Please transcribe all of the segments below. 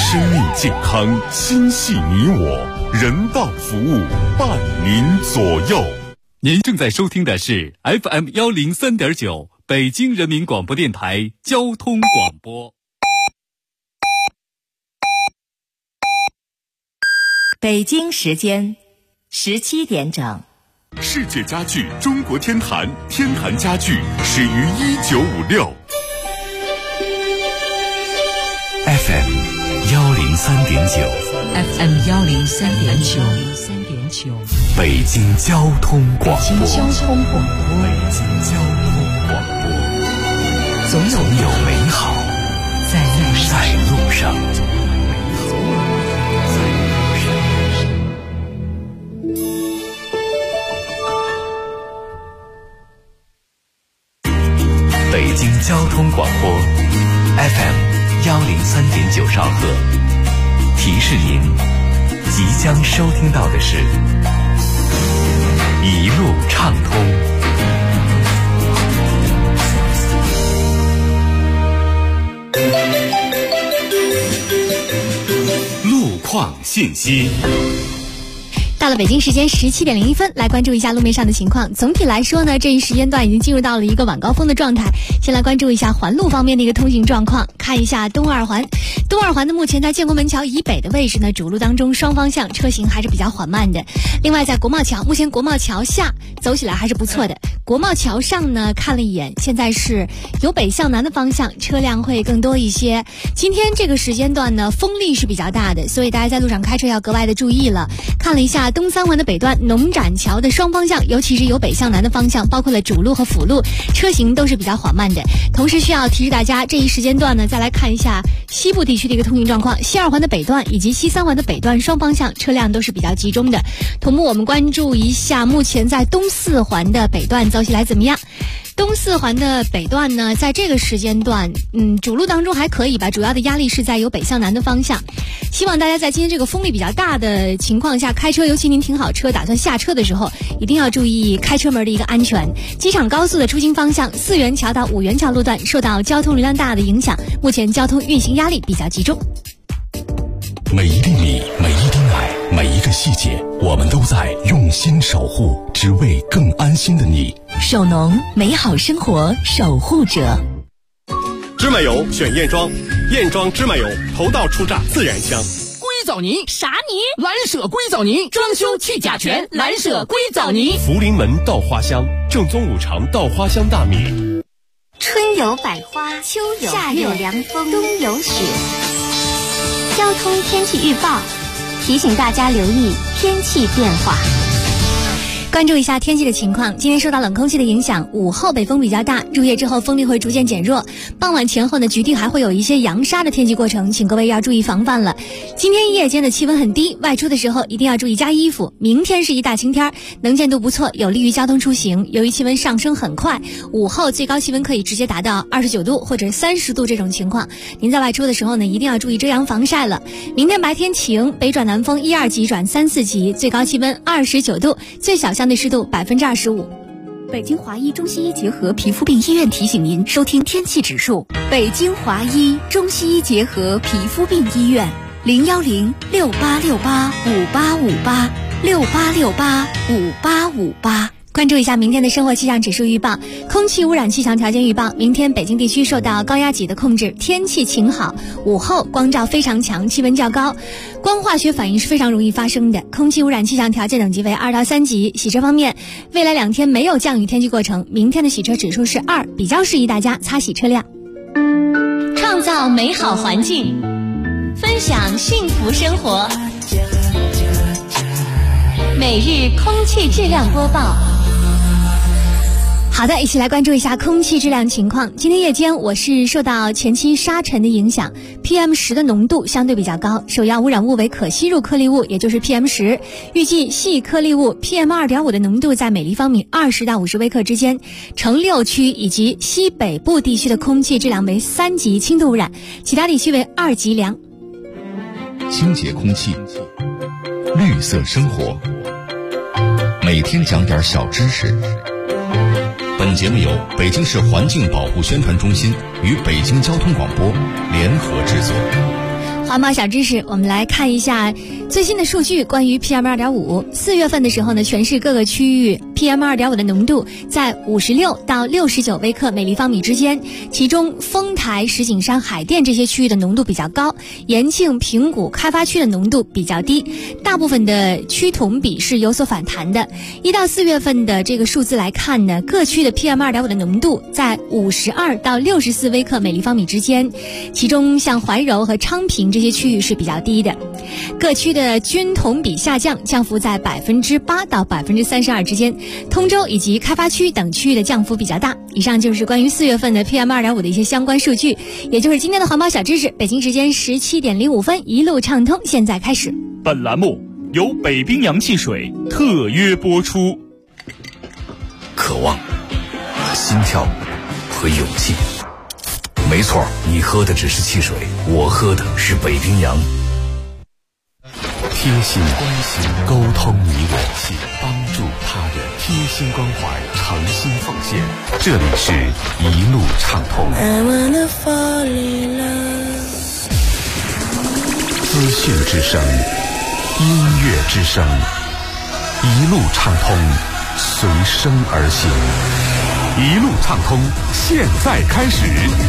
生命健康，心系你我，人道服务伴您左右。 您正在收听的是 FM103.9 北京人民广播电台交通广播。 北京时间17点整。 世界家具中国天坛，天坛家具始于1956。 FM 103.9 FM 103.9 北京交通广播。总有美好在路上。北京交通广播 FM 103.9兆赫，提示您即将收听到的是一路畅通。 路况信息。 到了北京时间17点01分，来关注一下路面上的情况。总体来说呢，这一时间段已经进入到了一个晚高峰的状态。先来关注一下环路方面的一个通行状况，看一下东二环。东二环的目前在建国门桥以北的位置呢，主路当中双方向车行还是比较缓慢的。另外在国贸桥，目前国贸桥下走起来还是不错的。国贸桥上呢，看了一眼，现在是由北向南的方向，车辆会更多一些。今天这个时间段呢，风力是比较大的，所以大家在路上开车要格外的注意了。看了一下东三环的北段农展桥的双方向，尤其是由北向南的方向，包括了主路和辅路，车行都是比较缓慢的。同时需要提示大家，这一时间段呢，再来看一下西部地区的一个通行状况。西二环的北段以及西三环的北段双方向车辆都是比较集中的。同步我们关注一下目前在东四环的北段走起来怎么样。东四环的北段呢，在这个时间段主路当中还可以吧，主要的压力是在由北向南的方向。希望大家在今天这个风力比较大的情况下开车，尤其您停好车打算下车的时候，一定要注意开车门的一个安全。机场高速的出京方向4元桥到5元桥路段受到交通流量大的影响，目前交通运行压力比较集中。 每一粒米，每一滴奶，每一个细节，我们都在用心守护，只为更安心的你。 首农，美好生活守护者。 芝麻油选燕庄，燕庄芝麻油头道出榨自然香。 硅藻泥啥泥？ 蓝舍硅藻泥，装修去甲醛，蓝舍硅藻泥。 福临门稻花香，正宗5常稻花香大米。 春有百花，秋有夏有凉风，冬有雪。交通天气预报提醒大家留意天气变化。 关注一下天气的情况，今天受到冷空气的影响，午后北风比较大，入夜之后风力会逐渐减弱，傍晚前后呢，局地还会有一些扬沙的天气过程，请各位要注意防范了。今天夜间的气温很低，外出的时候一定要注意加衣服。明天是一大晴天，能见度不错，有利于交通出行。由于气温上升很快，午后最高气温可以直接达到29度或者30度这种情况，您在外出的时候呢，一定要注意遮阳防晒了。明天白天晴，北转南风1、2级转3、4级，最高气温29度，最小相对湿度25%。 北京华医中西医结合皮肤病医院提醒您收听天气指数。北京华医中西医结合皮肤病医院，010-6868-5858，6868-5858。 关注一下明天的生活气象指数预报。空气污染气象条件预报，明天北京地区受到高压脊的控制，天气晴好，午后光照非常强，气温较高，光化学反应是非常容易发生的。空气污染气象条件等级为2到3级。洗车方面，未来2天没有降雨天气过程，明天的洗车指数是2，比较适宜大家擦洗车辆。 创造美好环境，分享幸福生活。每日空气质量播报。 好的，一起来关注一下空气质量情况。今天夜间我是受到前期沙尘的影响， PM10 的浓度相对比较高，首要污染物为可吸入颗粒物，也就是 PM10。预计细颗粒物 PM2.5 的浓度在每立方米20到50微克之间。城6区以及西北部地区的空气质量为3级轻度污染，其他地区为2级良。 清洁空气，绿色生活，每天讲点小知识。本节目由北京市环境保护宣传中心与北京交通广播联合制作。 环保小知识，我们来看一下最新的数据，关于 PM2.5。4月份的时候呢，全市各个区域 PM2.5 的浓度在56到69微克每立方米之间，其中丰台、石景山、海淀这些区域的浓度比较高，延庆、平谷、开发区的浓度比较低，大部分的趋同比是有所反弹的。1到4月份的这个数字来看呢，各区的 PM2.5 的浓度在52到64微克每立方米之间，其中像怀柔和昌平这些区域是比较低的。各区的均同比下降，降幅在8%到32%之间，通州以及开发区等区域的降幅比较大。以上就是关于4月份的 PM2.5 的一些相关数据，也就是今天的环保小知识。北京时间17点05分，一路畅通，现在开始。 本栏目由北冰洋汽水特约播出。 渴望、心跳和勇气。没错，你喝的只是汽水，我喝的是北冰洋。 贴心关心，沟通你我，帮助他人，贴心关怀，诚心奉献。这里是一路畅通。资讯之声，音乐之声，一路畅通，随声而行。一路畅通，现在开始。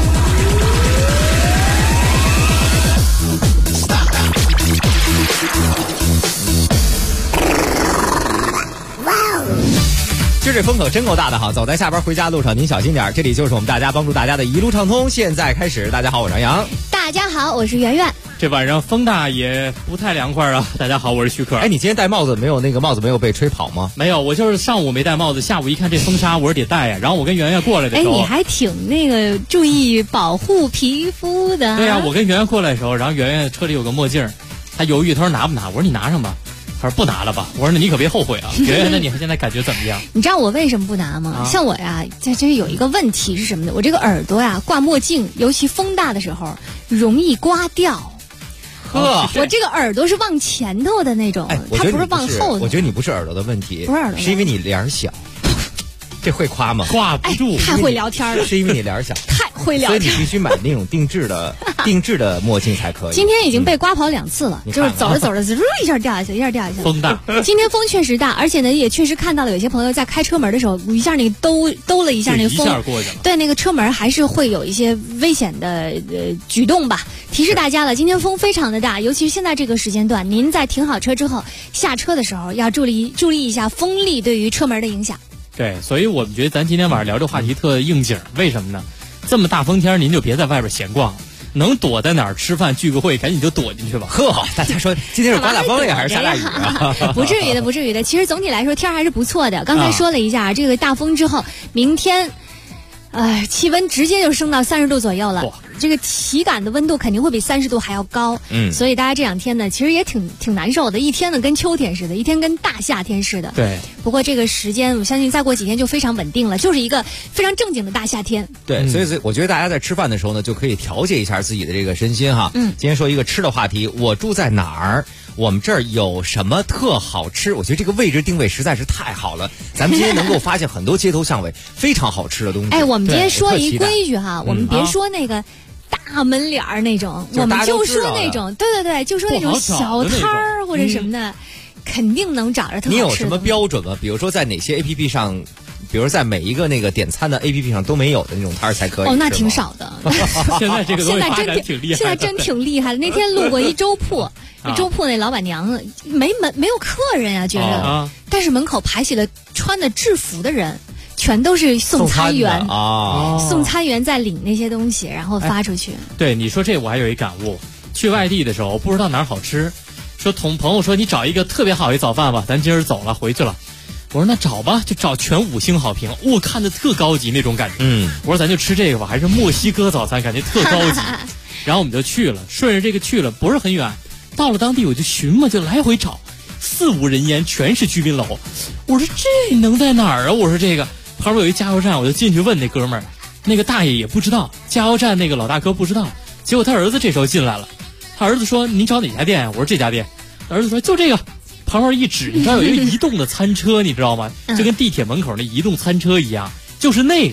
今儿这风口真够大的哈！走在下班回家路上，您小心点。这里就是我们大家帮助大家的一路畅通，现在开始。大家好，我是杨洋。 大家好，我是圆圆。 这晚上风大也不太凉快啊！大家好，我是徐克。 哎，你今天戴帽子没有？那个帽子没有被吹跑吗？ 没有，我就是上午没戴帽子，下午一看这风沙，我说得戴呀。然后我跟圆圆过来的时候， 哎，你还挺那个注意保护皮肤的。 对呀，我跟圆圆过来的时候，然后圆圆车里有个墨镜，她犹豫，她说拿不拿？我说你拿上吧。他说不拿了吧，我说那你可别后悔啊。圆圆，那你现在感觉怎么样？ 你知道我为什么不拿吗？像我呀，这有一个问题是什么呢？我这个耳朵呀，挂墨镜，尤其风大的时候，容易刮掉。 呵， 我这个耳朵是往前头的那种，它不是往后的。 我觉得你不是耳朵的问题， 不是耳朵， 是因为你脸儿小。这会夸吗？ 挂不住， 太会聊天了。 是因为你脸儿小， 太会聊天， 所以你必须买那种定制的墨镜才可以。 今天已经被刮跑2次了，就是走着走着，一下掉下去，一下掉下去。 风大， 今天风确实大，而且呢，也确实看到了有些朋友在开车门的时候，一下那个兜了一下那个风， 一下过去了。 对，那个车门还是会有一些危险的举动吧。提示大家了，今天风非常的大，尤其是现在这个时间段，您在停好车之后下车的时候要注意一下风力对于车门的影响。 对，所以我们觉得咱今天晚上聊这话题特应景，为什么呢？这么大风天，您就别在外边闲逛，能躲在哪儿吃饭聚个会，赶紧就躲进去吧。 呵，大家说今天是刮大风呀，还是下大雨啊？ 不至于的，不至于的。其实总体来说，天还是不错的。刚才说了一下，这个大风之后，明天，气温直接就升到30度左右了。这个体感的温度肯定会比30度还要高，所以大家这2天呢，其实也挺难受的。一天呢跟秋天似的，一天跟大夏天似的。 对。 不过这个时间，我相信再过几天就非常稳定了，就是一个非常正经的大夏天。 对，所以我觉得大家在吃饭的时候呢，就可以调节一下自己的这个身心哈。今天说一个吃的话题，我住在哪儿？我们这儿有什么特好吃？我觉得这个位置定位实在是太好了，咱们今天能够发现很多街头巷尾非常好吃的东西。 哎，我们今天说一规矩哈，我们别说那个大门脸儿那种，我们就说那种，对，就说那种小摊儿或者什么的，肯定能找着特好吃的。 你有什么标准吗？比如说在哪些 APP 上，比如在每一个那个点餐的 APP 上都没有的那种摊儿才可以？ 哦，那挺少的。 现在这个东西发展挺厉害的。 现在真挺厉害的。那天路过一粥铺，粥铺那老板娘没有客人呀，觉得，但是门口排起了穿的制服的人。全都是送餐员送餐员在领那些东西，然后发出去。 对，你说这我还有一感悟，去外地的时候不知道哪儿好吃，说朋友说你找一个特别好一早饭吧，咱今儿走了回去了。我说那找吧，就找全5星好评，我看着特高级那种感觉。我说咱就吃这个吧，还是墨西哥早餐，感觉特高级。然后我们就去了，顺着这个去了，不是很远，到了当地我就寻嘛，就来回找，4、5人烟，全是居民楼。我说这能在哪儿啊？我说这个。旁边有一加油站，我就进去问那哥们儿，那个大爷也不知道，加油站那个老大哥不知道。结果他儿子这时候进来了，他儿子说：“你找哪家店呀？”我说：“这家店。”儿子说：“就这个。”旁边一指，你知道有一个移动的餐车，你知道吗？就跟地铁门口那移动餐车一样，就是那个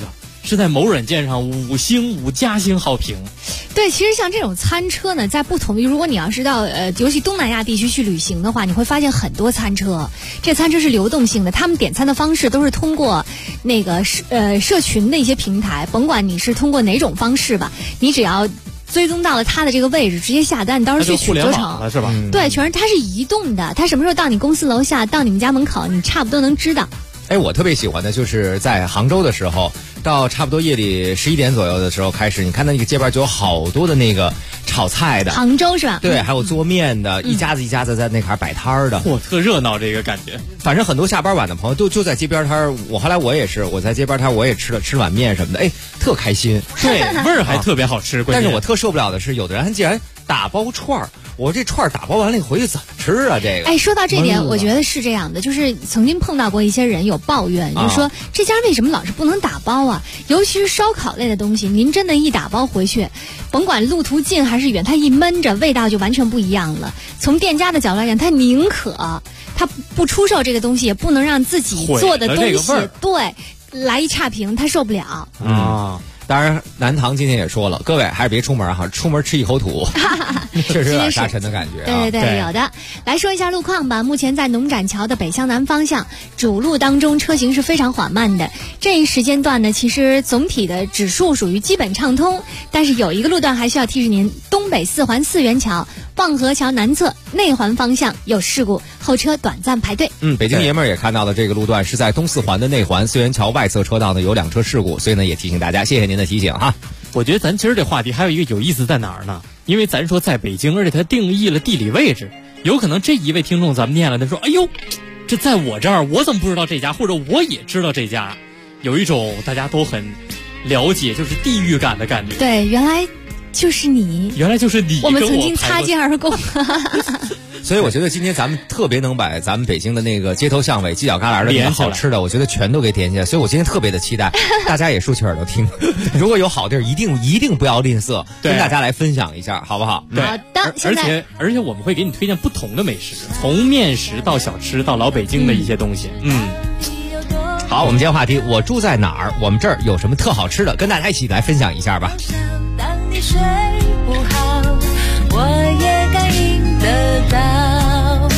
是在某软件上5星5加星好评。 对，其实像这种餐车呢，在不同的，如果你要是到尤其东南亚地区去旅行的话，你会发现很多餐车，这餐车是流动性的，他们点餐的方式都是通过那个社群的一些平台，甭管你是通过哪种方式吧，你只要追踪到了它的这个位置，直接下单，到时候去取就成了，是吧？ 对，全是它是移动的，它什么时候到你公司楼下，到你们家门口，你差不多能知道。 哎，我特别喜欢的就是在杭州的时候，到差不多夜里11点左右的时候开始，你看到那个街边就有好多的那个炒菜的， 杭州是吧？ 对，还有做面的，一家子一家子在那块摆摊儿的， 特热闹这个感觉。 反正很多下班晚的朋友就在街边摊儿，后来我也是，我在街边摊我也吃碗面什么的，哎，特开心， 对，味儿还特别好吃。 但是我特受不了的是，有的人竟然打包串儿。我这串打包完了回去怎么吃啊？这个哎，说到这点，我觉得是这样的，就是曾经碰到过一些人有抱怨，就说这家为什么老是不能打包啊？尤其是烧烤类的东西，您真的一打包回去，甭管路途近还是远，它一焖着味道就完全不一样了。从店家的角度来讲，他宁可他不出售这个东西，也不能让自己做的东西对来一差评，他受不了啊。当然，南唐今天也说了，各位还是别出门哈，出门吃一口土，确实有点沙尘的感觉啊。 对，有的。来说一下路况吧。目前在农展桥的北向南方向主路当中，车行是非常缓慢的。这一时间段呢，其实总体的指数属于基本畅通，但是有一个路段还需要提示您：东北4环4元桥望河桥南侧内环方向有事故，后车短暂排队。 北京爷们儿也看到了这个路段是在东4环的内环4元桥外侧车道呢有2车事故，所以呢也提醒大家，谢谢您的提醒哈。 我觉得咱今儿这话题还有一个有意思在哪儿呢？因为咱说在北京，而且它定义了地理位置，有可能这一位听众咱们念了，他说：“哎呦，这在我这儿，我怎么不知道这家？或者我也知道这家。”有一种大家都很了解，就是地域感的感觉。 对，原来就是你，我们曾经擦肩而过。 所以我觉得今天咱们特别能把咱们北京的那个街头巷尾犄角旮旯的那个好吃的，我觉得全都给点起来。所以我今天特别的期待，大家也竖起耳朵听。如果有好地儿，一定不要吝啬，跟大家来分享一下，好不好？ 对， 好的。 而且我们会给你推荐不同的美食，从面食到小吃到老北京的一些东西。 好，我们今天话题，我住在哪儿？我们这儿有什么特好吃的？跟大家一起来分享一下吧。 当你睡不好，我也感应得到。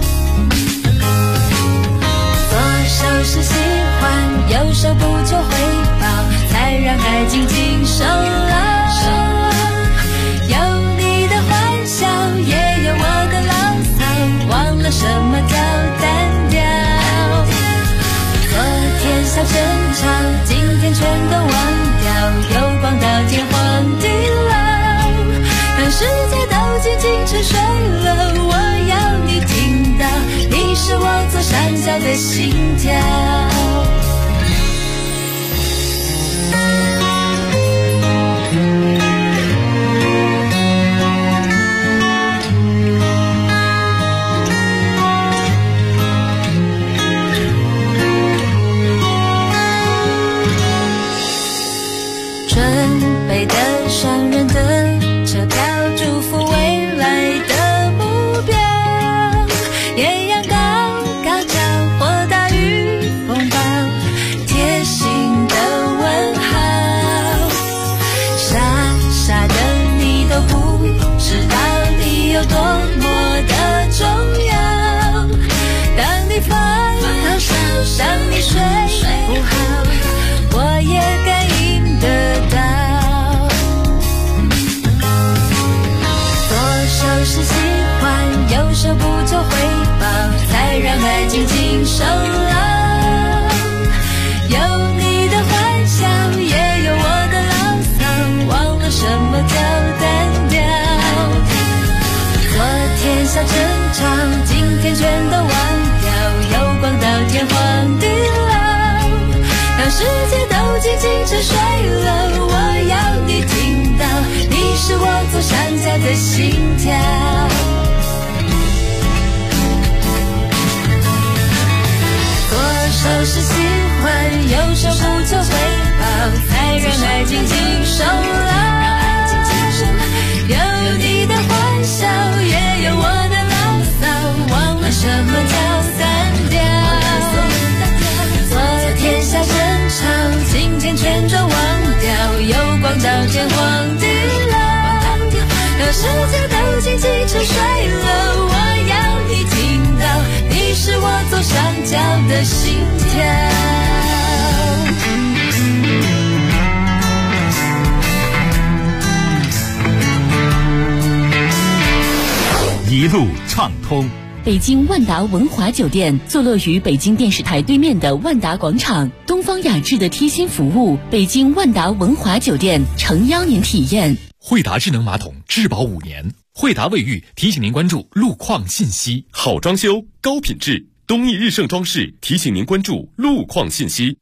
左手是喜欢，右手不求回报，才让爱紧紧守牢。有你的欢笑，也有我的牢骚，忘了什么叫单调。昨天小争吵，今天全都忘掉，有光到天荒地老。当世界都静静沉睡了，我要你听到，你是我左上角的心跳。准备的上人的车票，祝福未来的目标。艳阳高高照，或大雨风暴，贴心的问号。傻傻的你都不知道你有多么的重要。当你发牢骚，当你睡不好，我也感应得到。左手是喜欢，右手不求回报，才让爱紧紧守牢。有你的欢笑，也有我的牢骚，忘了什么叫单调。昨天小争吵，今天全都忘掉，有光到天荒地老。当世界都静静沉睡了，我要你听到，你是我左上角的心跳。左手是喜欢，右手不求回报，才让爱紧紧守牢。有你的欢笑，也有我的牢骚，忘了什么叫单调。昨天下争吵，今天全都忘的心跳。 一路畅通。 北京万达文华酒店坐落于北京电视台对面的万达广场，东方雅致的贴心服务，北京万达文华酒店诚邀您体验。 惠达智能马桶质保5年，惠达卫浴提醒您关注路况信息。 好装修高品质，东义日盛装饰提醒您关注路况信息。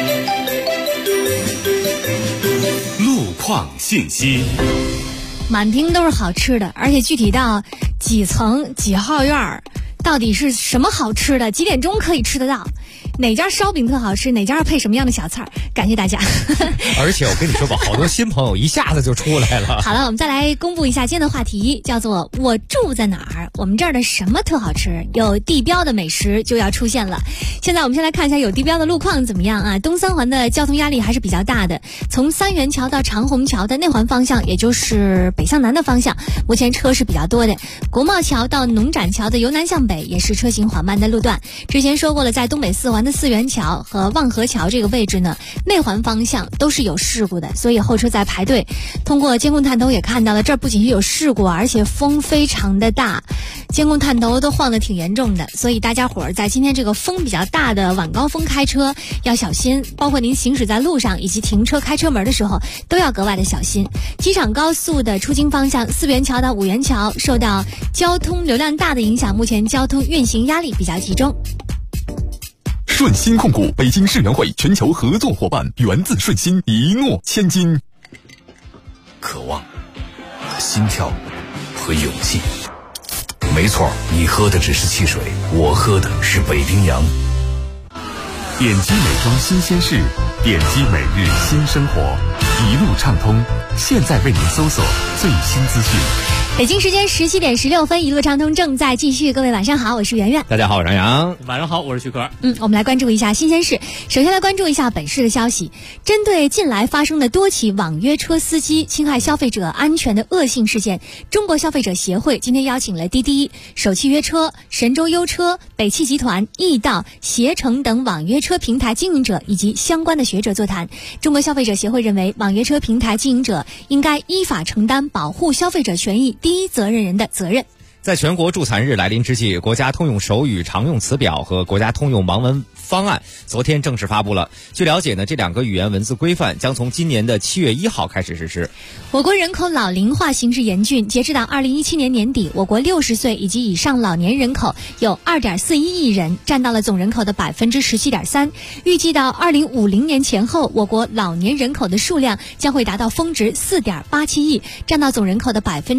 路况信息。 满厅都是好吃的，而且具体到几层几号院到底是什么好吃的，几点钟可以吃得到，哪家烧饼特好吃，哪家要配什么样的小菜，感谢大家。 而且我跟你说吧，好多新朋友一下子就出来了。 好了，我们再来公布一下今天的话题，叫做我住在哪儿，我们这儿的什么特好吃，有地标的美食就要出现了。现在我们先来看一下有地标的路况怎么样啊？东三环的交通压力还是比较大的，从三元桥到长虹桥的内环方向，也就是北向南的方向，目前车是比较多的。国贸桥到农展桥的由南向北也是车行缓慢的路段。之前说过了，在东北四环的四元桥和望河桥这个位置呢，内环方向都是有事故的，所以后车在排队。通过监控探头也看到了，这儿不仅是有事故，而且风非常的大，监控探头都晃得挺严重的，所以大家伙儿在今天这个风比较大的晚高峰开车要小心，包括您行驶在路上以及停车开车门的时候都要格外的小心。机场高速的出京方向，四元桥到五元桥受到交通流量大的影响，目前交通运行压力比较集中。 顺心控股北京世园会全球合作伙伴，源自顺心，一诺千金。 渴望、心跳和勇气。没错，你喝的只是汽水，我喝的是北冰洋。 点击美妆新鲜事，点击每日新生活，一路畅通。现在为您搜索最新资讯。 北京时间17点16分，一路畅通正在继续。各位晚上好，我是圆圆。 大家好，我是杨洋。 晚上好，我是徐可。 我们来关注一下新鲜事。首先来关注一下本市的消息，针对近来发生的多起网约车司机侵害消费者安全的恶性事件，中国消费者协会今天邀请了滴滴、首汽约车、神州优车、北汽集团、易到、携程等网约车平台经营者以及相关的学者座谈。中国消费者协会认为，网约车平台经营者应该依法承担保护消费者权益第一责任人的责任。 在全国助残日来临之际，国家通用手语常用词表和国家通用盲文方案昨天正式发布了。据了解呢，这两个语言文字规范将从今年的7月1号开始实施。 我国人口老龄化形势严峻，截止到2017年年底，我国60岁以及以上老年人口有2.41亿人，占到了总人口的17.3%。预计到2050年前后，我国老年人口的数量将会达到峰值4.87亿，占到总人口的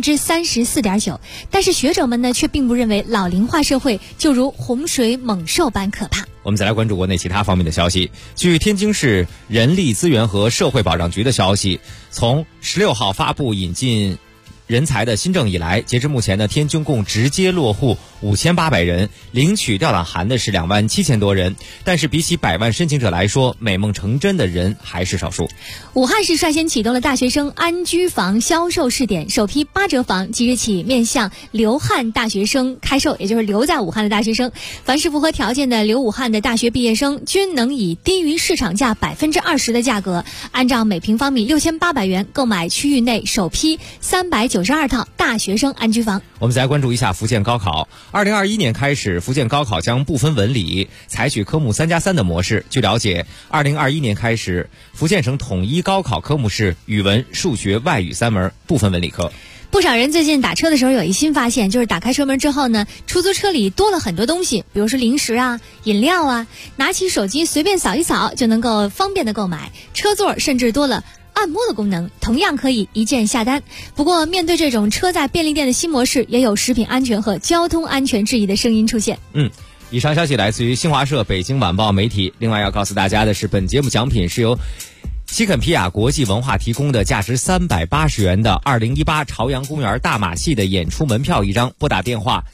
34.9%。但是学者们呢，却并不认为老龄化社会就如洪水猛兽般可怕。 我们再来关注国内其他方面的消息。据天津市人力资源和社会保障局的消息，从16号发布引进人才的新政以来，截至目前呢，天津共直接落户5800人，领取调档函的是27000多人。但是比起100万申请者来说，美梦成真的人还是少数。 武汉市率先启动了大学生安居房销售试点，首批8折房即日起面向留汉大学生开售，也就是留在武汉的大学生。凡是符合条件的留武汉的大学毕业生，均能以低于市场价20%的价格，按照每平方米6800元购买区域内首批392套大学生安居房。 我们再来关注一下福建高考。2021年开始，福建高考将不分文理，采取科目3+3的模式。据了解，2021年开始，福建省统一高考科目是语文、数学、外语3门，不分文理科。 不少人最近打车的时候有一新发现，就是打开车门之后呢，出租车里多了很多东西，比如说零食啊、饮料啊，拿起手机随便扫一扫就能够方便的购买。车座甚至多了按摩的功能，同样可以一键下单。不过面对这种车载便利店的新模式，也有食品安全和交通安全质疑的声音出现。 以上消息来自于新华社、北京晚报媒体。另外要告诉大家的是，本节目奖品是由西肯皮亚国际文化提供的价值380元的2018朝阳公园大马戏的演出门票一张，拨打电话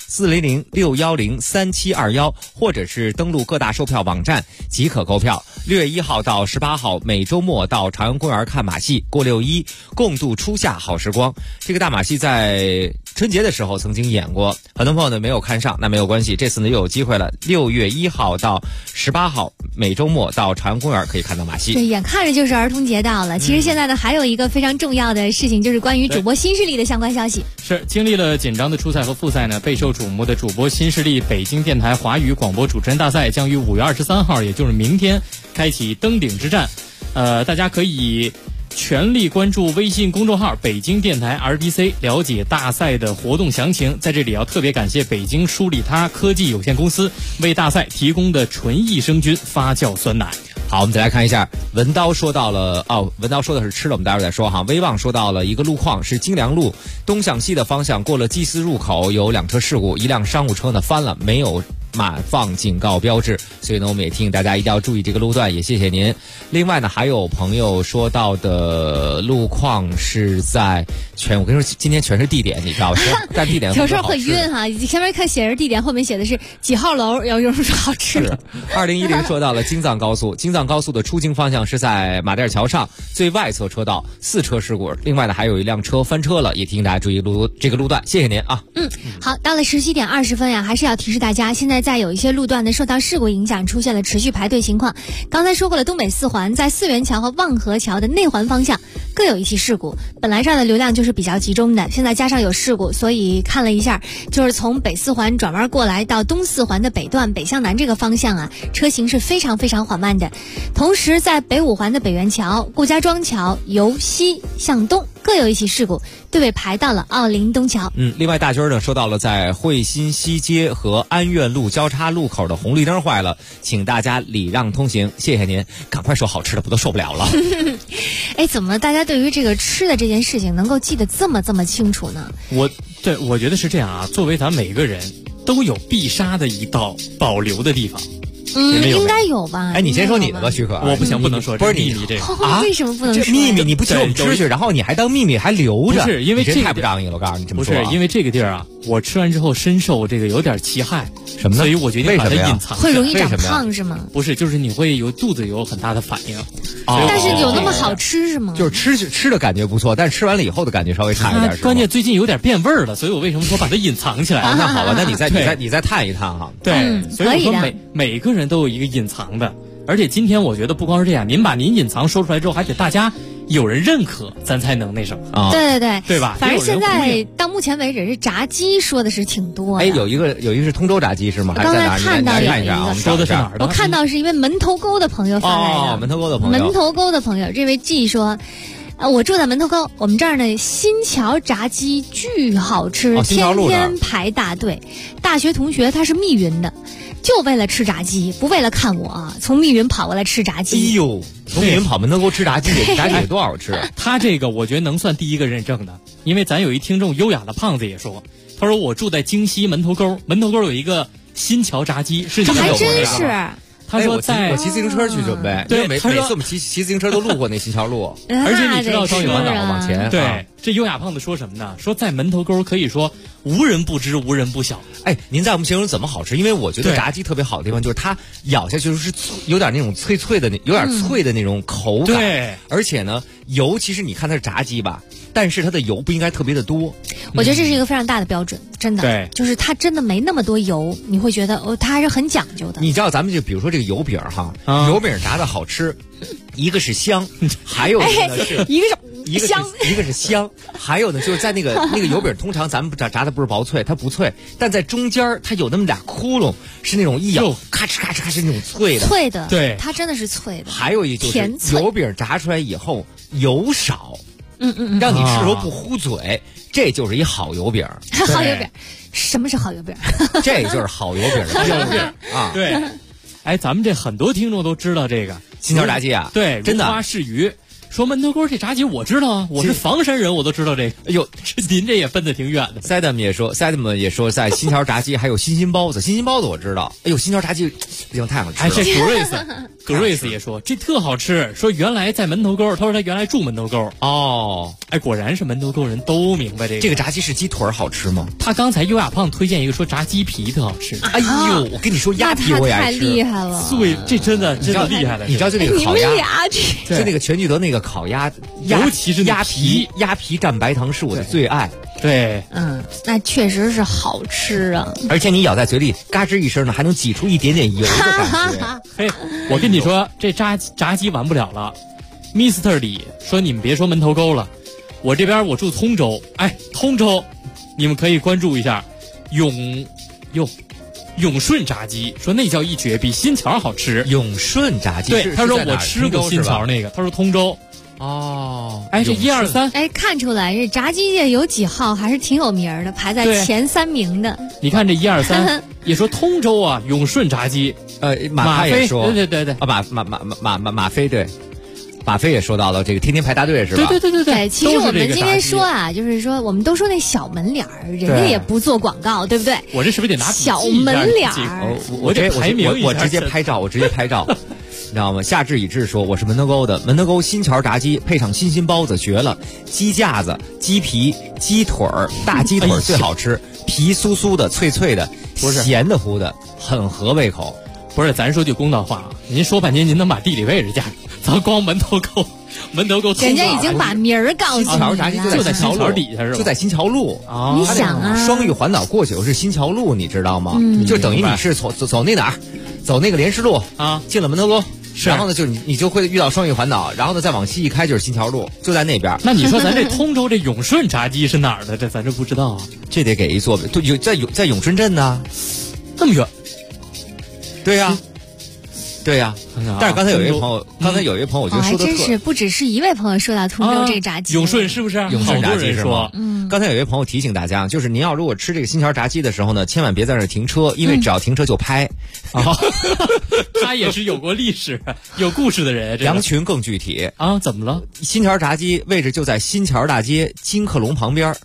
400-610-3721，或者是登录各大售票网站即可购票。6月1号到18号每周末到朝阳公园看马戏，过6·1，共度初夏好时光。这个大马戏在春节的时候曾经演过，很多朋友呢没有看上，那没有关系，这次呢又有机会了。6月1号到18号每周末到朝阳公园可以看到马戏。 对，眼看着就是儿童节到了。其实现在呢还有一个非常重要的事情，就是关于主播新势力的相关消息。 是经历了紧张的初赛和复赛呢，备受瞩目的主播新势力北京电台华语广播主持人大赛将于5月23号，也就是明天开启登顶之战。大家可以全力关注微信公众号北京电台 RDC， 了解大赛的活动详情。在这里要特别感谢北京舒利他科技有限公司为大赛提供的纯益生菌发酵酸奶。 好，我们再来看一下，文刀说到了文刀说的是吃的，我们待会儿再说哈。威望说到了一个路况，是京良路东向西的方向，过了祭祀入口有2车事故，一辆商务车呢翻了，没有码放警告标志，所以呢我们也提醒大家一定要注意这个路段，也谢谢您。另外呢还有朋友说到的路况是在我跟你说今天全是地点，你知道吧？但地点有时候很晕哈，前面看写着地点，后面写的是几号楼，有人说好吃的。 2010说到了京藏高速，京藏高速的出京方向是在马甸桥上最外侧车道4车事故，另外呢还有一辆车翻车了，也提醒大家注意这个路段，谢谢您啊。 好，到了17点20分呀，还是要提示大家，现在有一些路段呢受到事故影响，出现了持续排队情况。刚才说过了，东北4环在四元桥和望河桥的内环方向各有一起事故，本来这儿的流量就是比较集中的，现在加上有事故，所以看了一下，就是从北4环转弯过来到东4环的北段北向南这个方向啊，车行是非常非常缓慢的。同时在北5环的北元桥、顾家庄桥由西向东各有一起事故，队尾排到了奥林东桥。 另外大军呢说到了在惠新西街和安苑路交叉路口的红绿灯坏了，请大家礼让通行，谢谢您。赶快说好吃的，不都受不了了。 怎么大家对于这个吃的这件事情能够记得这么清楚呢？ 我觉得是这样啊，作为咱每个人都有必杀的一道保留的地方。 应该有吧？ 你先说你的吧，许可。 我不行，不能说， 不是秘密这个为什么不能说？ 这秘密你不请我们吃去，然后你还当秘密还留着？ 不是因为这个太不仗义了，我告诉你这么说。 不是因为这个地儿啊，我吃完之后深受这个有点其害， 什么呢？ 所以我决定把它隐藏。 会容易长胖是吗？ 不是，就是你会肚子有很大的反应。 但是有那么好吃是吗？ 就是吃的感觉不错，但吃完了以后的感觉稍微差一点。 关键最近有点变味儿了，所以我为什么说把它隐藏起来？ 那好吧，那你再探一探哈。 对，所以我说每个人都有一个隐藏的，而且今天我觉得不光是这样，您把您隐藏说出来之后，还得大家有人认可，咱才能那什么。 对吧？ 反正现在到目前为止，这炸鸡说的是挺多的。 有一个是通州炸鸡是吗？ 刚才看到看一下啊， 说的是哪儿的？ 我看到是因为门头沟的朋友发来的。 门头沟的朋友， 这位 G 说。我住在门头沟，我们这儿呢新桥炸鸡巨好吃，天天排大队。大学同学他是密云的，就为了吃炸鸡，不为了看我，从密云跑过来吃炸鸡。 从密云跑门头沟吃炸鸡，炸鸡得多好吃。 他这个我觉得能算第一个认证的，因为咱有一听众优雅的胖子也说，他说我住在京西门头沟，门头沟有一个新桥炸鸡，是这还真是。 他说我骑自行车去准备， 对， 每次我们骑自行车都路过那新桥路， 而且你知道朝阳岛往前。 对，这优雅胖子说什么呢？说在门头沟可以说无人不知，无人不晓。 您在我们形容怎么好吃？因为我觉得炸鸡特别好的地方就是它咬下去是有点那种脆的有点脆的那种口感。 对， 而且呢，油其实你看它是炸鸡吧，但是它的油不应该特别的多。 我觉得这是一个非常大的标准，真的。 对， 就是它真的没那么多油，你会觉得它还是很讲究的。 你知道咱们就比如说这个油饼哈，油饼炸的好吃，一个是香，还有一个是一个是香，还有呢就是在那个油饼，通常咱们炸的不是薄脆，它不脆，但在中间它有那么俩窟窿，是那种一咬咔哧咔哧咔哧那种脆的， 对， 它真的是脆的。 还有一就是油饼炸出来以后油少，让你吃的时候不糊嘴，这就是一好油饼。 好油饼，什么是好油饼？ 这就是好油饼的标准啊！ 对，咱们这很多听众都知道这个新桥炸鸡啊， 对， 真的如花似鱼。 说门头沟这炸鸡我知道啊，我是房山人，我都知道这个。哎呦，您这也分得挺远的。 Sadam 也说，在新桥炸鸡还有新兴包子，新兴包子我知道。哎呦，新桥炸鸡不行，太好吃了。 哎，这格瑞斯也说这特好吃，说原来在门头沟，他说他原来住门头沟。 哦， 哎，果然是门头沟人都明白这个。 这个炸鸡是鸡腿好吃吗？ 他刚才优雅胖推荐一个说炸鸡皮特好吃。 哎呦，我跟你说鸭皮我也爱吃， 太厉害了。 对，这真的厉害了。 你知道就那个烤鸭， 就那个全聚德那个烤鸭， 尤其是鸭皮蘸白糖是我的最爱。 对， 那确实是好吃啊！ 而且你咬在嘴里，嘎吱一声呢，还能挤出一点点油的感觉。 嘿，我跟你说，这炸鸡完不了了。Mr. 李说你们别说门头沟了，我这边我住通州，哎，通州，你们可以关注一下永顺炸鸡，说那叫一绝，比新桥好吃。 永顺炸鸡， 对，他说我吃过新桥那个，他说通州。 哦， 哎，这1、2、3， 哎，看出来这炸鸡界有几号还是挺有名的，排在前3名的。 你看这1、2、3，也说通州啊，永顺炸鸡， 马飞也说， 对啊， 马飞对。马飞也说到了这个天天排大队是吧？ 对，其实我们今天说啊，就是说我们都说那小门脸儿，人家也不做广告，对不对？ 我这是不是得拿小门脸儿？ 我得排名一下， 我直接拍照，你知道吗？夏至已至说我是门头沟的，门头沟新桥炸鸡配上新兴包子绝了，鸡架子、鸡皮、鸡腿儿、大鸡腿最好吃，皮酥酥的、脆脆的，咸的糊的，很合胃口。 不是，咱说句公道话啊，您说半天您能把地理位置加，咱光门头沟， 人家已经把名儿告诉你了。 新桥炸鸡就在新桥底下是吧？ 就在新桥路啊！ 你想啊， 双玉环岛过去是新桥路，你知道吗？就等于你是走那哪儿，走那个莲石路啊， 进了门头沟，然后呢就你就会遇到双玉环岛，然后呢再往西一开就是新桥路，就在那边。 那你说咱这通州这永顺炸鸡是哪儿的？这咱这不知道啊， 这得给一座在永顺镇呢， 那么远。 对呀，但是刚才有一位朋友，我觉得说的真是不只是一位朋友说到通州这个炸鸡， 永顺是不是？ 永顺炸鸡是吗？刚才有一位朋友提醒大家，就是您要如果吃这个新桥炸鸡的时候呢，千万别在那儿停车，因为只要停车就拍。 他也是有过历史、有故事的人。 羊群更具体啊，怎么了？ 新桥炸鸡位置就在新桥大街金客隆旁边。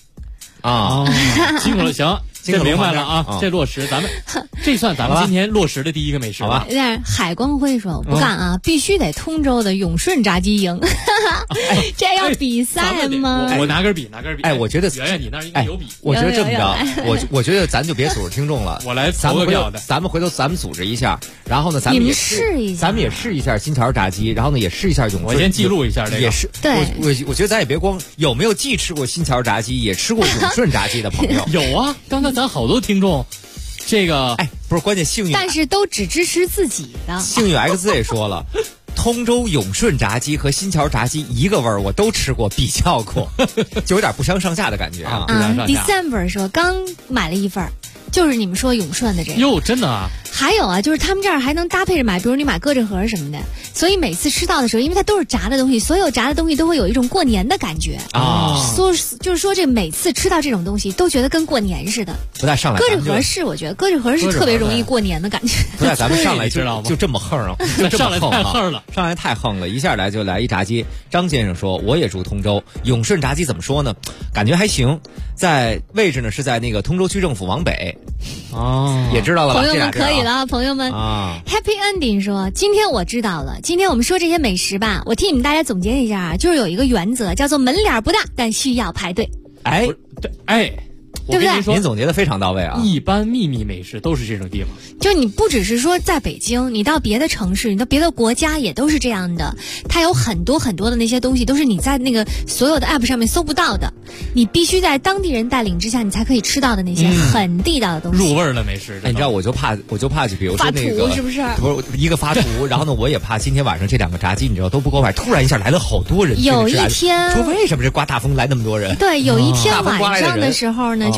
金客隆行。这明白了啊，这落实，这算咱们今天落实的第一个美食吧？ 海光辉说不干啊，必须得通州的永顺炸鸡赢，这要比赛吗？ 我拿根笔。 哎，我觉得圆圆你那儿应该有笔。 我觉得这么着，我觉得咱就别组织听众了， 我来投个票的。 咱们回头组织一下，然后呢，咱们也试一下，咱们也试一下新桥炸鸡，然后呢也试一下永顺。 我先记录一下这个。 也是， 对， 我觉得咱也别光有没有既吃过新桥炸鸡，也吃过永顺炸鸡的朋友。 有啊，刚才咱好多听众，这个不是关键幸运， 但是都只支持自己的。 幸运 X 也说了，通州永顺炸鸡和新桥炸鸡一个味儿，我都吃过，比较过，就有点不相上下的感觉啊。 December 说刚买了一份，就是你们说永顺的这个。 哟，真的啊。 还有啊，就是他们这儿还能搭配着买，比如你买鸽子盒什么的，所以每次吃到的时候，因为它都是炸的东西，所有炸的东西都会有一种过年的感觉啊。就是说这每次吃到这种东西，都觉得跟过年似的。 不带上来。 鸽子盒是我觉得鸽子盒是特别容易过年的感觉。 不带咱们上来知道吗？就这么横啊， 上来太横了， 上来太横了，一下来就来一炸鸡。张先生说，我也住通州，永顺炸鸡怎么说呢？感觉还行，在位置呢是在那个通州区政府往北。也知道了吧？ 朋友们可以了，朋友们。Happy Ending 说，今天我知道了，今天我们说这些美食吧，我替你们大家总结一下啊，就是有一个原则，叫做门脸不大，但需要排队。 对不对？ 您总结的非常到位啊！ 一般秘密美食都是这种地方， 就你不只是说在北京，你到别的城市，你到别的国家也都是这样的。它有很多很多的那些东西，都是你在那个所有的 app 上面搜不到的，你必须在当地人带领之下，你才可以吃到的那些很地道的东西， 入味儿的美食。 你知道，我就怕，就比如说那个， 是不是？ 不是一个发图，然后呢，我也怕今天晚上这2个炸鸡，你知道都不够味，突然一下来了好多人。 有一天说为什么这刮大风来那么多人？ 对，有一天晚上的时候呢，就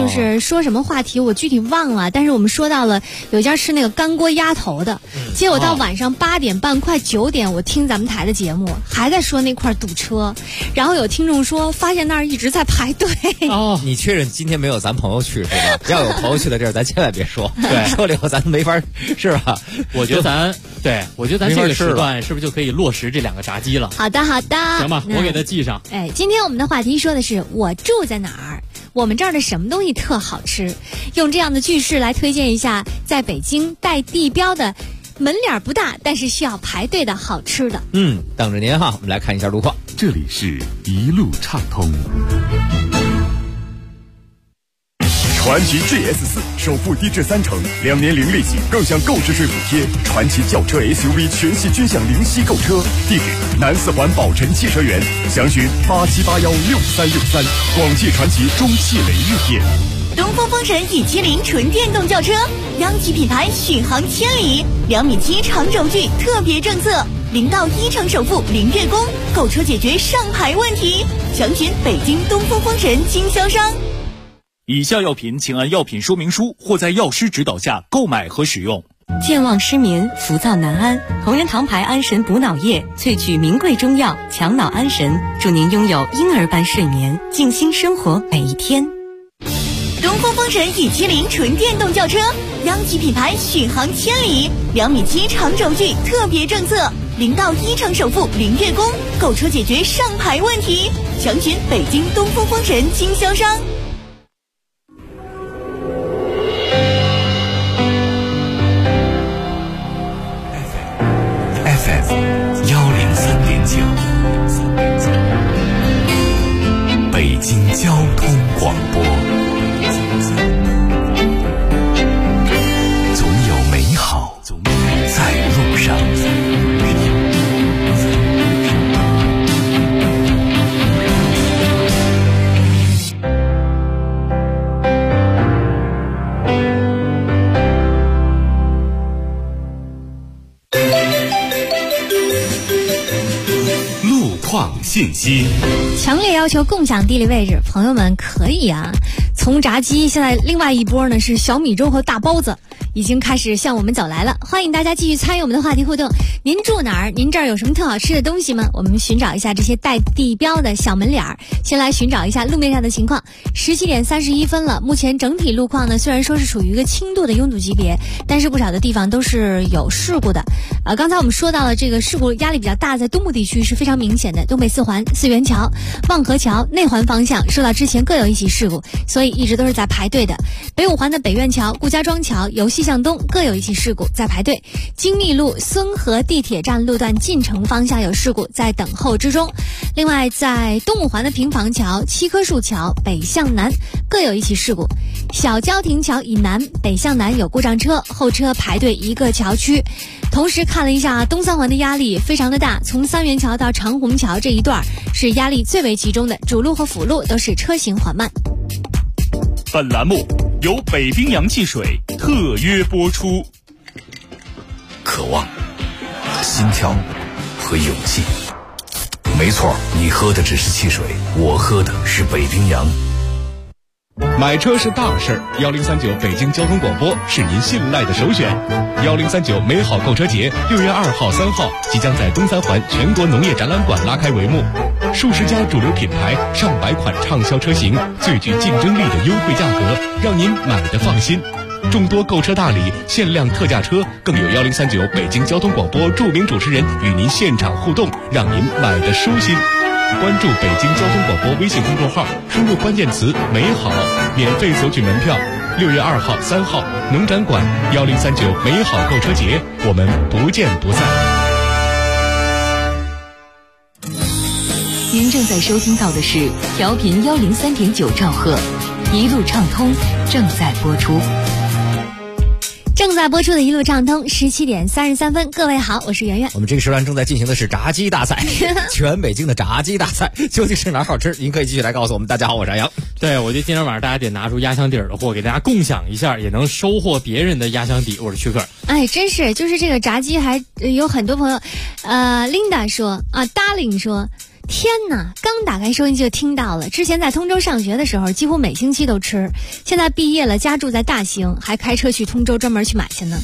就是说什么话题我具体忘了，但是我们说到了有一家吃那个干锅鸭头的，结果到晚上8点半快9点，我听咱们台的节目还在说那块堵车，然后有听众说发现那儿一直在排队。 你确认今天没有咱朋友去是吧？要有朋友去的地儿，咱千万别说，对，说了以后咱没法是吧？ 我觉得咱这个时段是不是就可以落实这2个炸鸡了？ 好的， 行吧，我给它记上。 今天我们的话题说的是我住在哪儿，我们这儿的什么东西特好吃，用这样的句式来推荐一下在北京带地标的门脸不大但是需要排队的好吃的。 等着您哈，我们来看一下路况。 这里是一路畅通。 传祺 GS4 首付低至30%，2年零利息，更享购置税补贴。传祺轿车 SUV 全系均享零息购车。地址：南4环宝辰汽车园，详询87816363。广汽传祺中汽雷玉店。 东风风神E70纯电动轿车，央企品牌续航千里，2.7米长轴距特别政策，0到1成首付0月供，购车解决上牌问题。详询北京东风风神经销商。 以下药品请按药品说明书或在药师指导下购买和使用。 健忘失眠、浮躁难安，同仁堂牌安神补脑液萃取名贵中药，强脑安神，祝您拥有婴儿般睡眠，静心生活每一天。 东风风神E70纯电动轿车，央企品牌续航千里，2.7米长轴距特别政策，0到1成首付0月供，购车解决上牌问题。详询北京东风风神经销商。 北京交通广播，总有美好在路上。 路况信息。 强烈要求共享地理位置，朋友们可以啊。从炸鸡，现在另外一波呢是小米粥和大包子，已经开始向我们走来了。欢迎大家继续参与我们的话题互动。您住哪儿？您这儿有什么特好吃的东西吗？我们寻找一下这些带地标的小门脸儿。先来寻找一下路面上的情况。17点31分了，目前整体路况呢，虽然说是属于一个轻度的拥堵级别，但是不少的地方都是有事故的。刚才我们说到了这个事故压力比较大，在东部地区是非常明显的。东北4环、四元桥、望河桥、内环方向受到之前各有一起事故，所以一直都是在排队的。北5环的北苑桥、顾家庄桥由西向东各有一起事故，在排队。京密路孙河地铁站路段进城方向有事故，在等候之中。另外，在东5环的平房桥、七棵树桥北向南各有一起事故。小交亭桥以南北向南有故障车，后车排队一个桥区。同时看了一下东3环的压力非常的大，从三元桥到长虹桥这一段是压力最为集中的，主路和辅路都是车行缓慢。 本栏目由北冰洋汽水特约播出。 渴望、心跳和勇气。没错，你喝的只是汽水，我喝的是北冰洋。 买车是大事，1039北京交通广播是您信赖的首选。1039美好购车节6月2号、3号即将在东3环全国农业展览馆拉开帷幕，数十家主流品牌、上百款畅销车型，最具竞争力的优惠价格，让您买得放心。众多购车大礼、限量特价车，更有1039北京交通广播著名主持人与您现场互动，让您买得舒心。关注北京交通广播微信公众号，输入关键词美好，免费索取门票。6月2号、3号农展馆1039美好购车节，我们不见不散。 您正在收听到的是调频103.9兆赫，一路畅通正在播出。 正在播出的一路畅通，17点33分，各位好，我是圆圆。 我们这个时段正在进行的是炸鸡大赛，全北京的炸鸡大赛，究竟是哪儿好吃？您可以继续来告诉我们。大家好，我是阿阳。 对，我觉得今天晚上大家得拿出压箱底儿的货，给大家共享一下，也能收获别人的压箱底。我是曲克。 哎，真是，就是这个炸鸡还有很多朋友，Linda 说啊 ，Darling 说。 天哪！刚打开收音机就听到了。之前在通州上学的时候，几乎每星期都吃。现在毕业了，家住在大兴，还开车去通州专门去买去呢。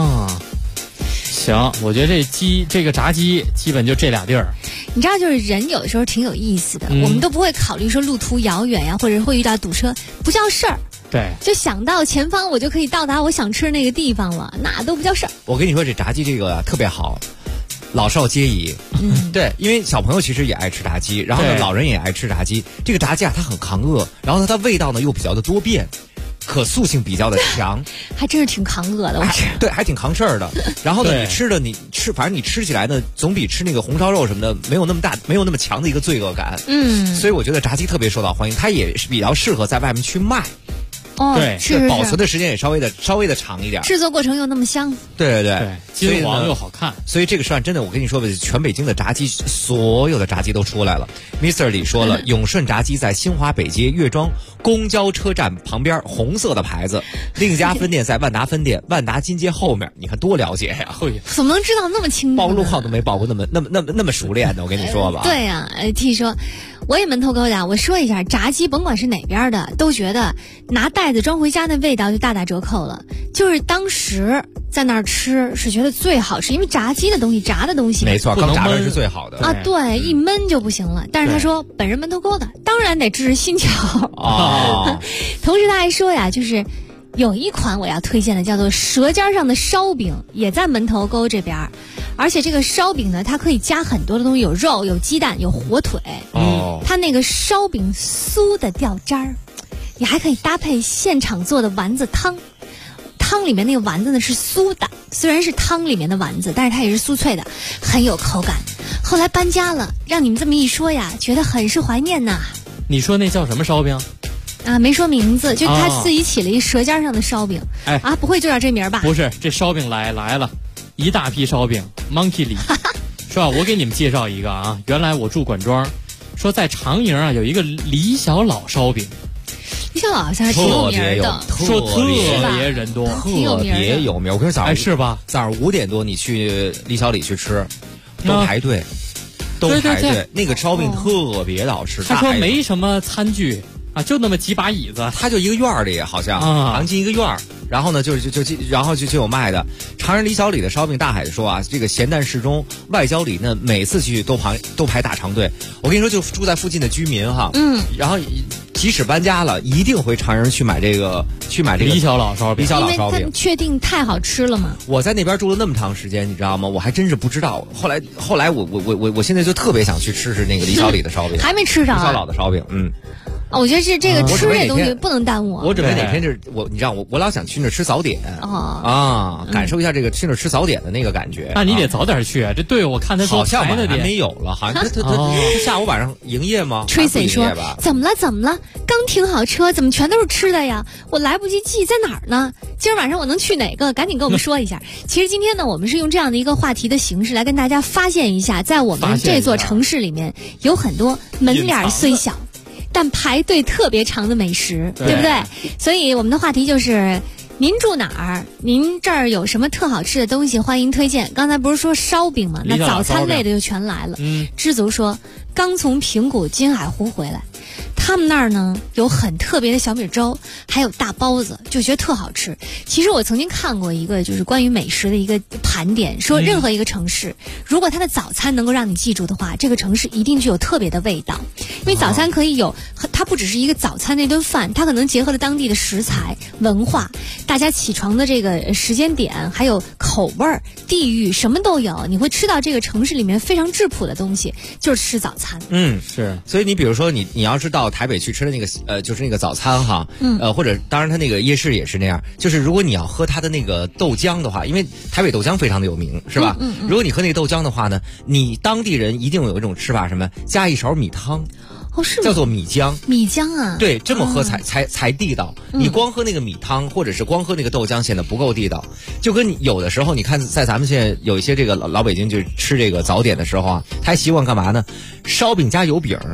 行，我觉得这个炸鸡基本就这俩地儿。 你知道，就是人有的时候挺有意思的，我们都不会考虑说路途遥远呀，或者会遇到堵车，不叫事儿。 对， 就想到前方我就可以到达我想吃的那个地方了，那都不叫事儿。 我跟你说，这炸鸡这个特别好，老少皆宜。对，因为小朋友其实也爱吃炸鸡，然后呢，老人也爱吃炸鸡。这个炸鸡啊，它很抗饿，然后呢，它味道呢又比较的多变。可塑性比较的强， 还真是挺抗饿的，我觉得。 对，还挺抗事儿的。然后呢，反正你吃起来呢，总比吃那个红烧肉什么的没有那么强的一个罪恶感。所以我觉得炸鸡特别受到欢迎，它也是比较适合在外面去卖。 对，是保存的时间也稍微的长一点， 制作过程又那么香。 对， 金黄又好看。 所以这个涮真的，我跟你说吧，全北京的炸鸡，所有的炸鸡都出来了。Mr. 李说了，永顺炸鸡在新华北街岳庄公交车站旁边，红色的牌子。另一家分店在万达分店，万达金街后面。你看多了解呀！ 怎么能知道那么清楚？ 报路号都没报过那么熟练的，我跟你说吧。 对呀，T 说。我也门头沟的，我说一下，炸鸡甭管是哪边的，都觉得拿袋子装回家那味道就大打折扣了。就是当时在那儿吃是觉得最好吃，因为炸鸡的东西，炸的东西没错，刚炸出来是最好的啊。对，一焖就不行了。但是他说本人门头沟的，当然得支持新桥。同时他还说呀，就是有一款我要推荐的，叫做舌尖上的烧饼，也在门头沟这边。而且这个烧饼呢，它可以加很多的东西，有肉、有鸡蛋、有火腿。它那个烧饼酥的掉渣儿，你还可以搭配现场做的丸子汤。汤里面那个丸子呢是酥的，虽然是汤里面的丸子，但是它也是酥脆的，很有口感。后来搬家了，让你们这么一说呀，觉得很是怀念呐。 你说那叫什么烧饼？ 没说名字，就他自己起了一舌尖上的烧饼。不会就叫这名吧？ 不是，这烧饼来了。一大批烧饼 ，Monkey 里，是吧？我给你们介绍一个啊，原来我住管庄，说在长营啊有一个李小老烧饼， 李小老好像是挺有名的， 说特别人多， 特别有名。我跟你说， 是吧？ 早上5点多你去李小李去吃，都排队，都排队。那个烧饼特别的好吃。 他说没什么餐具啊，就那么几把椅子， 他就一个院里好像行进一个院。然后呢，就有卖的。长安李小李的烧饼，大海说啊，这个咸淡适中，外焦里嫩，每次去都排大长队。我跟你说，就住在附近的居民哈，然后即使搬家了，一定回长安去买这个李小老烧饼。 因为他们确定太好吃了嘛。 我在那边住了那么长时间，你知道吗？我还真是不知道。后来我现在就特别想去吃那个李小李的烧饼， 还没吃着。 李小老的烧饼， 我觉得这个吃这东西不能耽误。 我准备哪天你知道我老想去那吃早点感受一下这个去那吃早点的那个感觉。 那你得早点去啊！这队我看他好像还没有了，好像他下午晚上营业吗 ？Tracy 说怎么了？刚停好车，怎么全都是吃的呀？我来不及记在哪儿呢？今儿晚上我能去哪个？赶紧跟我们说一下。其实今天呢，我们是用这样的一个话题的形式来跟大家发现一下，在我们这座城市里面有很多门脸虽小，但排队特别长的美食，对不对？所以我们的话题就是您住哪儿？您这儿有什么特好吃的东西？欢迎推荐。刚才不是说烧饼吗？那早餐类的就全来了。知足说刚从平谷金海湖回来，他们那儿呢有很特别的小米粥，还有大包子，就觉得特好吃。其实我曾经看过一个就是关于美食的一个盘点，说任何一个城市，如果它的早餐能够让你记住的话，这个城市一定具有特别的味道。因为早餐可以有，它不只是一个早餐那顿饭，它可能结合了当地的食材、文化，大家起床的这个时间点，还有口味儿、地域，什么都有。你会吃到这个城市里面非常质朴的东西，就是吃早餐。 是。所以你比如说你要是到台北去吃的那个就是那个早餐哈，或者当然它那个夜市也是那样，就是如果你要喝它的那个豆浆的话，因为台北豆浆非常的有名，是吧？如果你喝那个豆浆的话呢，你当地人一定有一种吃法，什么加一勺米汤。 是叫做米浆。 米浆啊， 对，这么喝才地道。你光喝那个米汤，或者是光喝那个豆浆，显得不够地道。就跟你有的时候，你看在咱们现在有一些这个老北京就吃这个早点的时候啊，他还习惯干嘛呢？烧饼加油饼。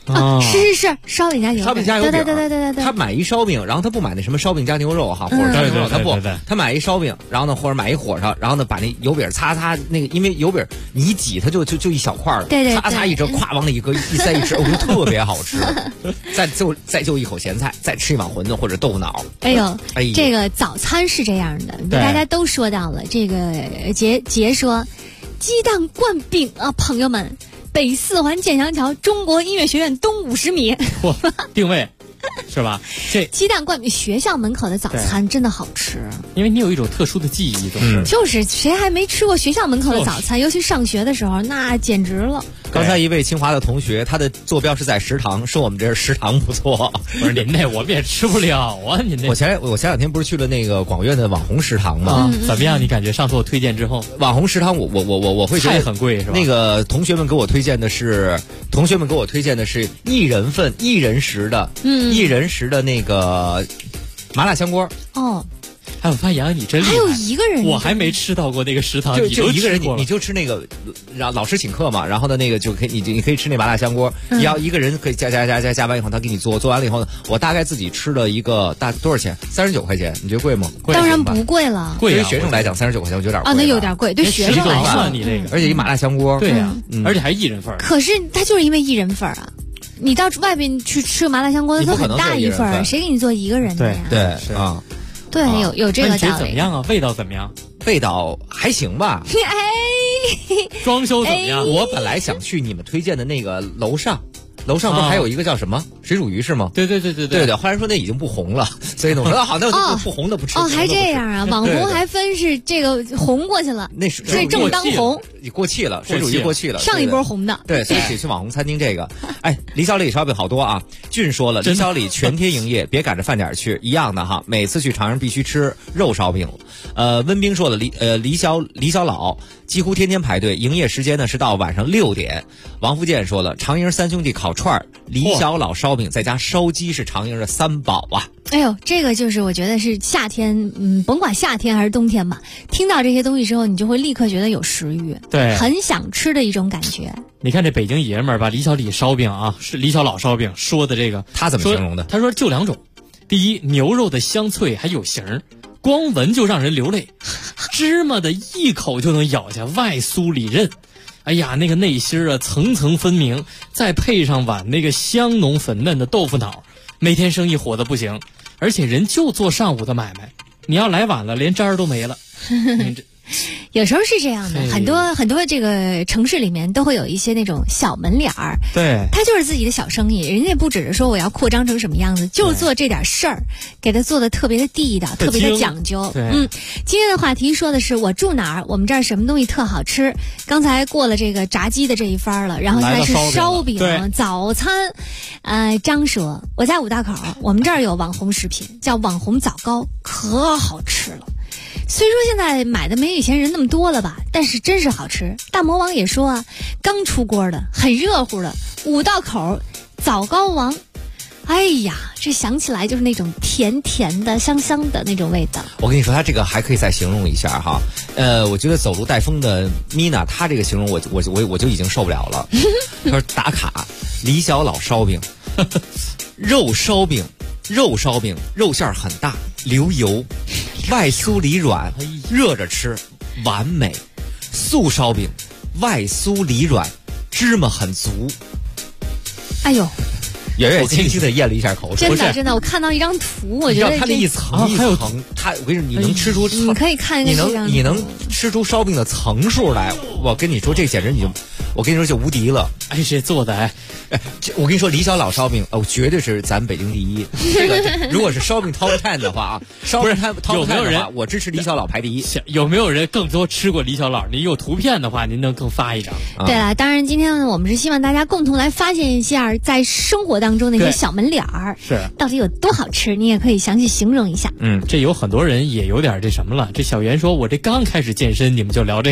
是烧饼加牛肉， 烧饼加油饼， 对， 他买一烧饼，然后他不买那什么烧饼加牛肉哈，或者加牛肉，他买一烧饼，然后呢或者买一火烧，然后呢把那油饼擦那个，因为油饼你一挤它就一小块了， 对， 擦一折，咵往里一搁，一塞一吃，我觉得特别好吃。再就一口咸菜，再吃一碗馄饨或者豆腐脑。 哎呦，这个早餐是这样的，大家都说到了。这个杰说，鸡蛋灌饼啊，朋友们，北四环建祥桥中国音乐学院东50米。 定位。是吧？这鸡蛋灌饼，学校门口的早餐真的好吃， 因为你有一种特殊的记忆， 就是谁还没吃过学校门口的早餐？尤其上学的时候，那简直了。 刚才一位清华的同学，他的坐标是在食堂，说我们这食堂不错。 不是您那我们也吃不了啊，您那。 我前2天不是去了那个广院的网红食堂吗？ 怎么样？你感觉上次我推荐之后， 网红食堂我会觉得菜很贵是吧？ 那个同学们给我推荐的是一人份1人食的，1人食的那个麻辣香锅。 哦。 还有发扬你真厉害， 还有一个人， 我还没吃到过那个食堂， 就一个人，你就吃那个，让老师请客嘛，然后的那个就可以，你可以吃那麻辣香锅，你要一个人可以加完以后，他给你做完了以后呢，我大概自己吃了一个多少钱？39块钱，你觉得贵吗？ 当然不贵了， 对于学生来讲39块钱我觉得有点贵啊，那有点贵，对学生来说， 你这个， 而且一麻辣香锅， 对呀，而且还1人份。 可是他就是因为1人份啊。你到外边去吃麻辣香锅，它很大一份，谁给你做一个人的呀？ 对啊， 对，有这个道理。 怎么样啊？味道怎么样？ 味道还行吧。 装修怎么样？ 我本来想去你们推荐的那个楼上不是还有一个叫什么水煮鱼是吗？ 对， 后来说那已经不红了，所以呢我说好，那不红的不吃。 还这样啊？网红还分是这个红过去了，所以正当红。 过气了，水煮鱼过气了， 上一波红的。 对，所以去网红餐厅这个，李小李烧饼好多啊。俊说了，李小李全天营业，别赶着饭点去，一样的哈。每次去长安必须吃肉烧饼。温冰说了，李小老几乎天天排队，营业时间呢是到晚上6点。王福建说了，长营3兄弟烤串，李小老烧饼再加烧鸡是长营的3宝啊。 哎呦，这个就是我觉得是夏天，甭管夏天还是冬天吧，听到这些东西之后，你就会立刻觉得有食欲， 对， 很想吃的一种感觉。 你看这北京爷们儿把李小李烧饼啊，是李小老烧饼说的这个， 他怎么形容的？ 他说就2种，第一，牛肉的香脆还有形，光闻就让人流泪；芝麻的一口就能咬下，外酥里韧。哎呀，那个内心啊层层分明，再配上碗那个香浓粉嫩的豆腐脑，每天生意火的不行。而且人就做上午的买卖，你要来晚了，连渣儿都没了。 有时候是这样的，很多这个城市里面都会有一些那种小门脸儿， 对， 他就是自己的小生意，人家不只是说我要扩张成什么样子，就是做这点事儿，给他做的特别的地道，特别的讲究。今天的话题说的是我住哪儿，我们这儿什么东西特好吃。刚才过了这个炸鸡的这一番了，然后现在是烧饼早餐。张说，我家5大口，我们这儿有网红食品，叫网红枣糕，可好吃了。虽说现在买的没以前人那么多了吧，但是真是好吃。大魔王也说啊，刚出锅的，很热乎的5道口枣糕王。哎呀，这想起来就是那种甜甜的、香香的那种味道。 我跟你说，他这个还可以再形容一下哈。我觉得走路带风的米娜，她这个形容我就已经受不了了。他说打卡李小老烧饼，肉烧饼，肉馅很大，流油，外酥里软，热着吃完美。素烧饼，外酥里软，芝麻很足。 哎呦， 远远轻轻的咽了一下口水。 真的，我看到一张图，我觉得它那一层一层，它我跟你说，你能吃出， 你可以看一下你能吃出烧饼的层数来。我跟你说，这简直我跟你说就无敌了。 哎，这做的我跟你说，李小老烧饼绝对是咱北京第一。这个如果是烧饼 top 10的话啊，烧饼 top 10的话，我支持李小老排第一。 有没有人更多吃过李小老？你有图片的话，您能更发一张。 对了，当然今天我们是希望大家共同来发现一下在生活当中那些小门脸儿， 是到底有多好吃，你也可以详细形容一下。 这有很多人也有点这什么了。这小袁说，我这刚开始健身，你们就聊这个。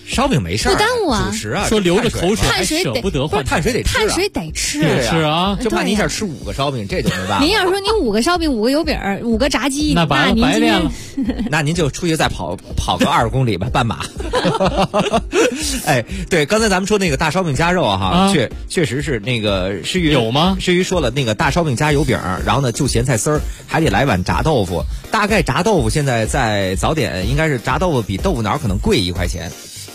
烧饼没事儿， 不耽误啊。 主食啊， 说流着口水还碳水舍不得换， 碳水得吃， 碳水得吃， 是啊， 就怕你一下吃5个烧饼，这就没办法。 您要说您5个烧饼、5个油饼、5个炸鸡， 那您白练了， 那您就出去再跑个20公里吧，半马。哎，对，刚才咱们说那个大烧饼加肉哈，确实是那个诗雨有吗？ 诗雨说了，那个大烧饼加油饼，然后呢就咸菜丝儿，还得来碗炸豆腐。大概炸豆腐现在在早点应该是炸豆腐比豆腐脑可能贵1块钱。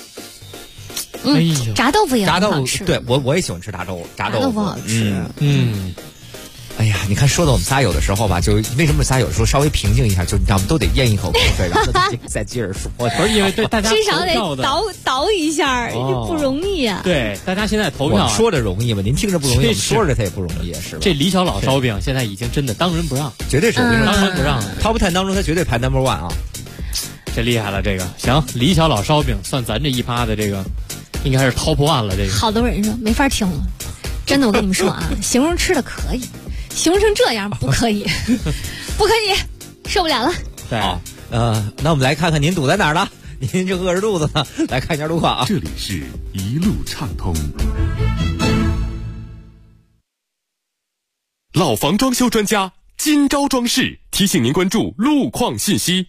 炸豆腐也很好吃。 对，我也喜欢吃炸豆腐好吃。 哎呀，你看，说的我们仨有的时候吧，就为什么仨有的时候稍微平静一下，就你知道吗？都得咽一口口水，然后再接着说。 不是因为对大家至少得倒一下，就不容易啊。 对，大家现在投票， 说着容易嘛，您听着不容易，我们说着它也不容易，是吧？ 这李小老烧饼现在已经真的当仁不让， 绝对是当仁不让。 Top 10当中，它绝对排 No.1 啊！ 这厉害了，这个行，李小老烧饼算咱这一趴的这个，应该是 Top 1了。这个好多人说没法听了，真的，我跟你们说啊，形容吃的可以。形容成这样不可以，不可以，受不了了。 好，那我们来看看您堵在哪儿了？您就饿着肚子呢，来看一下路况啊。 这里是一路畅通。老房装修专家金招装饰提醒您关注路况信息。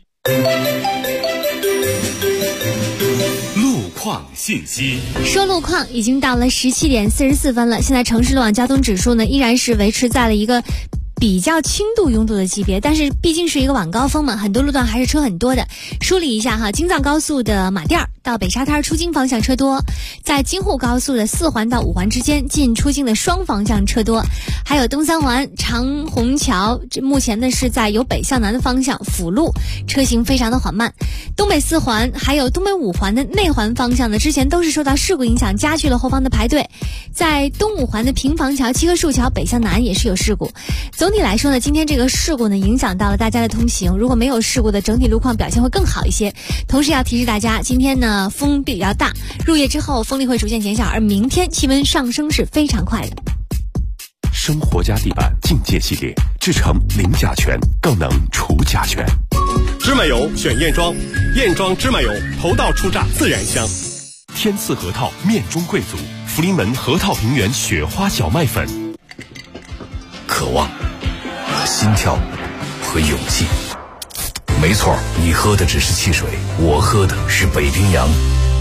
路况信息。 说路况已经到了17点44分了，现在城市路网交通指数呢依然是维持在了一个比较轻度拥堵的级别，但是毕竟是一个晚高峰嘛，很多路段还是车很多的。梳理一下哈，京藏高速的马甸到北沙滩出京方向车多，在京沪高速的4环到5环之间进出京的双方向车多，还有东3环长虹桥，这目前呢是在由北向南的方向辅路，车行非常的缓慢。东北4环还有东北5环的内环方向呢，之前都是受到事故影响，加剧了后方的排队。在东5环的平房桥、七棵树桥北向南也是有事故。总体来说呢，今天这个事故呢影响到了大家的通行，如果没有事故的整体路况表现会更好一些。同时要提示大家，今天呢风比较大，入夜之后风力会逐渐减小，而明天气温上升是非常快的。 生活家地板境界系列，制成零甲醛，更能除甲醛。 芝麻油选燕庄，燕庄芝麻油头道出榨自然香。 天赐核桃面中贵族，福临门核桃平原雪花小麦粉。 渴望、心跳和勇气。没错，你喝的只是汽水，我喝的是北冰洋。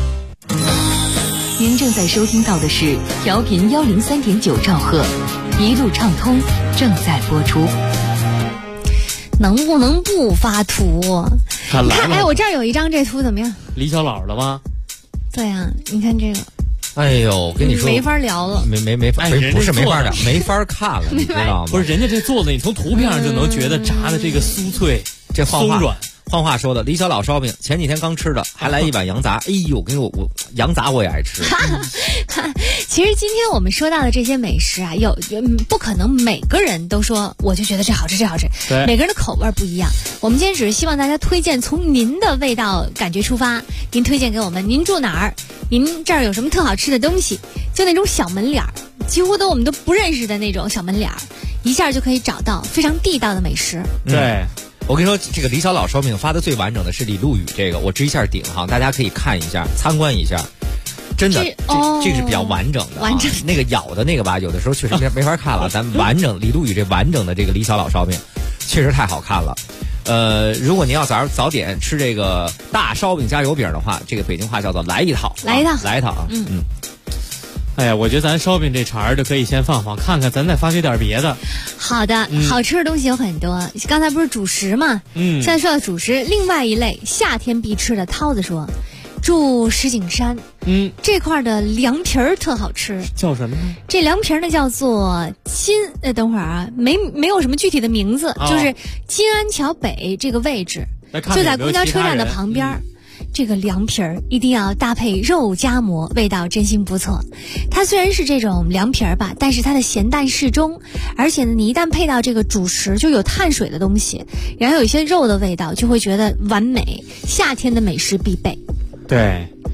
您正在收听到的是调频103.9兆赫，一路畅通正在播出。 能不能不发图？ 看， 哎，我这儿有一张，这图怎么样？ 李小老的吗？ 对啊，你看这个。 哎呦，我跟你说， 没法聊了， 没法，不是没法聊，没法看了，你知道吗？ 不是，人家这做的，你从图片上就能觉得炸的这个酥脆， 这松软。 换话说的，李小老烧饼前几天刚吃的，还来一碗羊杂。哎呦，我跟我羊杂我也爱吃。 其实今天我们说到的这些美食啊，不可能每个人都说我就觉得这好吃这好吃，每个人的口味不一样。我们今天只是希望大家推荐从您的味道感觉出发，您推荐给我们，您住哪儿，您这儿有什么特好吃的东西，就那种小门脸儿，几乎我们都不认识的那种小门脸儿，一下就可以找到非常地道的美食。 对。 我跟你说，这个李小老烧饼发的最完整的是李路宇这个，我支一下顶哈，大家可以看一下，参观一下，真的，这个是比较完整的，那个咬的那个吧，有的时候确实没法看了，咱们完整李路宇这完整的这个李小老烧饼，确实太好看了。如果您要早点吃这个大烧饼加油饼的话，这个北京话叫做来一套，来一套啊， 哎呀，我觉得咱烧饼这茬儿就可以先放，看看咱再发掘点别的。 好的，好吃的东西有很多。刚才不是主食吗？现在说到主食，另外一类夏天必吃的，涛子说，住石景山，这块的凉皮儿特好吃。 叫什么呢？ 这凉皮儿呢叫做等会儿啊，没有什么具体的名字，就是金安桥北这个位置，就在公交车站的旁边。这个凉皮儿一定要搭配肉夹馍，味道真心不错。它虽然是这种凉皮儿吧，但是它的咸淡适中，而且呢，你一旦配到这个主食，就有碳水的东西，然后有一些肉的味道，就会觉得完美。夏天的美食必备。 对，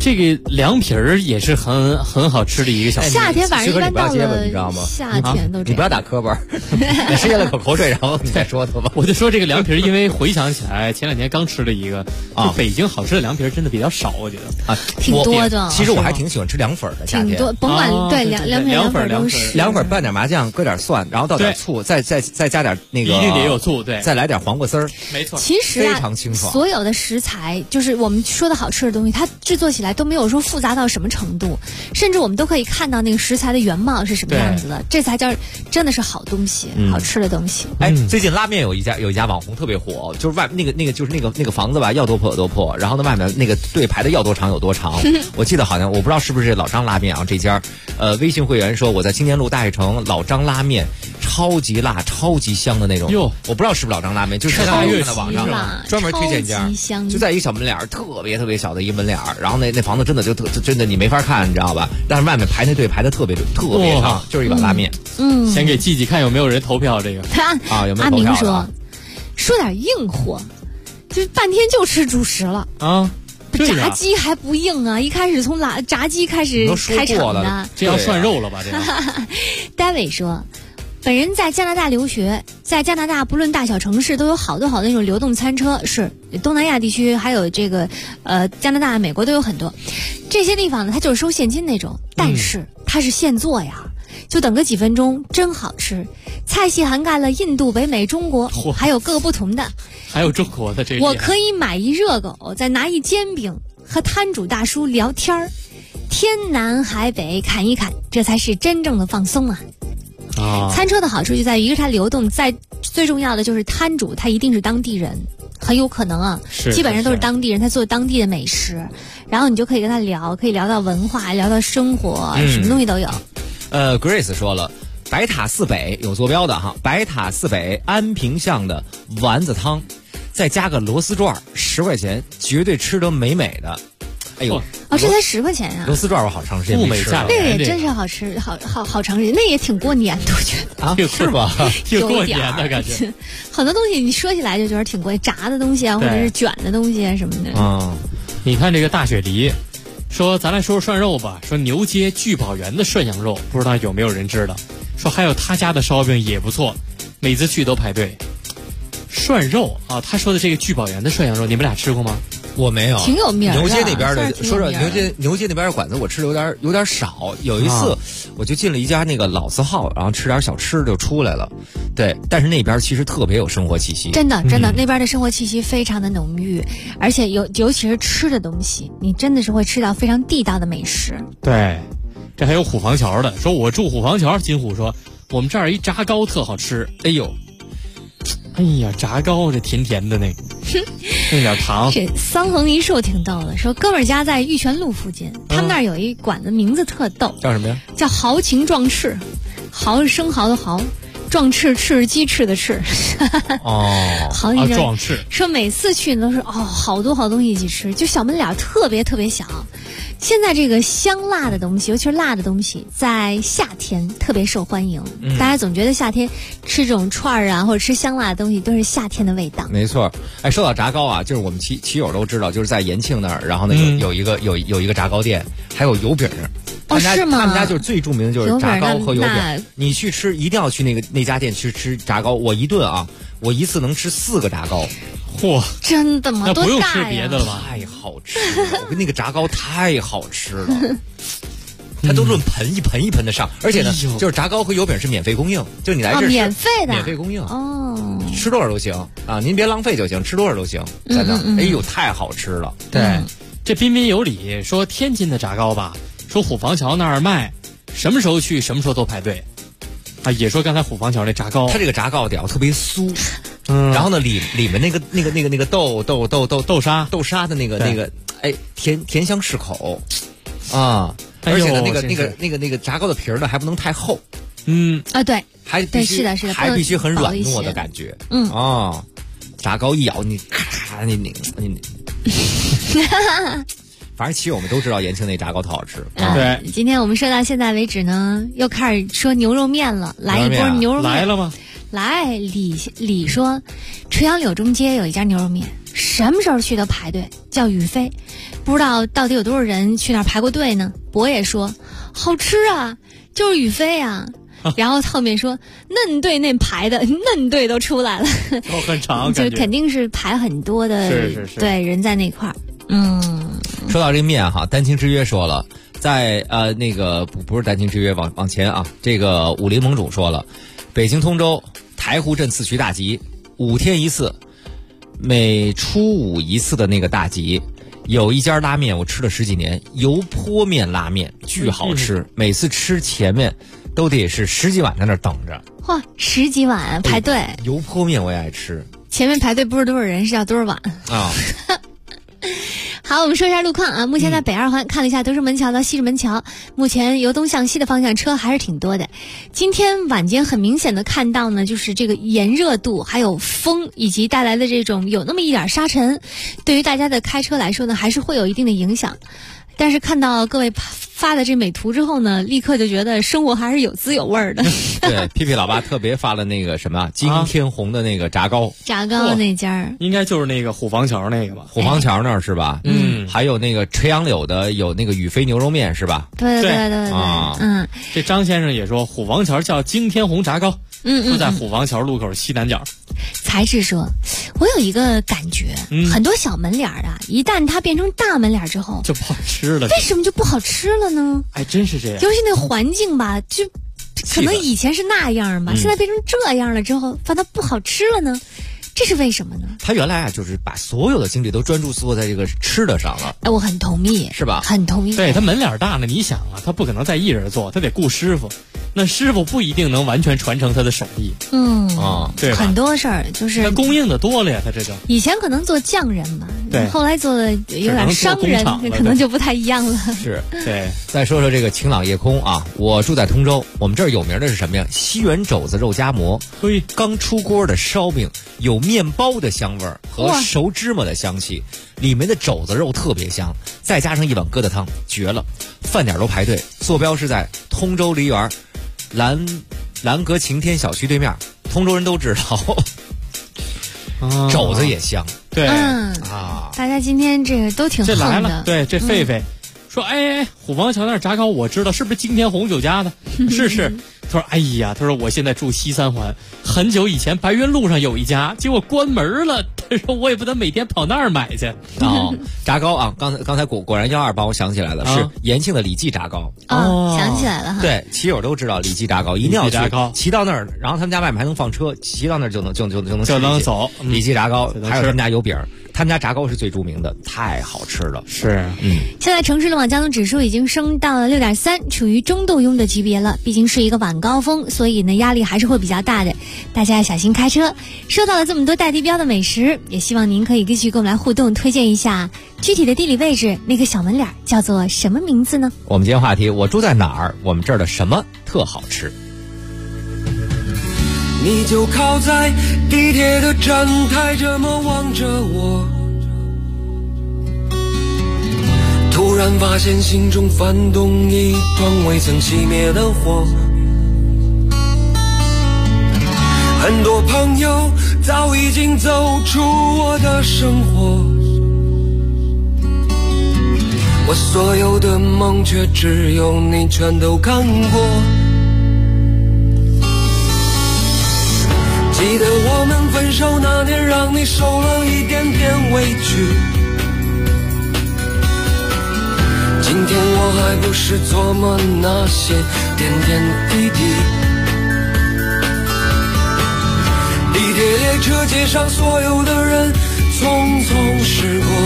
这个凉皮儿也是很好吃的一个小吃。 夏天反正一般到了你知道吗？ 夏天都这样。 你不要打磕巴，你是咽了口口水，然后你再说的吧。 我就说这个凉皮儿，因为回想起来前2天刚吃了一个啊，北京好吃的凉皮儿真的比较少，我觉得啊， 挺多的。 其实我还挺喜欢吃凉粉的，夏天挺多，甭管对凉粉都是凉粉拌点麻酱，搁点蒜，然后倒点醋，再加点那个一定得有醋，对， 再来点黄瓜丝儿， 没错。 其实非常清爽。 所有的食材，就是我们说的好吃的东西，它制作起来都没有说复杂到什么程度，甚至我们都可以看到那个食材的原貌是什么样子的，这才叫真的是好东西，好吃的东西。 哎，最近拉面有一家网红特别火，就是外那个就是那个房子吧，要多破有多破，然后呢外面那个队排的要多长有多长。我记得好像我不知道是不是老张拉面啊，这家微信会员说我在青年路大悦城老张拉面，超级辣超级香的那种。哟，我不知道是不是老张拉面，就是在网上专门推荐一家，就在一个小门脸，特别特别小的一个门脸，然后那房子真的就真的你没法看，你知道吧？但是外面排那队排的特别长，就是一碗拉面。 先给季季看有没有人投票这个啊？有没有投票？阿明说点硬货，就是半天就吃主食了啊。 炸鸡还不硬啊！一开始从炸鸡开始开场的， 这要涮肉了吧？这个。 David 说，本人在加拿大留学，在加拿大不论大小城市都有好多那种流动餐车，是东南亚地区还有这个加拿大、美国都有很多。这些地方呢，它就是收现金那种，但是它是现做呀。就等个几分钟，真好吃。菜系涵盖了印度、北美、中国，还有各个不同的。 还有中国的这。 我可以买一热狗，再拿一煎饼，和摊主大叔聊天儿，天南海北侃一侃，这才是真正的放松啊！餐车的好处就在于，一个它流动，最重要的就是摊主他一定是当地人，很有可能啊，基本上都是当地人，他做当地的美食，然后你就可以跟他聊，可以聊到文化，聊到生活，什么东西都有。 Grace 说了，白塔寺北有坐标的哈，白塔寺北安平巷的丸子汤，再加个螺丝转，10块钱，绝对吃得美美的。哎呦， 这才10块钱呀！ 螺丝转我好长时间没吃了， 那个也真是好吃，好长时间，那也挺过年的，我觉得啊，是吧？ 挺过年的感觉。 很多东西你说起来就觉得挺过，炸的东西啊，或者是卷的东西啊什么的。 你看这个大雪梨。说咱来说说涮肉吧，说牛街聚宝园的涮羊肉，不知道有没有人知道？说还有他家的烧饼也不错，每次去都排队。涮肉啊，他说的这个聚宝园的涮羊肉，你们俩吃过吗？ 我没有， 挺有名的。 牛街那边的，说说牛街那边的馆子，我吃的有点少。有一次，我就进了一家那个老字号，然后吃点小吃就出来了。对，但是那边其实特别有生活气息， 真的，那边的生活气息非常的浓郁，而且尤其是吃的东西，你真的是会吃到非常地道的美食。 对，这还有虎坊桥的，说我住虎坊桥，金虎说我们这儿一炸糕特好吃。哎呀，炸糕这甜甜的那个，弄点糖。 这桑恒一树挺逗的，说哥们儿家在玉泉路附近，他们那儿有一馆子，名字特逗， 叫什么呀？ 叫豪情壮翅，豪是生蚝的豪，壮翅是鸡翅的翅。豪情壮翅。 说每次去都是好多东西一起吃，就小门脸特别特别小。现在这个香辣的东西，尤其是辣的东西，在夏天特别受欢迎。大家总觉得夏天吃这种串儿啊，或者吃香辣的东西，都是夏天的味道。 没错。哎，说到炸糕啊，就是我们骑友都知道，就是在延庆那儿，然后呢有一个炸糕店，还有油饼。 是吗？ 他们家就是最著名的就是炸糕和油饼。你去吃，一定要去那家店去吃炸糕。我一顿啊，我一次能吃4个炸糕。 嚯， 真的吗？ 那不用吃别的了吧？ 太好吃了，我跟那个炸糕太好吃了。它都论盆一盆的上，而且呢，就是炸糕和油饼是免费供应，就你来这免费的， 免费供应吃多少都行啊，您别浪费就行，吃多少都行，真的。哎呦，太好吃了。 对，这彬彬有礼说天津的炸糕吧，说虎坊桥那儿卖，什么时候去什么时候都排队。啊，也说刚才虎坊桥那炸糕， 它这个炸糕底特别酥，然后呢里面那个豆沙的那个，哎，甜香适口啊，而且呢那个炸糕的皮儿呢还不能太厚， 对， 还必须是的还必须很软糯的感觉，炸糕一咬你咔你反正其实我们都知道延庆那炸糕特好吃。 对， 今天我们说到现在为止呢，又开始说牛肉面了，来一波牛肉面来了吗？ 来，李说，垂杨柳中街有一家牛肉面，什么时候去都排队，叫宇飞。 不知道到底有多少人去那儿排过队呢？博也说好吃啊，就是宇飞啊。然后后面说嫩队那排的嫩队都出来了， 都很长， 就肯定是排很多的， 是对人在那块儿。 说到这个面哈，丹青之约说了，在那个不是丹青之约，往前啊，这个武林盟主说了，北京通州台湖镇四渠大集5天一次，每初5一次的那个大集。有一家拉面我吃了10几年，油泼面拉面巨好吃，每次吃前面都得是10几碗在那儿等着。 哇，10几碗排队。 油泼面我也爱吃。 前面排队不是多少人，是要多少碗啊？ 好，我们说一下路况啊。目前在北二环看了一下德胜门桥到西直门桥，目前由东向西的方向车还是挺多的。今天晚间很明显的看到呢，就是这个炎热度还有风以及带来的这种有那么一点沙尘，对于大家的开车来说呢，还是会有一定的影响。但是看到各位发的这美图之后呢，立刻就觉得生活还是有滋有味的。 对，屁屁老爸特别发了那个什么金天红的那个炸糕， 炸糕那家应该就是那个虎坊桥那个吧？ 虎坊桥那儿是吧？还有那个垂杨柳的有那个宇飞牛肉面是吧？ 对， 这张先生也说虎坊桥叫金天红炸糕，就在虎坊桥路口西南角。 才是说，我有一个感觉，很多小门脸啊，一旦它变成大门脸之后， 就不好吃了。 为什么就不好吃了呢？ 哎，真是这样。 尤其那环境吧，就可能以前是那样吧，现在变成这样了之后，把它不好吃了呢？这是为什么呢？ 他原来啊，就是把所有的精力都专注做在这个吃的上了。 哎，我很同意， 是吧？ 很同意。 对，他门脸大呢，你想啊，他不可能再一人做，他得雇师傅。那师傅不一定能完全传承他的手艺。对吧， 很多事儿就是他供应的多了呀，他这就以前可能做匠人嘛， 对， 后来做的有点商人，可能就不太一样了。 是， 对。 再说说这个晴朗夜空啊，我住在通州，我们这儿有名的是什么呀？西园肘子肉夹馍，刚出锅的烧饼，有面包的香味儿和熟芝麻的香气，里面的肘子肉特别香，再加上一碗疙瘩汤，绝了！饭点都排队，坐标是在通州梨园兰阁晴天小区对面，通州人都知道。肘子也香， 对大家今天这个都挺横的。 这来了，对，这狒狒说：“哎，虎坊桥那儿炸糕我知道，是不是金天红酒家的？是。”他说：“哎呀，他说我现在住西三环，很久以前白云路上有一家，结果关门了。他说我也不能每天跑那儿买去。” 炸糕啊，刚才果然12帮我想起来了，是延庆的李记炸糕。 想起来了哈。 对，骑友都知道李记炸糕，一定要去。骑到那儿，然后他们家外面还能放车，骑到那儿就能走。 李记炸糕，还有他们家油饼。他们家炸糕是最著名的，太好吃了。 是， 现在城市路网交通指数已经升到了6.3，处于中度拥的级别了。毕竟是一个晚高峰，所以呢压力还是会比较大的，大家要小心开车。说到了这么多带地标的美食，也希望您可以继续跟我们来互动，推荐一下具体的地理位置，那个小门脸叫做什么名字呢？ 我们今天话题，我住在哪儿？我们这儿的什么特好吃？ 你就靠在地铁的站台这么望着我，突然发现心中翻动一团未曾熄灭的火。很多朋友早已经走出我的生活，我所有的梦却只有你全都看过。记得我们分手那年，让你受了一点点委屈，今天我还不是琢磨那些点点滴滴。地铁列车街上所有的人匆匆驶过，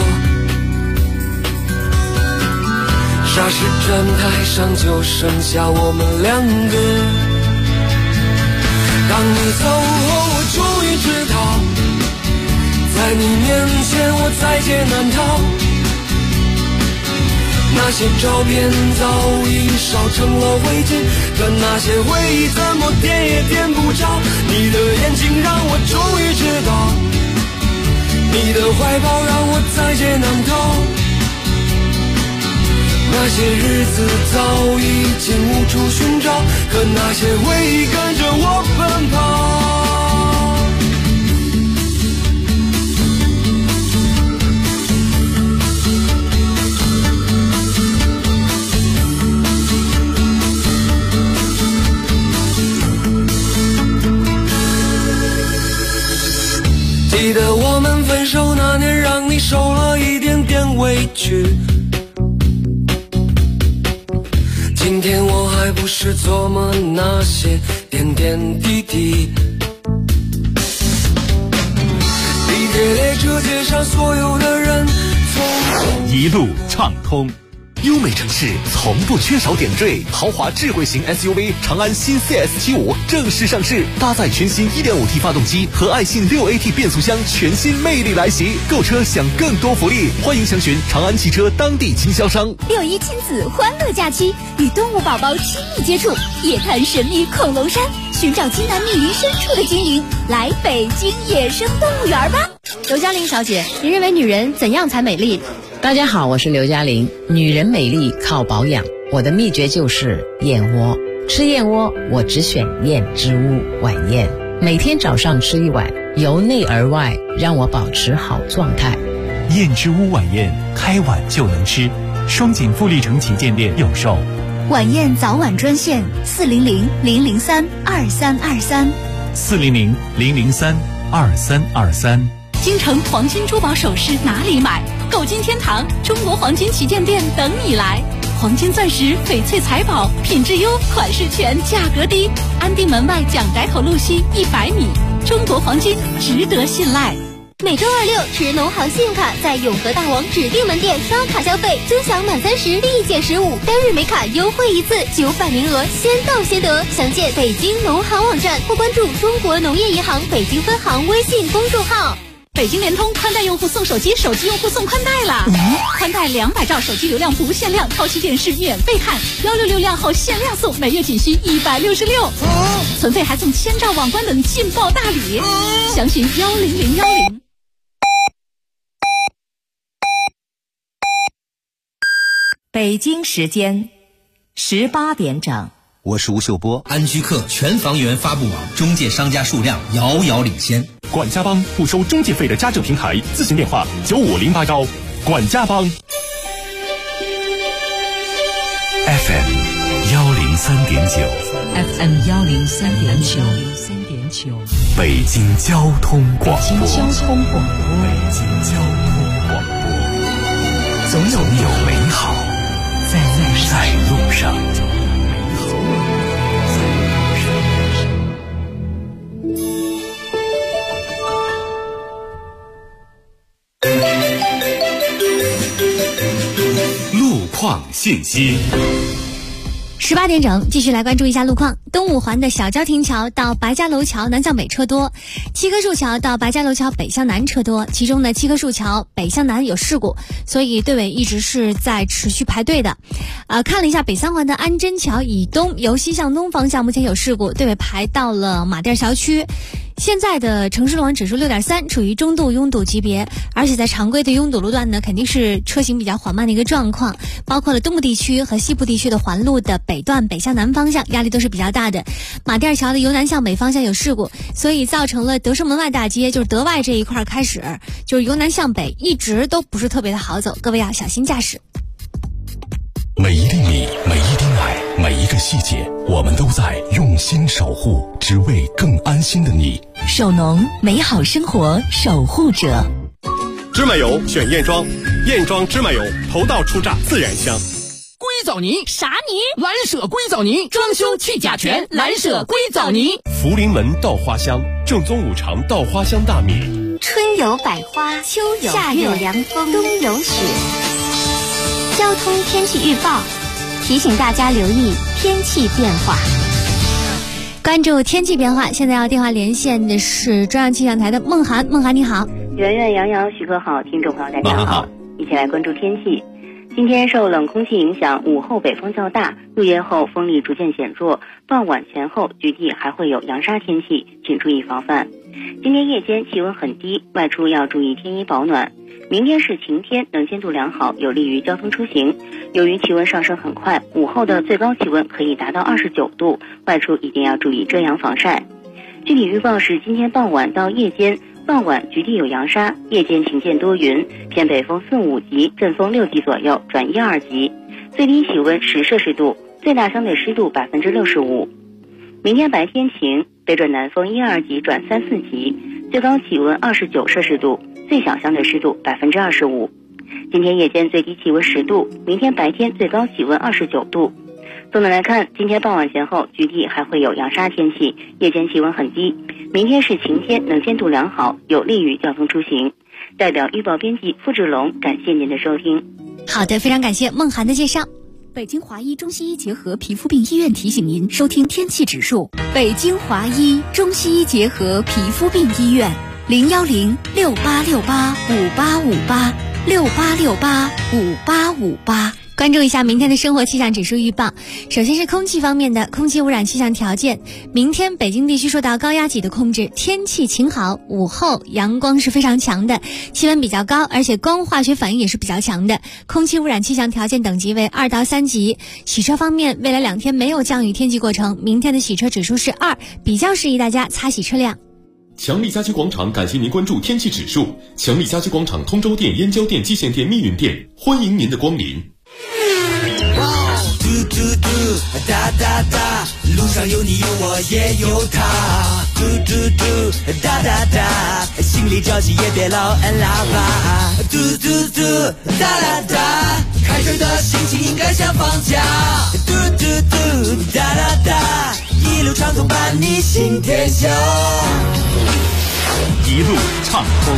霎时站台上就剩下我们两个。当你走后，我终于知道，在你面前我在劫难逃。那些照片早已烧成了灰烬，可那些回忆怎么点也点不着。你的眼睛让我终于知道，你的怀抱让我在劫难逃。那些日子早已经无处寻找，可那些回忆跟着我奔跑。 去。今天我还不是琢磨那些点点滴滴。地铁列车街上所有的人， 一路畅通。优美城市从不缺少点缀，豪华智慧型 SUV 长安新 CS75 正式上市，搭载全新 1.5T 发动机和爱信 6AT 变速箱，全新魅力来袭。购车享更多福利，欢迎详询长安汽车当地经销商。 6·1亲子欢乐假期，与动物宝宝亲密接触，夜探神秘恐龙山，寻找金南密林深处的精灵，来北京野生动物园吧。 刘嘉玲小姐，您认为女人怎样才美丽？ 大家好，我是刘嘉玲。女人美丽靠保养，我的秘诀就是燕窝。吃燕窝，我只选燕之屋晚宴，每天早上吃一碗，由内而外让我保持好状态。 燕之屋晚宴，开碗就能吃，双井富力城旗舰店有售。 晚宴早晚专线 400-003-2323，400-003-2323。 京城黄金珠宝首饰哪里买？购金天堂中国黄金旗舰店等你来。黄金钻石、翡翠财宝，品质优，款式全，价格低。安定门外蒋宅口路西100米，中国黄金值得信赖。 每周2、6持农行信用卡在永和大王指定门店刷卡消费，尊享满30立减15，单日每卡优惠1次900名额，先到先得。详见北京农行网站或关注中国农业银行北京分行微信公众号。 北京联通宽带用户送手机，手机用户送宽带啦！宽带200兆手机流量不限量，超级电视免费看，166量后限量送，每月仅需166，存费还送1000兆网关等劲爆大礼，详询10010。 北京时间18点整。 我是吴秀波。 安居客全房源发布网中介商家数量遥遥领先。 管家帮不收中介费的家政平台，咨询电话95081。管家帮。 FM 103.9。 FM 103.9。 北京交通广播。 北京交通广播。 总有美好在路上。路况信息。 18点整，继续来关注一下路况。东五环的小郊亭桥到白家楼桥南向北车多，七棵树桥到白家楼桥北向南车多，其中呢七棵树桥北向南有事故，所以队尾一直是在持续排队的。看了一下北三环的安贞桥以东由西向东方向目前有事故，队尾排到了马甸小区。现在的城市路网指数6.3，处于中度拥堵级别，而且在常规的拥堵路段呢，肯定是车行比较缓慢的一个状况，包括了东部地区和西部地区的环路的北段北向南方向压力都是比较大的。马甸桥的由南向北方向有事故，所以造成了德胜门外大街，就是德外这一块开始，就是由南向北一直都不是特别的好走，各位要小心驾驶。 每一粒米，每一滴奶，每一个细节，我们都在用心守护，只为更安心的你。 手农，美好生活守护者。 芝麻油选燕庄，燕庄芝麻油头道初榨自然香。 硅藻泥啥泥？ 蓝舍硅藻泥，装修去甲醛，蓝舍硅藻泥。 福临门稻花香，正宗五常稻花香大米。 春有百花，秋有夏有凉风，冬有雪。交通天气预报提醒大家留意天气变化。 关注天气变化，现在要电话连线的是中央气象台的孟涵。孟涵你好。 圆圆、杨洋、徐哥好，听众朋友大家好，一起来关注天气。今天受冷空气影响，午后北风较大，入夜后风力逐渐减弱，傍晚前后局地还会有扬沙天气，请注意防范。今天夜间气温很低，外出要注意添衣保暖。明天是晴天，能见度良好，有利于交通出行。由于气温上升很快，午后的最高气温可以达到29度，外出一定要注意遮阳防晒。具体预报是今天傍晚到夜间，傍晚局地有扬沙，夜间晴间多云，偏北风4、5级，阵风6级左右，转1、2级，最低气温10摄氏度，最大相对湿度65%。明天白天晴，北转南风1、2级转3、4级，最高气温29摄氏度，最小相对湿度25%。 今天夜间最低气温10度，明天白天最高气温29度。总的来看，今天傍晚前后局地还会有扬沙天气，夜间气温很低。明天是晴天，能见度良好，有利于交通出行。代表预报编辑付志龙，感谢您的收听。 好的，非常感谢梦涵的介绍。 北京华医中西医结合皮肤病医院提醒您收听天气指数。北京华医中西医结合皮肤病医院，01068685858686858。 关注一下明天的生活气象指数预报。首先是空气方面的，空气污染气象条件，明天北京地区受到高压脊的控制，天气晴好，午后阳光是非常强的，气温比较高，而且光化学反应也是比较强的，空气污染气象条件等级为2到3级。洗车方面，未来2天没有降雨天气过程，明天的洗车指数是2，比较适宜大家擦洗车辆。 强力家居广场感谢您关注天气指数。强力家居广场通州店、燕郊店、蓟县店、密云店，欢迎您的光临。 嘟嘟嘟，哒哒哒，路上有你有我也有他。嘟嘟嘟，哒哒哒，心里着急也别老按喇叭。嘟嘟嘟，哒哒哒，开车的心情应该像放假。嘟嘟嘟，哒哒哒，一路畅通伴你行天下。 一路畅通。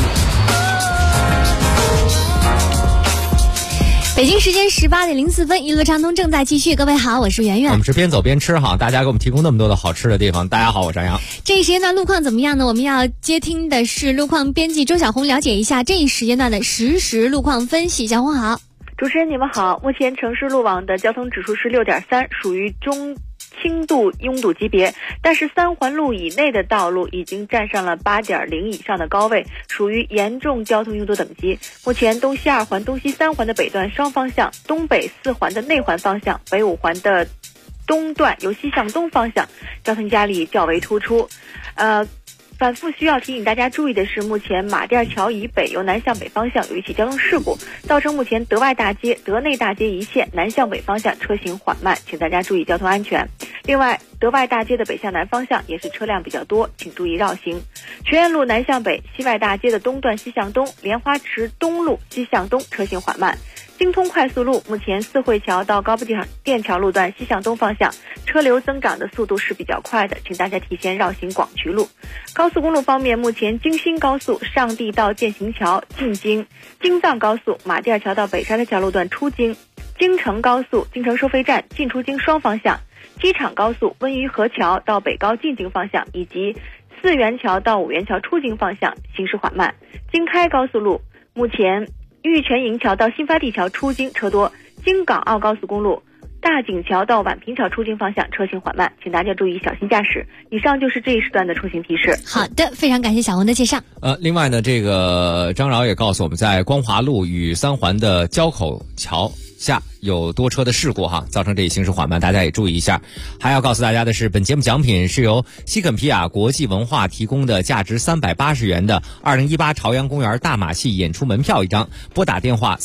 北京时间18点04分，一路畅通正在继续。各位好，我是圆圆。 我们是边走边吃哈，大家给我们提供那么多的好吃的地方。大家好，我张扬。 这一时间段路况怎么样呢？我们要接听的是路况编辑周小红，了解一下这一时间段的实时路况分析。小红好。 主持人你们好，目前城市路网的交通指数是6.3，属于中轻度拥堵级别，但是3环路以内的道路已经站上了8.0以上的高位，属于严重交通拥堵等级。目前东西2环、东西3环的北段双方向，东北4环的内环方向，北5环的东段由西向东方向，交通压力较为突出。反复需要提醒大家注意的是，目前马甸桥以北由南向北方向有一起交通事故，造成目前德外大街、德内大街一线南向北方向车行缓慢，请大家注意交通安全。另外，德外大街的北向南方向也是车辆比较多，请注意绕行。全院路南向北、西外大街的东段西向东、莲花池东路西向东车行缓慢。京通快速路目前四惠桥到高步电桥路段西向东方向车流增长的速度是比较快的，请大家提前绕行广渠路。高速公路方面，目前京新高速上地到建行桥进京，京藏高速马甸桥到北沙特桥路段出京，京承高速京承收费站进出京双方向，机场高速温榆河桥到北高进京方向，以及四元桥到五元桥出京方向行驶缓慢。京开高速路目前玉泉营桥到新发地桥出京车多，京港澳高速公路大井桥到宛平桥出京方向车行缓慢，请大家注意小心驾驶。以上就是这一时段的出行提示。 好的，非常感谢小红的介绍。 另外呢，这个张饶也告诉我们，在光华路与3环的交口桥下有多车的事故哈，造成这一行驶缓慢，大家也注意一下。还要告诉大家的是，本节目奖品是由西肯皮亚国际文化提供的价值380元的2018朝阳公园大马戏演出门票一张，拨打电话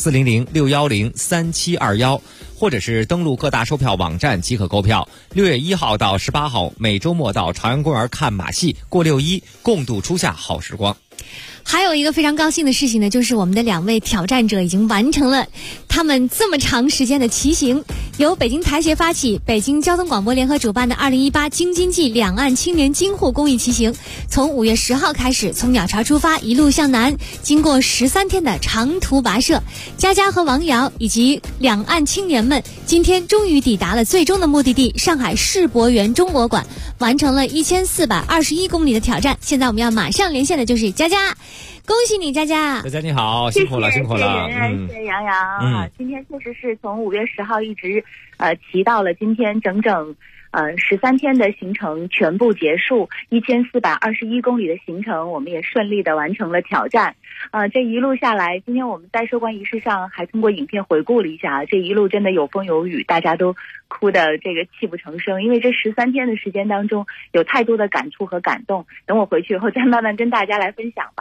400-610-3721，或者是登录各大售票网站即可购票。6月1号到18号每周末到朝阳公园看马戏，过6·1，共度初夏好时光。 还有一个非常高兴的事情呢，就是我们的2位挑战者已经完成了他们这么长时间的骑行，由北京台协发起，北京交通广播联合主办的2018京津冀两岸青年京沪公益骑行，从5月10号开始，从鸟巢出发，一路向南，经过13天的长途跋涉，佳佳和王瑶以及两岸青年们今天终于抵达了最终的目的地上海世博园中国馆，完成了1421公里的挑战。现在我们要马上连线的就是佳佳，恭喜你，佳佳！ 佳佳你好，辛苦了，辛苦了。 谢谢杨洋。今天确实是从5月10号一直骑到了今天，整整13天的行程全部结束，1421公里的行程，我们也顺利的完成了挑战。这一路下来，今天我们在收官仪式上还通过影片回顾了一下，这一路真的有风有雨，大家都哭的这个泣不成声，因为这13天的时间当中有太多的感触和感动，等我回去以后再慢慢跟大家来分享吧。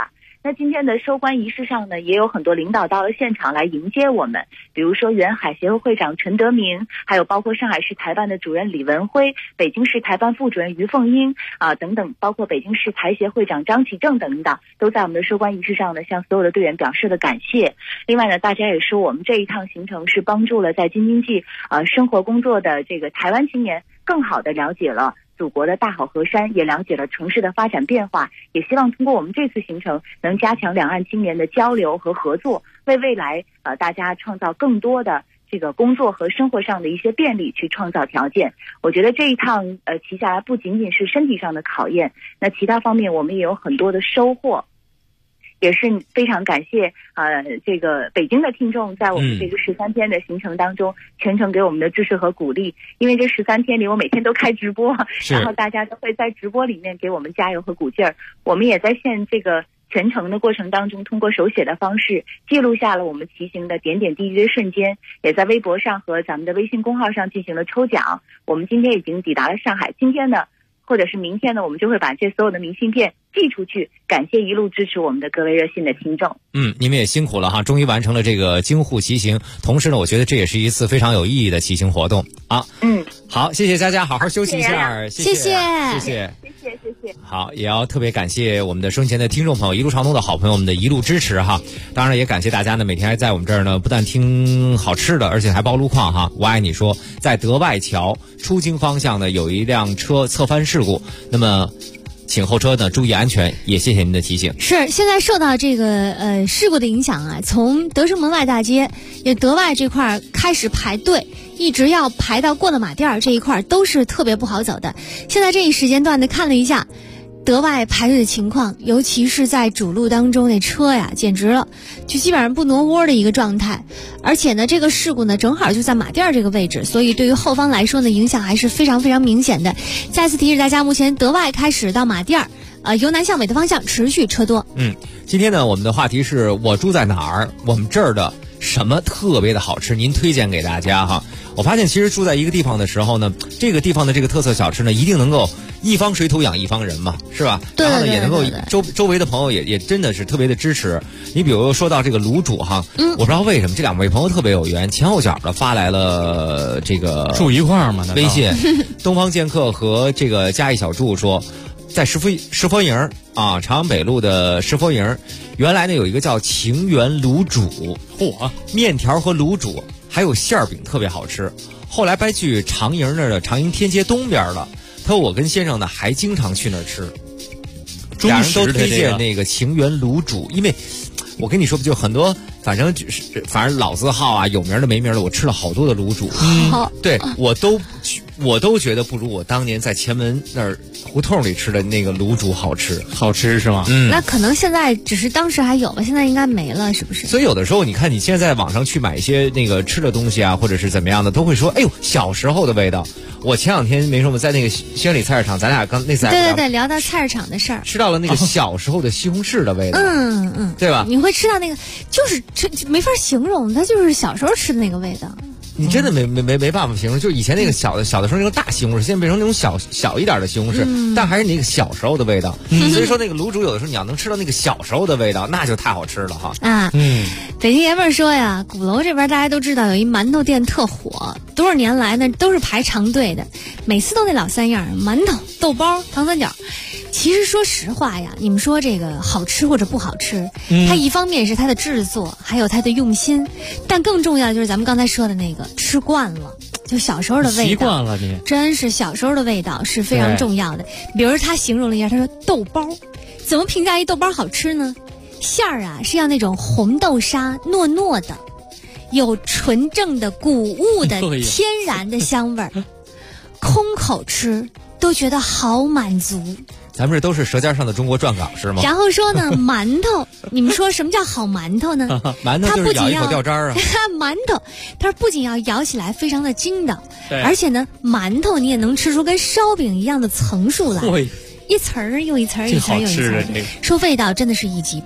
那今天的收官仪式上呢，也有很多领导到了现场来迎接我们，比如说原海协会会长陈德明，还有包括上海市台办的主任李文辉，北京市台办副主任于凤英等等，包括北京市台协会长张启正等等，都在我们的收官仪式上呢，向所有的队员表示了感谢。另外呢，大家也说我们这一趟行程是帮助了在京津冀生活工作的这个台湾青年更好的了解了祖国的大好河山，也了解了城市的发展变化，也希望通过我们这次行程能加强两岸青年的交流和合作，为未来大家创造更多的这个工作和生活上的一些便利去创造条件。我觉得这一趟骑下来不仅仅是身体上的考验，那其他方面我们也有很多的收获。也是非常感谢这个北京的听众在我们这个13天的行程当中全程给我们的支持和鼓励，因为这13天里我每天都开直播，然后大家都会在直播里面给我们加油和鼓劲儿。我们也在这个全程的过程当中通过手写的方式记录下了我们骑行的点点滴滴的瞬间，也在微博上和咱们的微信公号上进行了抽奖。我们今天已经抵达了上海，今天呢或者是明天呢，我们就会把这所有的明信片寄出去，感谢一路支持我们的各位热心的听众。 你们也辛苦了哈，终于完成了这个京沪骑行。同时呢，我觉得这也是一次非常有意义的骑行活动啊。好，谢谢佳佳，好好休息一下，谢谢。好，也要特别感谢我们的收音前的听众朋友，一路畅通的好朋友们的一路支持哈。当然也感谢大家呢，每天还在我们这儿呢，不但听好吃的，而且还包路况哈。我爱你说，在德外桥出京方向呢，有一辆车侧翻事故，那么请后车呢注意安全，也谢谢您的提醒。 是，现在受到这个事故的影响啊，从德胜门外大街也德外这块开始排队，一直要排到过了马甸这一块都是特别不好走的。现在这一时间段呢，看了一下德外排队的情况，尤其是在主路当中，那车呀简直了，就基本上不挪窝的一个状态。而且呢，这个事故呢正好就在马甸这个位置，所以对于后方来说呢，影响还是非常非常明显的。再次提示大家，目前德外开始到马甸由南向北的方向持续车多。 今天呢，我们的话题是我住在哪儿，我们这儿的什么特别的好吃，您推荐给大家哈。我发现其实住在一个地方的时候呢，这个地方的这个特色小吃呢，一定能够一方水土养一方人嘛，是吧？ 对， 然后呢，也能够周围的朋友也真的是特别的支持。你比如说到这个卤煮哈，我不知道为什么这两位朋友特别有缘，前后脚的发来了这个住一块儿嘛， 微信，东方剑客和这个嘉义小筑说，在石佛营啊，朝阳北路的石佛营，原来呢有一个叫情缘卤煮，面条和卤煮还有馅儿饼特别好吃。后来搬去长营那儿的长营天街东边了。他说我跟先生呢还经常去那儿吃，俩人都推荐那个情缘卤煮，因为我跟你说，就很多，反正老字号啊，有名的没名的，我吃了好多的卤煮，对我都觉得不如我当年在前门那儿胡同里吃的那个卤煮好吃是吗？ 那可能现在只是当时还有吧，现在应该没了，是不是？ 所以有的时候你看你现在在网上去买一些那个吃的东西啊，或者是怎么样的，都会说哎呦小时候的味道。我前两天没说嘛，在那个宣礼菜市场，咱俩刚那次对聊到菜市场的事儿， 吃到了那个小时候的西红柿的味道，对吧？ 你会吃到那个，就是没法形容，它就是小时候吃的那个味道。 你真的没办法形容，就是以前那个小的时候那个大西红柿，现在变成那种小一点的西红柿，但还是那个小时候的味道。所以说那个卤煮有的时候你要能吃到那个小时候的味道，那就太好吃了哈。 北京爷们儿说呀，鼓楼这边大家都知道有一馒头店特火，多少年来呢都是排长队的，每次都那老三样，馒头、豆包、糖三角。其实说实话呀，你们说这个好吃或者不好吃，它一方面是它的制作，还有它的用心，但更重要的就是咱们刚才说的那个吃惯了，就小时候的味道， 习惯了你， 真是小时候的味道是非常重要的。比如他形容了一下，他说豆包，怎么评价一豆包好吃呢？馅儿啊是要那种红豆沙糯糯的，有纯正的谷物的天然的香味儿，空口吃都觉得好满足。 咱们这都是舌尖上的中国转岗是吗？ 然后说呢，馒头，你们说什么叫好馒头呢？ 馒头就是咬一口掉渣啊。 馒头，它不仅要咬起来非常的筋道，而且呢，馒头你也能吃出跟烧饼一样的层数来，一层儿又一层儿，一层儿又一层儿。说味道真的是一级棒。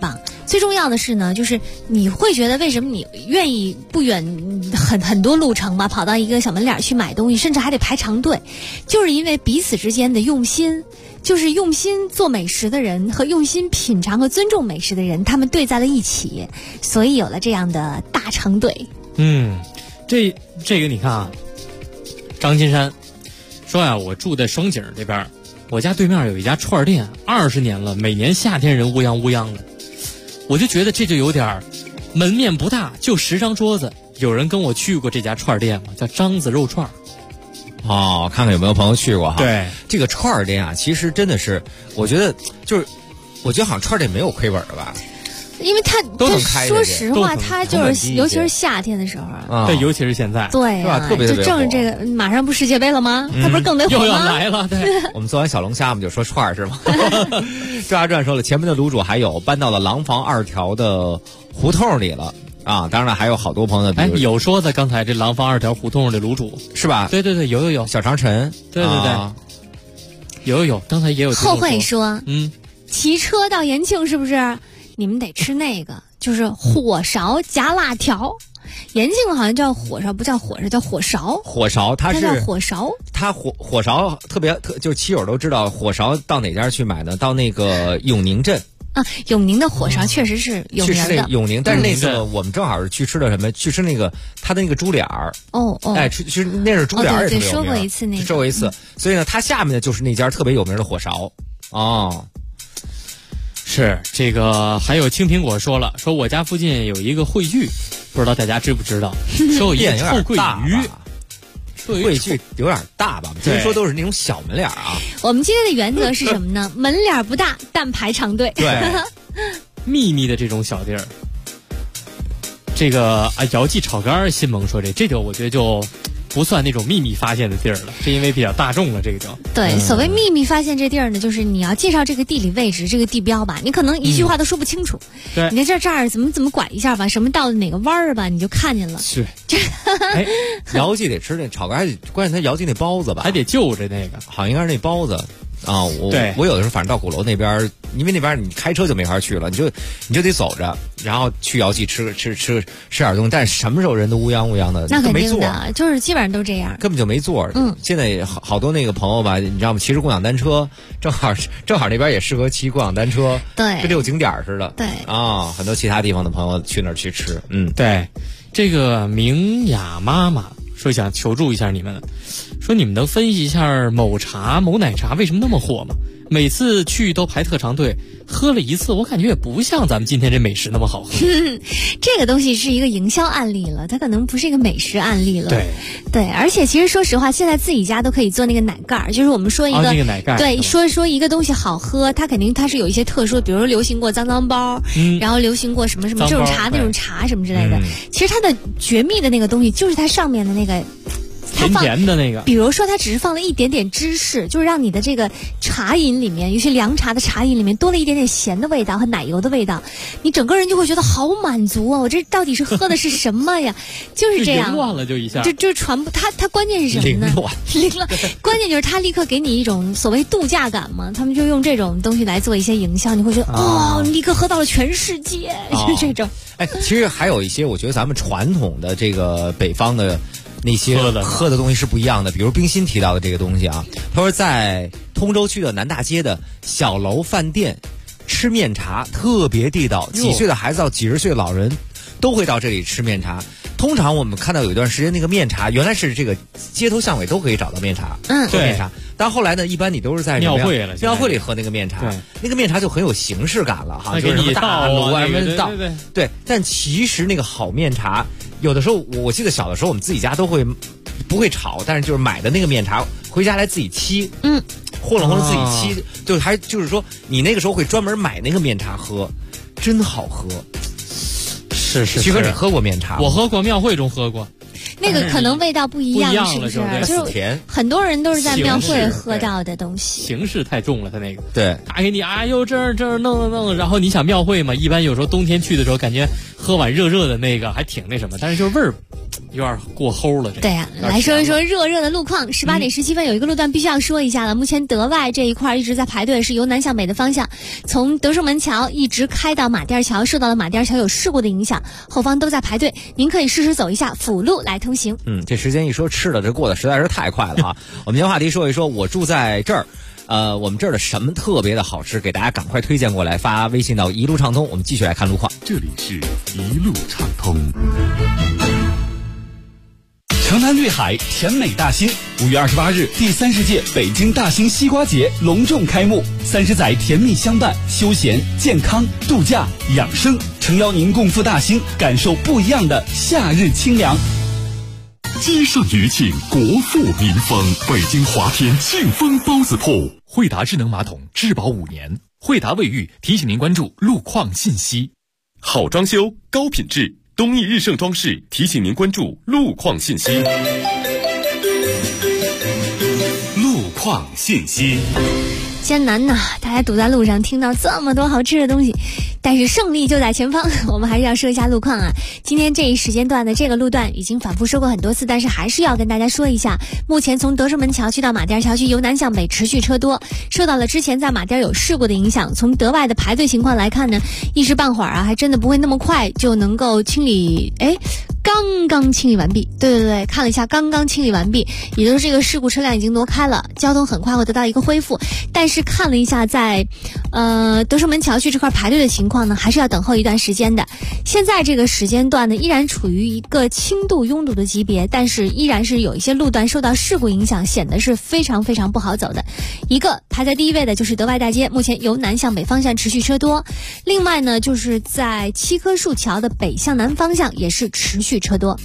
最重要的是呢，就是你会觉得为什么你愿意不远很多路程嘛，跑到一个小门脸去买东西，甚至还得排长队，就是因为彼此之间的用心。就是用心做美食的人和用心品尝和尊重美食的人，他们对在了一起，所以有了这样的大长队。 这个你看啊，张金山说呀，我住在双井这边，我家对面有一家串店，20年了，每年夏天人乌泱乌泱的。我就觉得这就有点门面不大，就10张桌子。有人跟我去过这家串店吗？叫张子肉串。 哦，看看有没有朋友去过哈。 对， 这个串儿店啊，其实真的是，我觉得好像串儿店没有亏本的吧。 因为它都能开， 说实话，它就是尤其是夏天的时候， 对，尤其是现在， 对啊，特别就正这个马上不世界杯了吗？它不是更得火吗？ 又要来了，对。 我们做完小龙虾，我们就说串儿是吗？赵家传说了，前门的卤煮还有搬到了廊坊2条的胡同里了。啊，当然了，还有好多朋友， 有说的，刚才这廊坊2条胡同的卤煮是吧？ 对，有小长城， 对，有，刚才也有。 后悔说，骑车到延庆是不是？你们得吃那个，就是火烧夹辣条。延庆好像叫火烧，不叫火烧，叫火烧。 火烧，它是叫火烧。 它火烧特别就是骑友都知道，火烧到哪家去买呢？到那个永宁镇。 啊，永宁的火烧确实是有名的。 去吃那永宁，但是那次我们正好是去吃的什么？去吃那个他的那个猪脸儿。哎，去那是猪脸儿也特别有名。 对，说过一次那个。 说过一次，所以呢，它下面的就是那家特别有名的火烧。哦， 是这个，还有青苹果说了，说我家附近有一个汇聚，不知道大家知不知道？说有一个臭鳜鱼。 汇聚有点大吧？听说都是那种小门脸啊。 我们今天的原则是什么呢？门脸不大，但排长队。 对， 秘密的这种小地儿。这个啊，姚记炒肝，新萌说这就我觉得就不算那种秘密发现的地儿了，是因为比较大众了，这个就。 对，所谓秘密发现这地儿呢，就是你要介绍这个地理位置、这个地标吧，你可能一句话都说不清楚。 对， 你在这儿怎么拐一下吧，什么到了哪个弯儿吧，你就看见了。 是。 哎，姚记得吃那炒肝，关键他姚记那包子吧， 还得就着那个， 好像应该是那包子。啊，我有的时候反正到鼓楼那边，因为那边你开车就没法去了，你就得走着，然后去姚记吃点东西。但是什么时候人都乌泱乌泱的， 那肯定的，就是基本上都这样， 根本就没座。现在好多那个朋友吧，你知道吗？骑着共享单车，正好那边也适合骑共享单车， 对， 跟溜景点似的。 对啊，很多其他地方的朋友去那儿去吃。 对，这个明雅妈妈说想求助一下你们。说你们能分析一下某奶茶为什么那么火吗？每次去都排特长队，喝了一次我感觉也不像咱们今天这美食那么好喝。 这个东西是一个营销案例了，它可能不是一个美食案例了。 对， 而且其实说实话，现在自己家都可以做那个奶盖，就是我们说一个、 那个奶盖， 对，说一个东西好喝，它肯定它是有一些特殊的，比如说流行过脏包，然后流行过什么这种茶那种茶什么之类的。其实它的绝密的那个东西就是它上面的那个。 甜的那个， 比如说它只是放了一点点芝士，就是让你的这个茶饮里面，尤其凉茶的茶饮里面多了一点点咸的味道和奶油的味道，你整个人就会觉得好满足啊！我这到底是喝的是什么呀？就是这样， 凌乱了就一下， 就传播它关键是什么呢？凌乱，关键就是它立刻给你一种所谓度假感嘛，他们就用这种东西来做一些营销，你会觉得你立刻喝到了全世界，就是这种。 哎，其实还有一些，我觉得咱们传统的这个北方的。那些喝的东西是不一样的，比如冰心提到的这个东西啊，他说在通州区的南大街的小楼饭店吃面茶特别地道，几岁的孩子到几十岁的老人都会到这里吃面茶。通常我们看到有一段时间那个面茶原来是这个街头巷尾都可以找到面茶，喝面茶，但后来呢，一般你都是在庙会里喝那个面茶，那个面茶就很有形式感了哈，就是你大炉啊什么倒， 对， 但其实那个好面茶。有的时候，我记得小的时候，我们自己家都会不会炒，但是就是买的那个面茶回家来自己沏，和弄自己沏，就是说你那个时候会专门买那个面茶喝，真好喝。 是， 徐哥，你喝过面茶吗？ 我喝过，庙会中喝过。 那个可能味道不一样，是不是？ 就是甜， 很多人都是在庙会喝到的东西， 形式太重了，他那个。 对， 打给你，哎呦这儿弄，然后你想庙会嘛，一般有时候冬天去的时候，感觉喝碗热热的那个还挺那什么，但是就是味儿有点过齁了。 对呀，来说一说热热的路况。18点17分有一个路段必须要说一下了，目前德外这一块一直在排队，是由南向北的方向，从德胜门桥一直开到马甸桥，受到了马甸桥有事故的影响，后方都在排队，您可以试试走一下辅路来通行。 这时间一说吃的，这过得实在是太快了啊！我们今天话题说一说，我住在这儿。我们这儿的什么特别的好吃，给大家赶快推荐过来，发微信到一路畅通。我们继续来看路况。 这里是一路畅通。 城南绿海，甜美大兴。5月28日，第30届北京大兴西瓜节隆重开幕，30载甜蜜相伴，休闲、健康、度假、养生，诚邀您共赴大兴，感受不一样的夏日清凉。 接上余庆，国富民丰，北京华天庆丰包子铺。 惠达智能马桶质保5年。惠达卫浴提醒您关注路况信息。 好装修，高品质，东义日盛装饰提醒您关注路况信息。路况信息。 艰难呐，大家堵在路上，听到这么多好吃的东西，但是胜利就在前方。我们还是要说一下路况啊。今天这一时间段的这个路段已经反复说过很多次，但是还是要跟大家说一下。目前从德胜门桥区到马甸桥区由南向北持续车多，受到了之前在马甸有事故的影响。从德外的排队情况来看呢，一时半会儿啊，还真的不会那么快就能够清理。刚刚清理完毕，对，看了一下，刚刚清理完毕，也就是这个事故车辆已经挪开了，交通很快会得到一个恢复。但是看了一下在德胜门桥区这块排队的情况呢，还是要等候一段时间的。现在这个时间段呢，依然处于一个轻度拥堵的级别，但是依然是有一些路段受到事故影响，显得是非常非常不好走的。一个排在第一位的就是德外大街，目前由南向北方向持续车多。另外呢，就是在七棵树桥的北向南方向也是持续车多。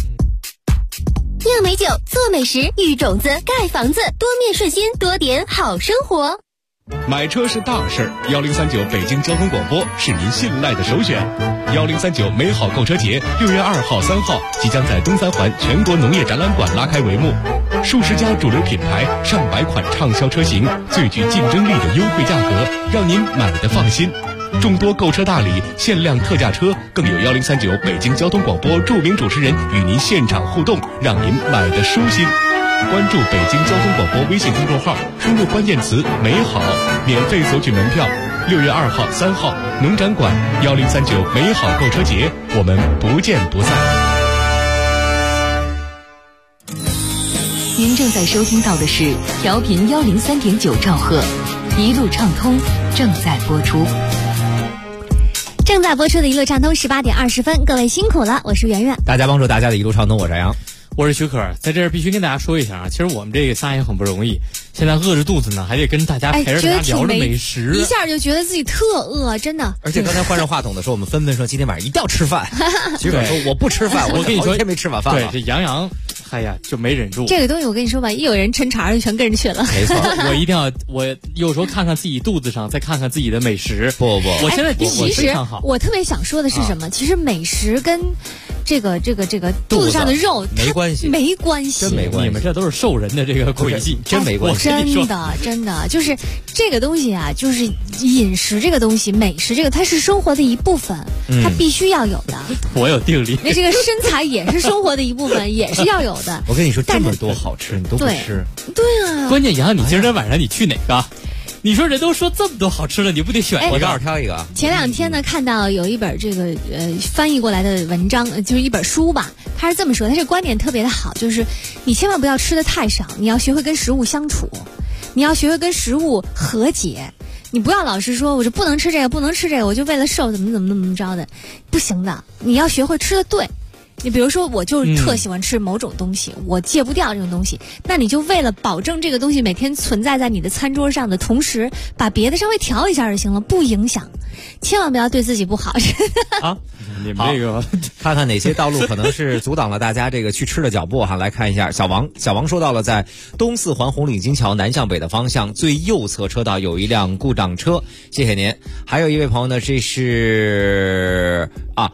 酿美酒，做美食，育种子，盖房子，多面顺心，多点好生活。 买车是大事，1039北京交通广播是您信赖的首选。1039美好购车节6月2号、3号即将在东三环全国农业展览馆拉开帷幕，数十家主流品牌、上百款畅销车型，最具竞争力的优惠价格，让您买得放心。众多购车大礼、限量特价车，更有1039北京交通广播著名主持人与您现场互动，让您买得舒心。关注北京交通广播微信公众号，输入关键词美好，免费索取门票。6月2号、3号农展馆1039美好购车节，我们不见不散。 您正在收听到的是调频103.9兆赫，一路畅通正在播出。 正在播出的一路畅通18点20分，各位辛苦了，我是圆圆。 大家帮助大家的一路畅通，我是杨。 我是许可，在这儿必须跟大家说一下啊，其实我们这个仨也很不容易，现在饿着肚子呢，还得跟大家陪着大家聊着美食， 一下就觉得自己特饿，真的。 而且刚才换上话筒的时候，我们纷纷说今天晚上一定要吃饭。许可说我不吃饭， 我跟你说， 天没吃晚饭了。 对，这杨，哎呀，就没忍住。 这个东西我跟你说吧，一有人抻茬就全跟着去了。 没错， 我有时候看看自己肚子上，再看看自己的美食。 不， 我现在其实我特别想说的是什么？其实美食跟这个肚子上的肉没关系， 没关系， 真没关系。 你们这都是兽人的这个诡计， 真没关系。 真的，就是这个东西啊，就是饮食这个东西，美食这个，它是生活的一部分，它必须要有的。 我有定力。 那这个身材也是生活的一部分，也是要有的。 我跟你说，这么多好吃，你都不吃。 对啊。 关键杨，你今天晚上你去哪个？你说人都说这么多好吃的，你不得选一个？ 我正好挑一个。 前2天呢，看到有一本这个翻译过来的文章，就是一本书吧。他是这么说，他这个观点特别的好，就是你千万不要吃的太少，你要学会跟食物相处，你要学会跟食物和解。你不要老是说我就不能吃这个，不能吃这个，我就为了瘦怎么着的，不行的。你要学会吃的对。你比如说，我就是特喜欢吃某种东西，我戒不掉这种东西，那你就为了保证这个东西每天存在在你的餐桌上的同时，把别的稍微调一下就行了，不影响。千万不要对自己不好。 啊，你们这个看看哪些道路可能是阻挡了大家这个去吃的脚步哈。来看一下，小王说到了，在东四环红领巾桥南向北的方向最右侧车道有一辆故障车，谢谢您。 还有一位朋友呢，这是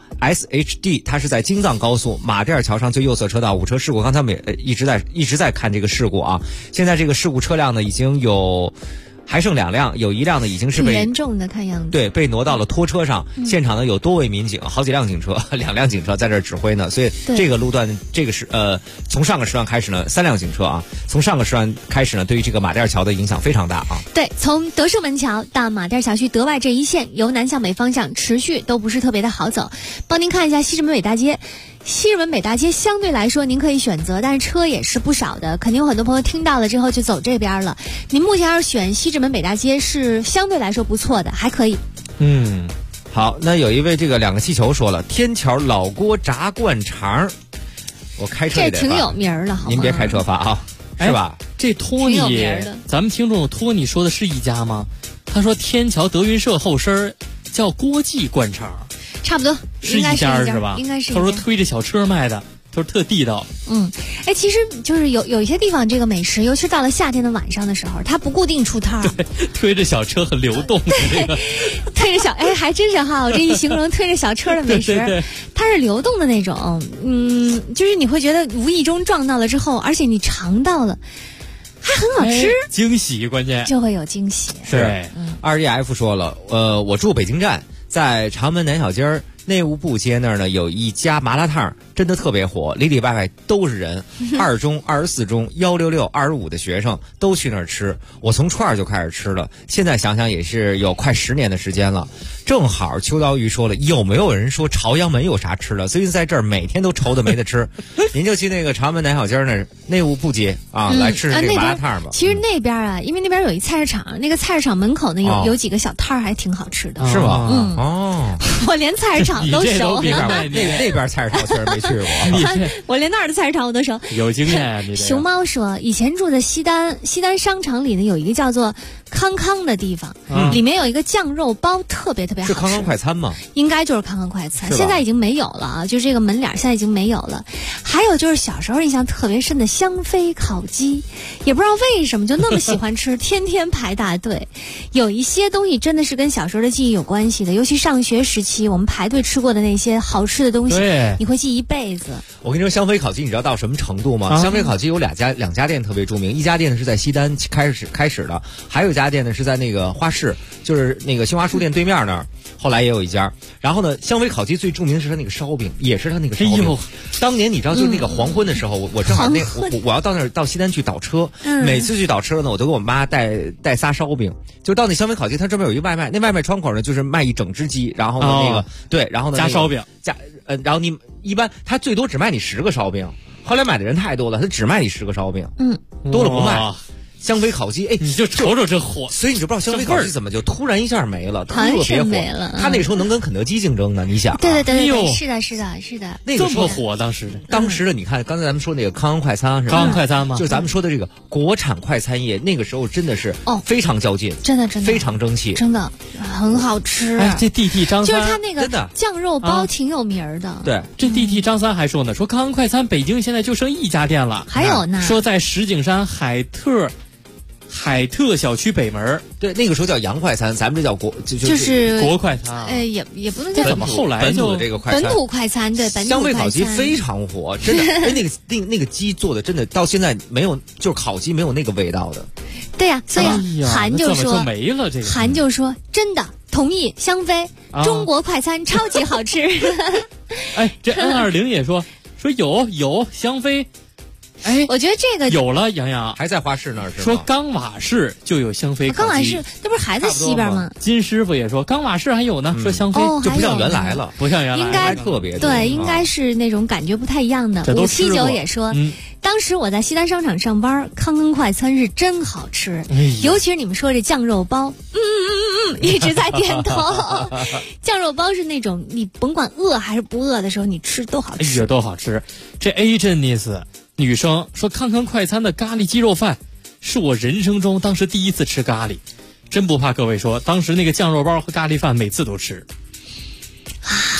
SHD， 他是在京藏高速马甸桥上最右侧车道5车事故。刚才我们一直在看这个事故啊。现在这个事故车辆呢已经还剩2辆，有一辆呢已经是被严重的看样子， 对，被挪到了拖车上。现场呢有多位民警，好几辆警车，2辆警车在这儿指挥呢。所以这个路段，这个是从上个时段开始呢，3辆警车啊，从上个时段开始呢，对于这个马甸桥的影响非常大啊。 对，从德胜门桥到马甸小区德外这一线，由南向北方向持续都不是特别的好走。帮您看一下西直门北大街。西直门北大街相对来说您可以选择，但是车也是不少的，肯定有很多朋友听到了之后就走这边了。您目前要是选西直门北大街是相对来说不错的，还可以。 好，那有一位这个2个气球说了，天桥老郭炸灌肠，我开车这挺有名儿了，好吗？ 您别开车发啊，是吧？ 这托尼，咱们听众托尼说的是一家吗？他说天桥德云社后身叫郭记灌肠。 差不多是一家是吧？ 应该是。 他说推着小车卖的，他说特地道。 其实就是有一些地方这个美食，尤其到了夏天的晚上的时候，它不固定出摊儿。 对，推着小车很流动的这个。 推着还真是哈，我这一形容推着小车的美食， 对， 它是流动的那种。就是你会觉得无意中撞到了之后，而且你尝到了。还很好吃， 惊喜，关键就会有惊喜。 是，2EF 说了，我住北京站，在长门南小街内务部街那儿呢，有一家麻辣烫，真的特别火，里里外外都是人，2中、24中、166、25的学生都去那儿吃。我从初2就开始吃了，现在想想也是有快10年的时间了。正好秋刀鱼说了，有没有人说朝阳门有啥吃的？最近在这儿每天都愁的没得吃，您就去那个长门南小街那儿内务部街啊，来吃这个麻辣烫吧。 其实那边啊，因为那边有一菜市场，那个菜市场门口呢有几个小摊儿还挺好吃的， 是吗？ 我连菜市场都熟。 那边菜市场确实没去过， 我连那儿的菜市场我都熟。 有经验啊！你熊猫说，以前住在西单商场里呢，有一个叫做康康的地方，里面有一个酱肉包，特别好吃。 是康康快餐吗？ 应该就是康康快餐，现在已经没有了啊，就这个门脸现在已经没有了。还有就是小时候印象特别深的香妃烤鸡，也不知道为什么就那么喜欢吃，天天排大队。有一些东西真的是跟小时候的记忆有关系的，尤其上学时期我们排队吃过的那些好吃的东西，你会记一辈子。 我跟你说，香妃烤鸡你知道到什么程度吗？香妃烤鸡有两家店特别著名，一家店呢是在西单开始的，还有一家店呢是在那个花市，就是那个新华书店对面那儿，后来也有一家。然后呢，香妃烤鸡最著名的是它那个烧饼，也是它那个烧饼。当年你知道，就是那个黄昏的时候，我正好我要到那儿到西单去倒车，每次去倒车呢，我都给我妈带仨烧饼。就到那香妃烤鸡，它这边有一外卖，那外卖窗口呢就是卖一整只鸡，然后呢那个对，然后呢加烧饼然后你一般他最多只卖你10个烧饼，后来买的人太多了，他只卖你10个烧饼，多了不卖。香妃烤鸡， 你就瞅瞅这火， 所以你就不知道香妃烤鸡怎么就突然一下没了，特别火。他那个时候能跟肯德基竞争呢，你想？ 对，是的， 那个这么火，当时的你看，刚才咱们说那个康康快餐是吧？ 康康快餐吗？ 就是咱们说的这个国产快餐业，那个时候真的是非常较劲， 真的非常争气， 真的很好吃。 这弟弟张三就是他那个酱肉包挺有名的。 对， 这弟弟张三还说呢，说康康快餐北京现在就剩1家店了， 还有呢， 说在石景山海特小区北门。 对，那个时候叫洋快餐，咱们这叫就是国快餐。 也不能叫怎么后来本土的这个快餐， 本土快餐对，本土快餐。 香妃烤鸡非常火，真的。那个鸡做的真的到现在没有，就是烤鸡没有那个味道的。 对呀，所以韩就说没了这个。 韩就说真的同意，香妃中国快餐超级好吃。 这N20也说有香妃。 我觉得这个有了，杨洋还在花市那儿是吗？ 说冈瓦市就有香妃烤鸡， 冈瓦市那不是还在西边吗？ 金师傅也说冈瓦市还有呢，说香妃就不像原来了， 不像原来， 应该特别对，应该是那种感觉不太一样的。579也说，当时我在西单商场上班，康康快餐是真好吃，尤其是你们说这酱肉包，一直在点头。酱肉包是那种你甭管饿还是不饿的时候，你吃都好吃， 都好吃。这 Ageness 女生说，康康快餐的咖喱鸡肉饭是我人生中当时第一次吃咖喱，真不怕各位说，当时那个酱肉包和咖喱饭每次都吃。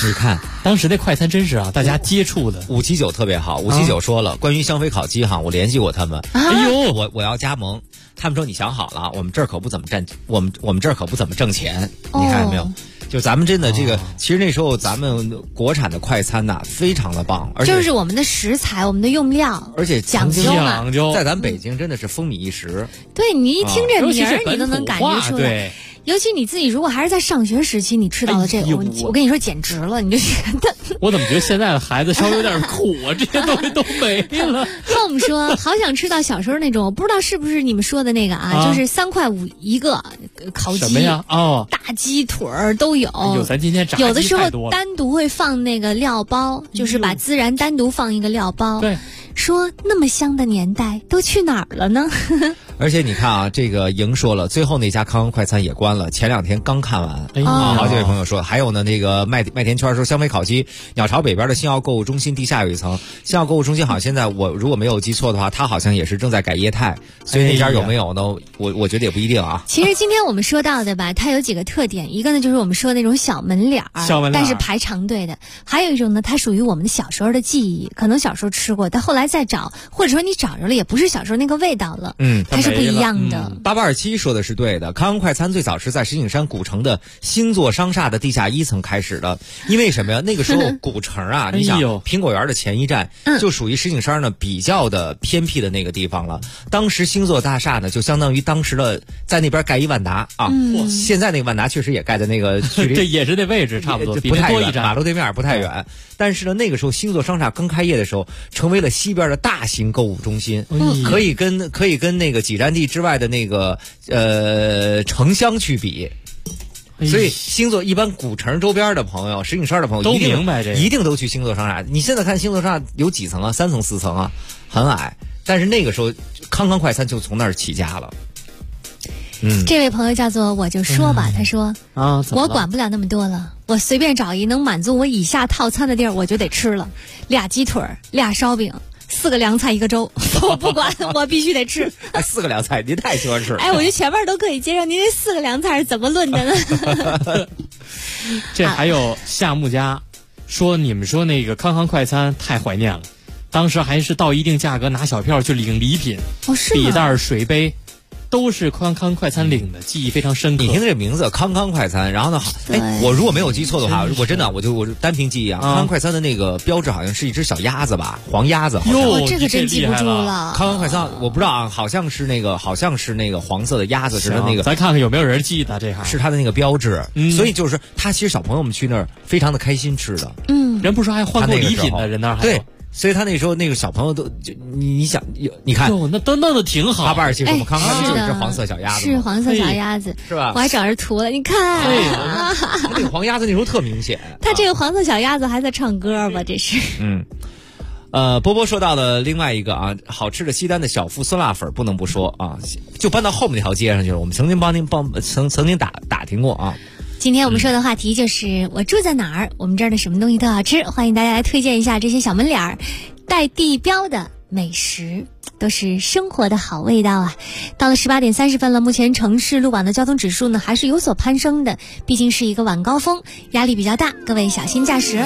你看当时那快餐真是啊，大家接触的。 579特别好，579说了，关于香妃烤鸡哈，我联系过他们， 哎呦， 我要加盟，他们说你想好了，我们这儿可不怎么我们这儿可不怎么挣钱，你看见没有？就咱们真的这个，其实那时候咱们国产的快餐呐，非常的棒，而且就是我们的食材、我们的用料， 而且讲究嘛， 在咱北京真的是风靡一时。 对，你一听这名儿，你都能感觉出来。尤其你自己如果还是在上学时期，你吃到的这个，我跟你说简直了，你就觉得。 我怎么觉得现在的孩子稍微有点苦啊？这些东西都没了。 和我们说，好想吃到小时候那种，我不知道是不是你们说的那个啊，就是3块5一个烤鸡， 什么呀？哦， 大鸡腿儿都有。 咱今天炸鸡有的时候单独会放那个料包，就是把孜然单独放一个料包。 对。 说那么香的年代都去哪儿了呢？ 而且你看啊，这个莹说了，最后那家康康快餐也关了，前2天刚看完。好几位朋友说，还有呢，那个麦田圈说香妃烤鸡，鸟巢北边的星耀购物中心地下有一层，星耀购物中心好像现在我如果没有记错的话，它好像也是正在改业态，所以那家有没有呢？我觉得也不一定啊。 其实今天我们说到的吧，它有几个特点，一个呢就是我们说的那种小门脸儿，但是排长队的；还有一种呢，它属于我们的小时候的记忆，可能小时候吃过，但后来再找，或者说你找着了也不是小时候那个味道了，它是不一样的。 8827说的是对的，康康快餐最早是在石景山古城的星座商厦的地下1层开始的，因为什么呀？那个时候古城啊，你想苹果园的前一站就属于石景山呢比较的偏僻的那个地方了。当时星座大厦呢就相当于当时的在那边盖一万达啊，现在那个万达确实也盖在那个距离， 这也是那位置差不多， 不太远，马路对面不太远。但是呢，那个时候星座商厦刚开业的时候，成为了西边的大型购物中心，可以跟那个几站地之外的那个城乡去比。所以星座一般古城周边的朋友，石景山的朋友都明白这个， 一定都去星座商厦。你现在看星座商厦有几层啊？3层4层啊，很矮。但是那个时候康康快餐就从那儿起家了。 这位朋友叫做我就说吧，他说我管不了那么多了，我随便找一能满足我以下套餐的地儿我就得吃了，2鸡腿，2烧饼，4个凉菜1个粥，我不管，我必须得吃。 4个凉菜，您太喜欢吃了。 我觉得前面都可以接受，您这4个凉菜是怎么论的呢？ 这还有夏木家说，你们说那个康康快餐太怀念了，当时还是到一定价格拿小票去领礼品， 是吗？ 笔袋、水杯。都是康康快餐领的，记忆非常深刻。 你听这名字康康快餐，然后呢，我如果没有记错的话，我真的我单凭记忆啊，康康快餐的那个标志好像是一只小鸭子吧，黄鸭子。 这个真记不住了。 康康快餐我不知道啊，好像是那个黄色的鸭子似的那个。 咱看看有没有人记得这还是它的那个标志。所以就是他其实小朋友们去那儿非常的开心吃的。 人不是说还换过礼品的，人那儿还对。所以他那时候那个小朋友都就你想你看， 那都弄得挺好。 8827说我们康康就是一只黄色小鸭子， 是黄色小鸭子， 是吧？ 我还找着图了，你看， 那个黄鸭子那时候特明显。 他这个黄色小鸭子还在唱歌吧？这是。 波波说到的另外一个啊，好吃的西单的小富酸辣粉不能不说啊，就搬到后面那条街上去了。我们曾经曾经打听过啊。 今天我们说的话题就是我住在哪儿，我们这儿的什么东西都好吃，欢迎大家来推荐一下这些小门脸儿带地标的美食，都是生活的好味道啊。到了18点30分了，目前城市路网的交通指数呢还是有所攀升的，毕竟是一个晚高峰，压力比较大，各位小心驾驶。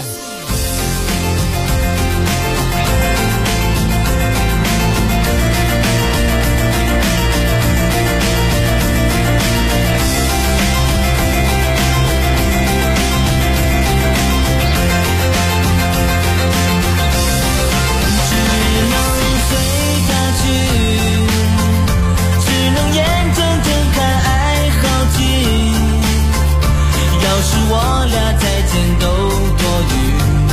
我俩再见都多余。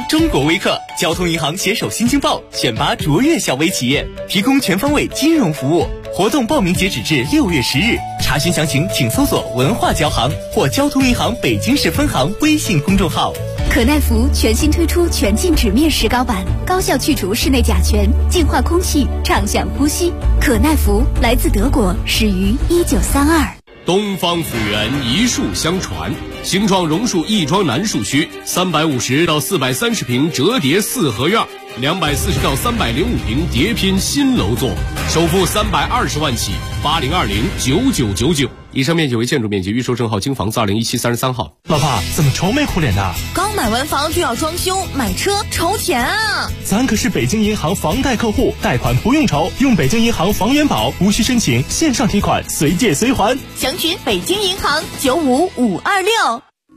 中国微客、交通银行携手新京报选拔卓越小微企业，提供全方位金融服务。活动报名截止至6月10日，查询详情请搜索文化交行或交通银行北京市分行微信公众号。 可耐福全新推出全镜纸面石膏版，高效去除室内甲醛，净化空气，畅享呼吸。可耐福来自德国，始于1932。 东方府源一树相传，新创榕树亦庄南树区350到430平折叠四合院，240到305平叠拼新楼座，首付320万起，80209999。以上面积为建筑面积，预售证号京房子2017 33号。 老婆，怎么愁眉苦脸的？ 刚买完房就要装修，买车愁钱啊！ 咱可是北京银行房贷客户，贷款不用愁，用北京银行房元宝，无需申请，线上提款，随借随还。 详询北京银行95526。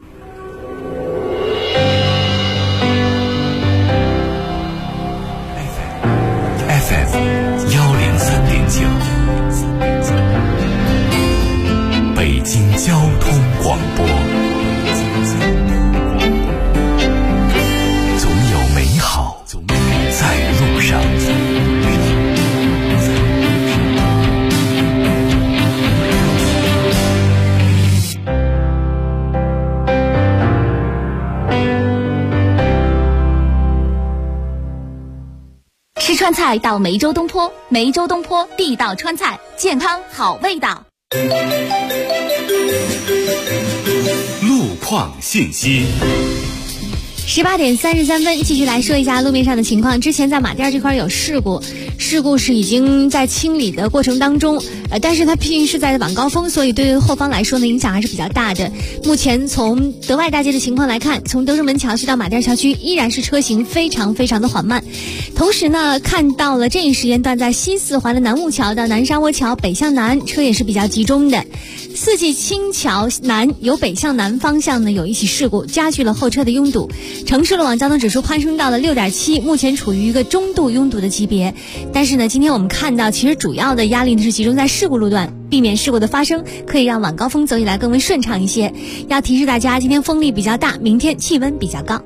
FM 103.9，北京交通广播。总有美好在路上。 吃川菜到梅州东坡，梅州东坡地道川菜，健康好味道。 路况信息。 18点33分，继续来说一下路面上的情况。之前在马甸这块有事故是已经在清理的过程当中，但是它毕竟是在晚高峰，所以对于后方来说呢，影响还是比较大的。目前从德外大街的情况来看，从德胜门桥区到马甸桥区依然是车行非常的缓慢。同时呢，看到了这一时间段在西四环的南木桥到南沙窝桥北向南车也是比较集中的。四季青桥南由北向南方向呢有一起事故，加剧了后车的拥堵。城市路网交通指数攀升到了6.7，目前处于一个中度拥堵的级别。但是呢，今天我们看到其实主要的压力呢是集中在事故路段，避免事故的发生，可以让晚高峰走起来更为顺畅一些。要提示大家，今天风力比较大，明天气温比较高。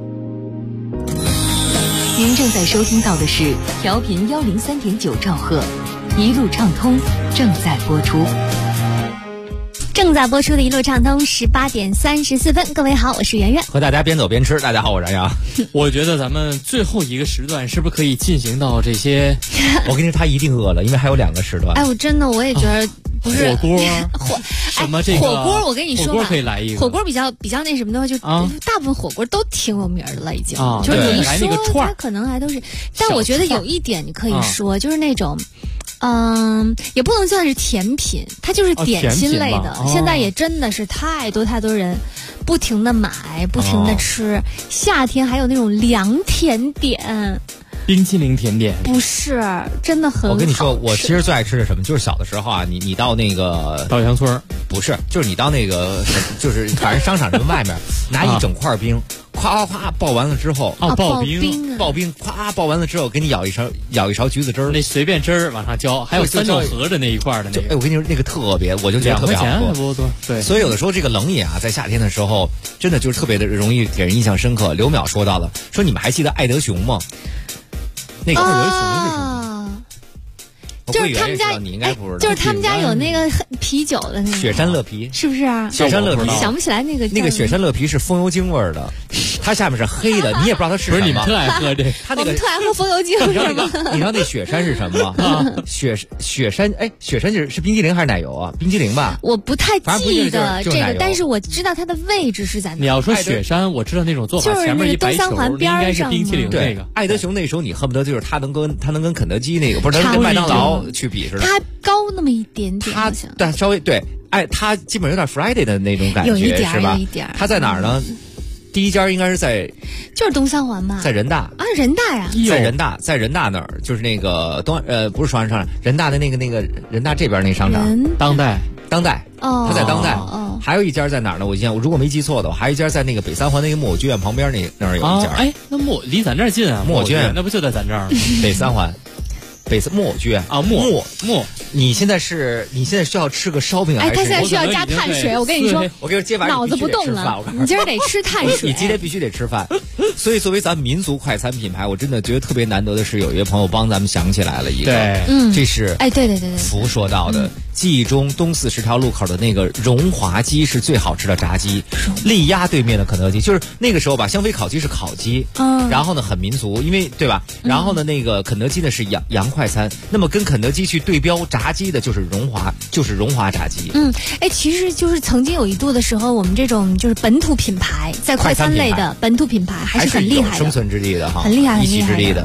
您正在收听到的是调频103.9兆赫，一路畅通正在播出。 正在播出的一路畅通，18点34分，各位好，我是圆圆， 和大家边走边吃。大家好，我是杨洋。 我觉得咱们最后一个时段是不是可以进行到这些？ 我跟你说，他一定饿了，因为还有2个时段。 哎，我也觉得不是火锅什么这个火锅，我跟你说吧， 火锅可以来一个。 火锅比较那什么的话，就大部分火锅都挺有名的了，已经。就是你一说，它可能还都是。但我觉得有一点你可以说，就是那种。也不能算是甜品，它就是点心类的。现在也真的是太多人不停的买，不停的吃。夏天还有那种凉甜点， 冰淇淋甜点不是真的很好吃。 我跟你说，我其实最爱吃的什么，就是小的时候啊，你到那个稻香村， 不是，就是你到那个就是反正商场什么外面拿一整块冰。夸爆完了之后， 爆冰，夸爆完了之后，给你舀一勺橘子汁儿， 那随便汁儿往上浇，还有三角盒的那一块的那个。 我跟你说，那个特别，我就觉得特别好喝。 不多，对。 所以有的时候这个冷饮啊，在夏天的时候，真的就是特别的容易给人印象深刻。刘淼说到了，说你们还记得爱德熊吗？那个爱德熊是什么？ 就是他们家， 你应该不知道， 就是他们家有那个啤酒的那个雪山乐皮， 是不是啊？ 雪山乐皮想不起来那个雪山乐皮是风油精味儿的，它下面是黑的，你也不知道它是什么。 不是你们特爱喝这？ 它那个我们特爱喝风油精是吗？ 你知道那雪山是什么吗？雪山，雪山是冰激凌还是奶油啊？冰激凌吧？ 我不太记得这个，但是我知道它的位置是在哪。 你要说雪山，我知道那种做法，前面一白球，应该是冰淇淋那个。 爱德熊那时候你恨不得就是它能跟肯德基那个，不是它跟麦当劳去比似的。 它高那么一点点， 但稍微对，它基本有点 Friday 的那种感觉，是吧？ 有一点。 它在哪儿呢？第一家应该是在， 就是东三环吧， 在人大啊，人大呀， 在人大那儿，就是那个不是双安商场，人大的那个人大这边那商场， 当代， 它在当代。还有一家在哪儿呢？我如果没记错的话，还有一家在那个北三环那个木偶剧院旁边那儿有一家。 那离咱这儿近啊， 木偶剧院那不就在咱这儿？ 北三环。 北四墨居啊，墨， 你现在需要吃个烧饼还是？ 他现在需要加碳水。我跟你说， 我跟你说， 脑子不动了，你今儿得吃碳水。 你今天必须得吃饭。所以作为咱们民族快餐品牌，我真的觉得特别难得的是，有一位朋友帮咱们想起来了一个，这是对， 福说到的。记忆中东四10条路口的那个荣华鸡是最好吃的炸鸡，力压对面的肯德基。就是那个时候吧，香妃烤鸡是烤鸡，然后呢很民族，因为对吧？然后呢那个肯德基呢是洋快餐，那么跟肯德基去对标炸鸡的就是荣华炸鸡。 其实就是曾经有一度的时候，我们这种就是本土品牌在快餐类的本土品牌还是很厉害的， 生存之地的哈， 很厉害， 一席之地的。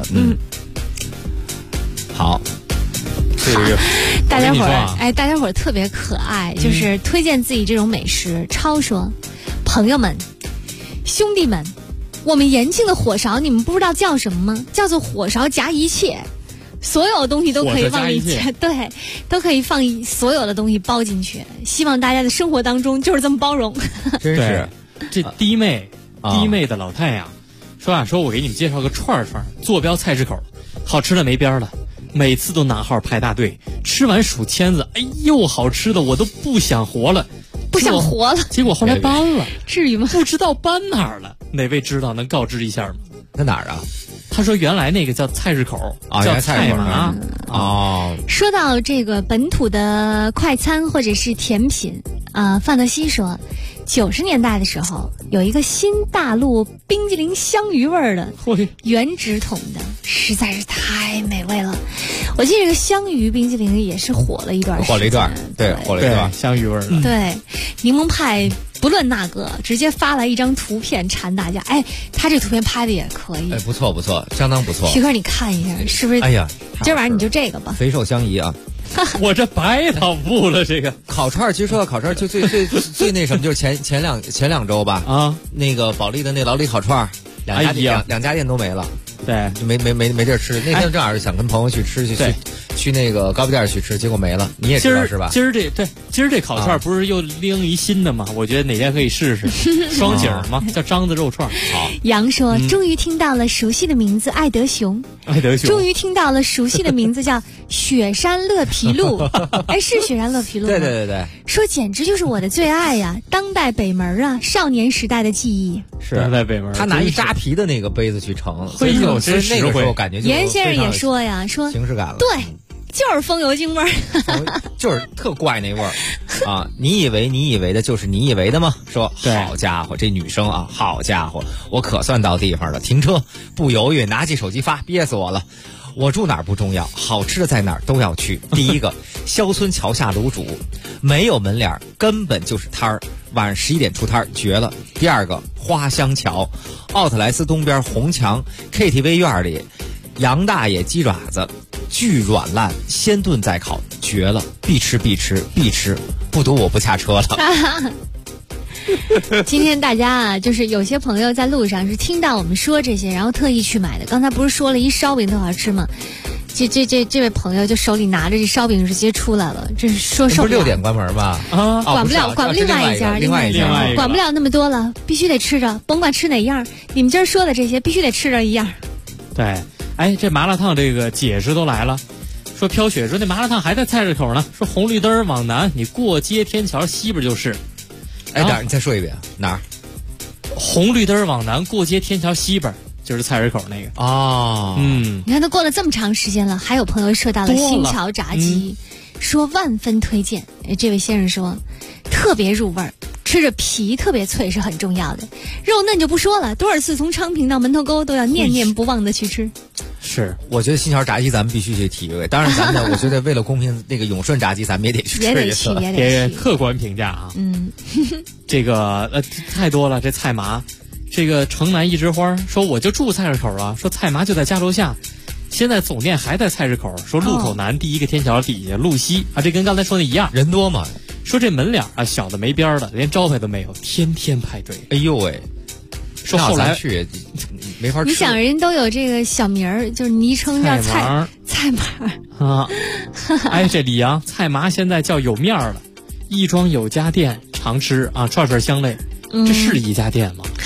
好。 大家伙儿特别可爱，就是推荐自己这种美食。超说，朋友们、兄弟们，我们延庆的火勺你们不知道叫什么吗？叫做火勺夹一切，所有东西都可以放一起，对，都可以放所有的东西包进去。希望大家的生活当中就是这么包容。 真是， 这弟妹的老太阳说我给你们介绍个串，坐标菜市口，好吃的没边了。每次都拿号排大队，吃完数签子，哎呦，好吃的我都不想活了，结果后来搬了， 至于吗？ 不知道搬哪儿了，哪位知道能告知一下吗？ 在哪儿啊？ 他说原来那个叫菜市口，叫菜麻。 说到这个本土的快餐或者是甜品，范德西说，90年代的时候有一个新大陆冰激凌香鱼味的原直筒的，实在是太美味了。我记得这个香鱼冰激凌也是火了一段， 火了一段香鱼味的。 对，柠檬派不论那个，直接发来一张图片馋大家。他这图片拍的也可以， 不错，相当不错。 徐哥，你看一下是不是？ 哎呀， 今晚上你就这个吧， 肥瘦相宜啊。 我这白跑步了，这个烤串，其实说到烤串，就最那什么，就是前两周吧，那个保利的那老李烤串，两家店都没了， 对， 就没地儿吃。那天正好是想跟朋友去吃，去那个糕饼店去吃，结果没了。你也知道是吧？ 今儿这烤串不是又拎一新的吗？我觉得哪天可以试试双井嘛，叫张子肉串。好， 杨说终于听到了熟悉的名字爱德熊，终于听到了熟悉的名字叫雪山乐皮路。是雪山乐皮路吗？ 对， 说简直就是我的最爱呀，当代北门啊，少年时代的记忆。 是当代北门， 他拿一扎皮的那个杯子去盛， 所以那个时候感觉就严先生也说呀，说形式感了， 对。就是风油精味儿， 就是特怪那味儿啊！你以为的就是你以为的吗？说好家伙，这女生啊，好家伙，我可算到地方了。停车不犹豫，拿起手机发，憋死我了。我住哪儿不重要，好吃的在哪儿都要去。第一个，肖村桥下卤煮，没有门脸，根本就是摊儿，晚上11点出摊儿，绝了。第二个，花香桥，奥特莱斯东边红墙 KTV 院里，杨大爷鸡爪子。巨软烂，先炖再烤，绝了！必吃，不赌我不下车了。 今天大家啊，就是有些朋友在路上是听到我们说这些，然后特意去买的。刚才不是说了一烧饼特好吃吗？这位朋友就手里拿着这烧饼直接出来了，这是说受不了。 不是6点关门吧？ 管不了另外一家，管不了那么多了，必须得吃着，甭管吃哪样。你们今儿说的这些，必须得吃着一样。 对。这麻辣烫这个解释都来了，说飘雪说那麻辣烫还在菜市口呢，说红绿灯往南，你过街天桥西边就是。 你再说一遍哪儿？ 红绿灯往南，过街天桥西边就是菜市口那个。 你看都过了这么长时间了，还有朋友说到了新桥炸鸡，说万分推荐。这位先生说特别入味儿。吃着皮特别脆是很重要的，肉嫩就不说了，多少次从昌平到门头沟都要念念不忘的去吃。 是，我觉得新桥炸鸡咱们必须去体会。当然，咱们我觉得为了公平，那个永顺炸鸡咱们也得去吃一次， 也得客观评价啊。这个太多了，这菜麻，这个城南一枝花说我就住菜市口啊，说菜麻就在家楼下。现在总店还在菜市口，说路口南第一个天桥底下，路西啊，这跟刚才说的一样， 人多嘛。 说这门脸啊，小的没边的，连招牌都没有，天天排队。 哎呦喂！ 说后来去没法吃。 你想人都有这个小名儿，就是昵称叫菜麻啊。这李阳菜麻现在叫有面了，亦庄有家店常吃啊，串香类。这是一家店吗？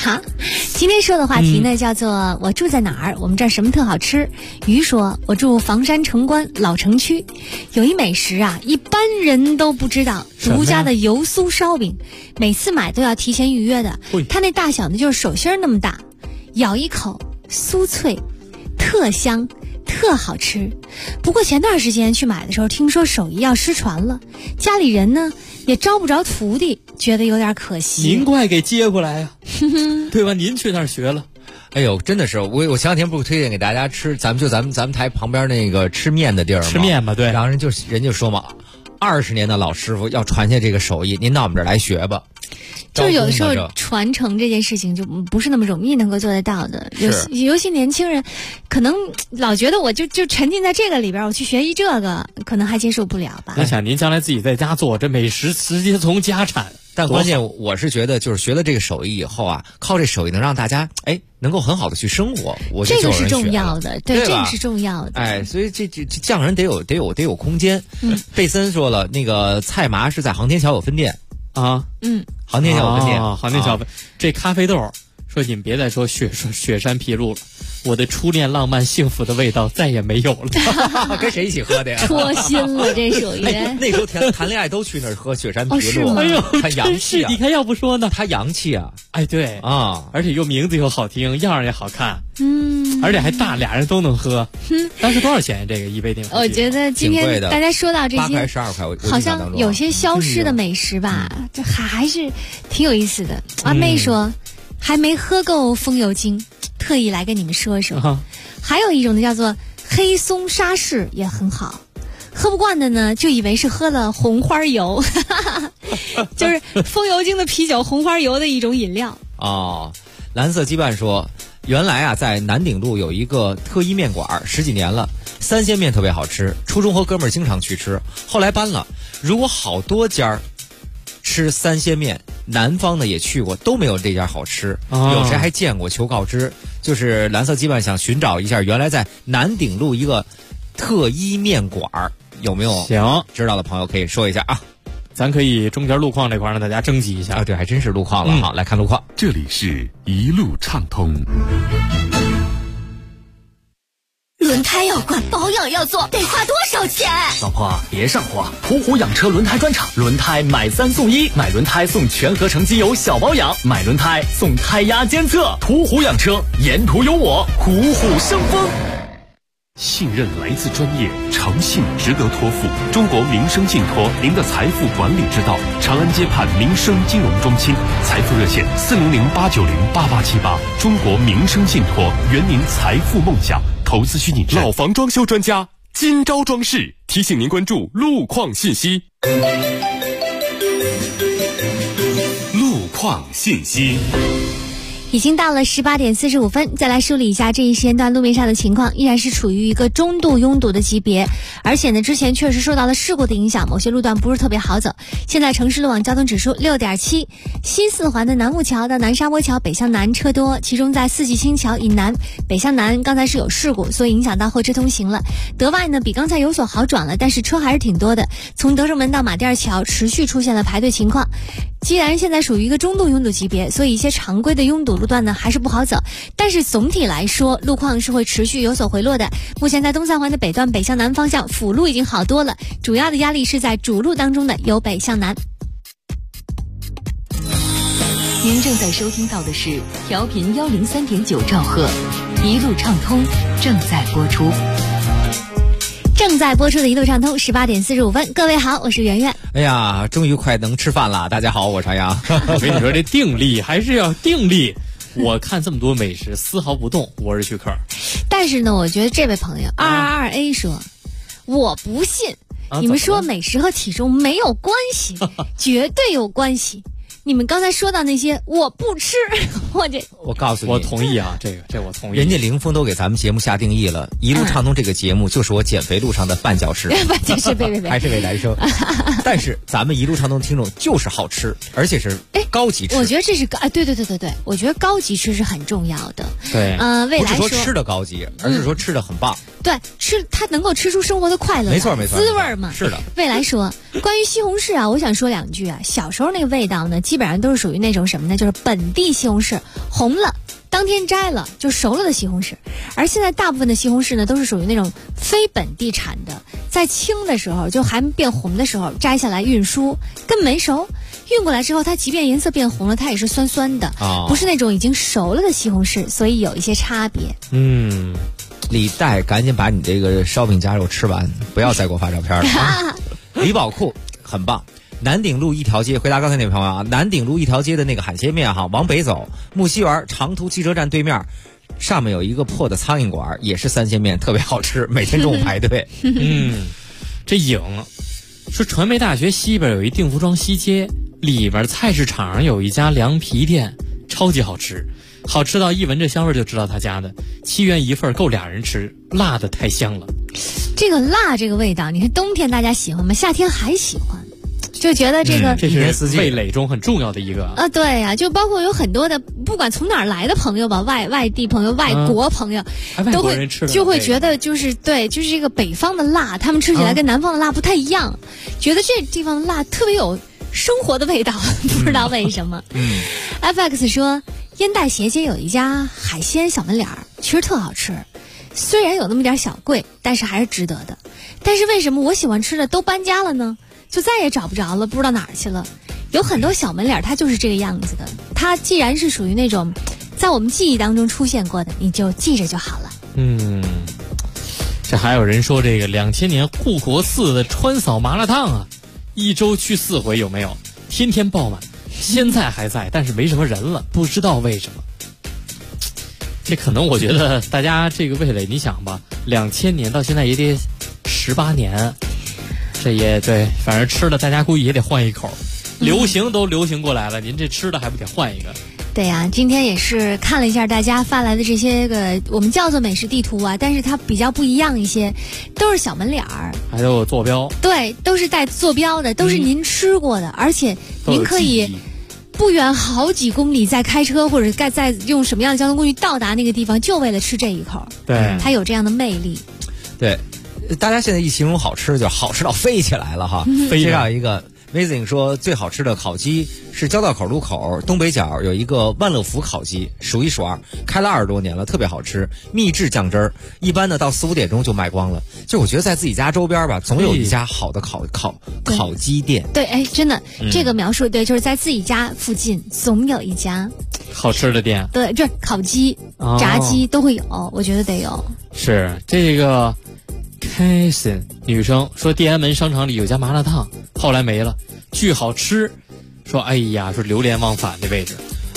好，今天说的话题呢，叫做我住在哪儿？我们这儿什么特好吃？鱼说，我住房山城关老城区，有一美食啊，一般人都不知道，独家的油酥烧饼，每次买都要提前预约的。它那大小呢，就是手心那么大，咬一口酥脆，特香。特好吃，不过前段时间去买的时候，听说手艺要失传了，家里人呢也招不着徒弟，觉得有点可惜。 您快给接过来呀，对吧？您去那儿学了。 哎呦，真的是我前两天不是推荐给大家吃，咱们台旁边那个吃面的地儿吗？ 吃面嘛，对。 然后人就说嘛，20年的老师傅要传下这个手艺，您到我们这儿来学吧。 就有的时候传承这件事情就不是那么容易能够做得到的，尤其年轻人可能老觉得我就沉浸在这个里边，我去学这个可能还接受不了吧。 我想您将来自己在家做这美食，直接从家产。 但关键我是觉得，就是学了这个手艺以后啊，靠这手艺能让大家能够很好的去生活，我觉得这个是重要的，对，这个是重要的。 哎，所以这匠人得有空间。贝森说了，那个菜麻是在航天桥有分店啊， 航天桥有分店， 航天桥分。这咖啡豆说你们别再说雪山啤露了，我的初恋浪漫幸福的味道再也没有了。 跟谁一起喝的呀？ 戳心了，这属于。 那时候谈恋爱都去那儿喝雪山啤露， 哎呦， 很洋气啊！ 你看要不说呢， 它洋气啊！ 哎，对啊， 而且又名字又好听，样儿也好看，而且还大，俩人都能喝。当时多少钱？这个一杯定？ 我觉得今天大家说到这些 8块12块， 好像有些消失的美食吧，这还是挺有意思的。阿妹说。还没喝够风油精，特意来跟你们说说。还有一种呢，叫做黑松沙士，也很好。喝不惯的呢，就以为是喝了红花油，就是风油精的啤酒，红花油的一种饮料。 哦，蓝色羁绊说，原来啊，在南鼎路有一个特一面馆，10几年了，三鲜面特别好吃。初中和哥们儿经常去吃，后来搬了。如果好多家吃三鲜面，南方的也去过，都没有这家好吃。有谁还见过？求告知。就是蓝色羁绊想寻找一下，原来在南鼎路一个特一面馆有没有？ 行， 知道的朋友可以说一下啊。 咱可以中间路况这块让大家征集一下啊。对，还真是路况了。好，来看路况。 这里是一路畅通。 轮胎要换，保养要做，得花多少钱？ 老婆别上火，途虎养车轮胎专场，轮胎买3送1，买轮胎送全合成机油小保养，买轮胎送胎压监测。途虎养车，沿途有我，虎虎生风。 信任来自专业，诚信值得托付。中国民生信托，您的财富管理之道。长安街畔民生金融中心，财富热线400-890-8878。中国民生信托，圆您财富梦想。投资虚拟镇，老房装修专家金招装饰提醒您关注路况信息。路况信息。 已经到了18点45分，再来梳理一下这一时间段路面上的情况，依然是处于一个中度拥堵的级别，而且呢，之前确实受到了事故的影响，某些路段不是特别好走。现在城市路网交通指数6.7，西四环的南木桥到南沙坡桥北向南车多，其中在四季青桥以南北向南刚才是有事故，所以影响到后车通行了。德外呢比刚才有所好转了，但是车还是挺多的，从德胜门到马甸桥持续出现了排队情况。既然现在属于一个中度拥堵级别，所以一些常规的拥堵路段呢还是不好走，但是总体来说路况是会持续有所回落的。目前在东三环的北段北向南方向辅路已经好多了，主要的压力是在主路当中的由北向南。 您正在收听到的是调频103.9兆赫，一路畅通正在播出。 正在播出的一路畅通，18点45分，各位好，我是圆圆。 哎呀，终于快能吃饭了！大家好，我是朝阳。 我跟你说，这定力还是要定力。我看这么多美食，丝毫不动，我是徐克。 但是呢，我觉得这位朋友222A 说，我不信，你们说美食和体重没有关系，绝对有关系。你们刚才说到那些，我不吃， 我告诉你， 我同意啊，这我同意。 人家凌峰都给咱们节目下定义了，一路畅通这个节目就是我减肥路上的绊脚石， 绊脚石，别， 还是位男生。但是咱们一路畅通听众就是好吃，而且是高级吃。 我觉得这是对，我觉得高级吃是很重要的。 对， 未来不是说吃的高级，而是说吃的很棒。 对，吃它能够吃出生活的快乐， 没错， 滋味嘛。 是的。 未来说关于西红柿啊，我想说两句啊。小时候那个味道呢，基本上都是属于那种什么呢？就是本地西红柿，红了当天摘了就熟了的西红柿。而现在大部分的西红柿呢，都是属于那种非本地产的，在青的时候就还变红的时候摘下来运输，根本没熟。运过来之后，它即便颜色变红了，它也是酸酸的，不是那种已经熟了的西红柿，所以有一些差别。 李代，赶紧把你这个烧饼夹肉吃完，不要再给我发照片了。李宝库很棒。南鼎路一条街，回答刚才那位朋友啊，南鼎路一条街的那个海鲜面哈，往北走，木樨园长途汽车站对面，上面有一个破的苍蝇馆，也是三鲜面，特别好吃，每天中午排队。 这影说传媒大学西边有一定福庄西街，里边菜市场有一家凉皮店，超级好吃。好吃到一闻这香味就知道他家的，7元一份够俩人吃，辣的太香了。 这个辣这个味道，你看冬天大家喜欢吗？夏天还喜欢，就觉得这个这是味蕾中很重要的一个啊。对呀，就包括有很多的不管从哪儿来的朋友吧，外地朋友、外国朋友，都会就会觉得就是对，就是这个北方的辣，他们吃起来跟南方的辣不太一样，觉得这地方的辣特别有生活的味道，不知道为什么。FX 说烟袋斜街有一家海鲜小门脸儿，其实特好吃，虽然有那么点小贵，但是还是值得的。但是为什么我喜欢吃的都搬家了呢？就再也找不着了，不知道哪儿去了。有很多小门脸它就是这个样子的，它既然是属于那种在我们记忆当中出现过的，你就记着就好了。 这还有人说这个2000年护国寺的川嫂麻辣烫啊，1周去4回，有没有？天天爆满，现在还在，但是没什么人了，不知道为什么。这可能我觉得大家这个味蕾，你想吧，2000年到现在也得18年，这也对，反正吃的大家估计也得换一口，流行都流行过来了，您这吃的还不得换一个？ 对呀，今天也是看了一下大家发来的这些个我们叫做美食地图啊，但是它比较不一样一些，都是小门脸儿， 还有坐标， 对，都是带坐标的，都是您吃过的，而且您可以不远好几公里再开车或者再用什么样的交通工具到达那个地方，就为了吃这一口， 对， 它有这样的魅力。 对，大家现在一形容好吃就好吃到飞起来了哈。介绍一个Amazing 说最好吃的烤鸡是交道口路口东北角有一个万乐福烤鸡，数一数二，开了20多年了，特别好吃，秘制酱汁儿，一般呢到4、5点钟就卖光了。就我觉得在自己家周边吧，总有一家好的烤鸡店。 对，哎，真的，这个描述对，就是在自己家附近总有一家好吃的店。 对，这烤鸡、炸鸡都会有，我觉得得有。 是这个。开心女生说地安门商场里有家麻辣烫，后来没了，巨好吃。说哎呀，说流连忘返的位置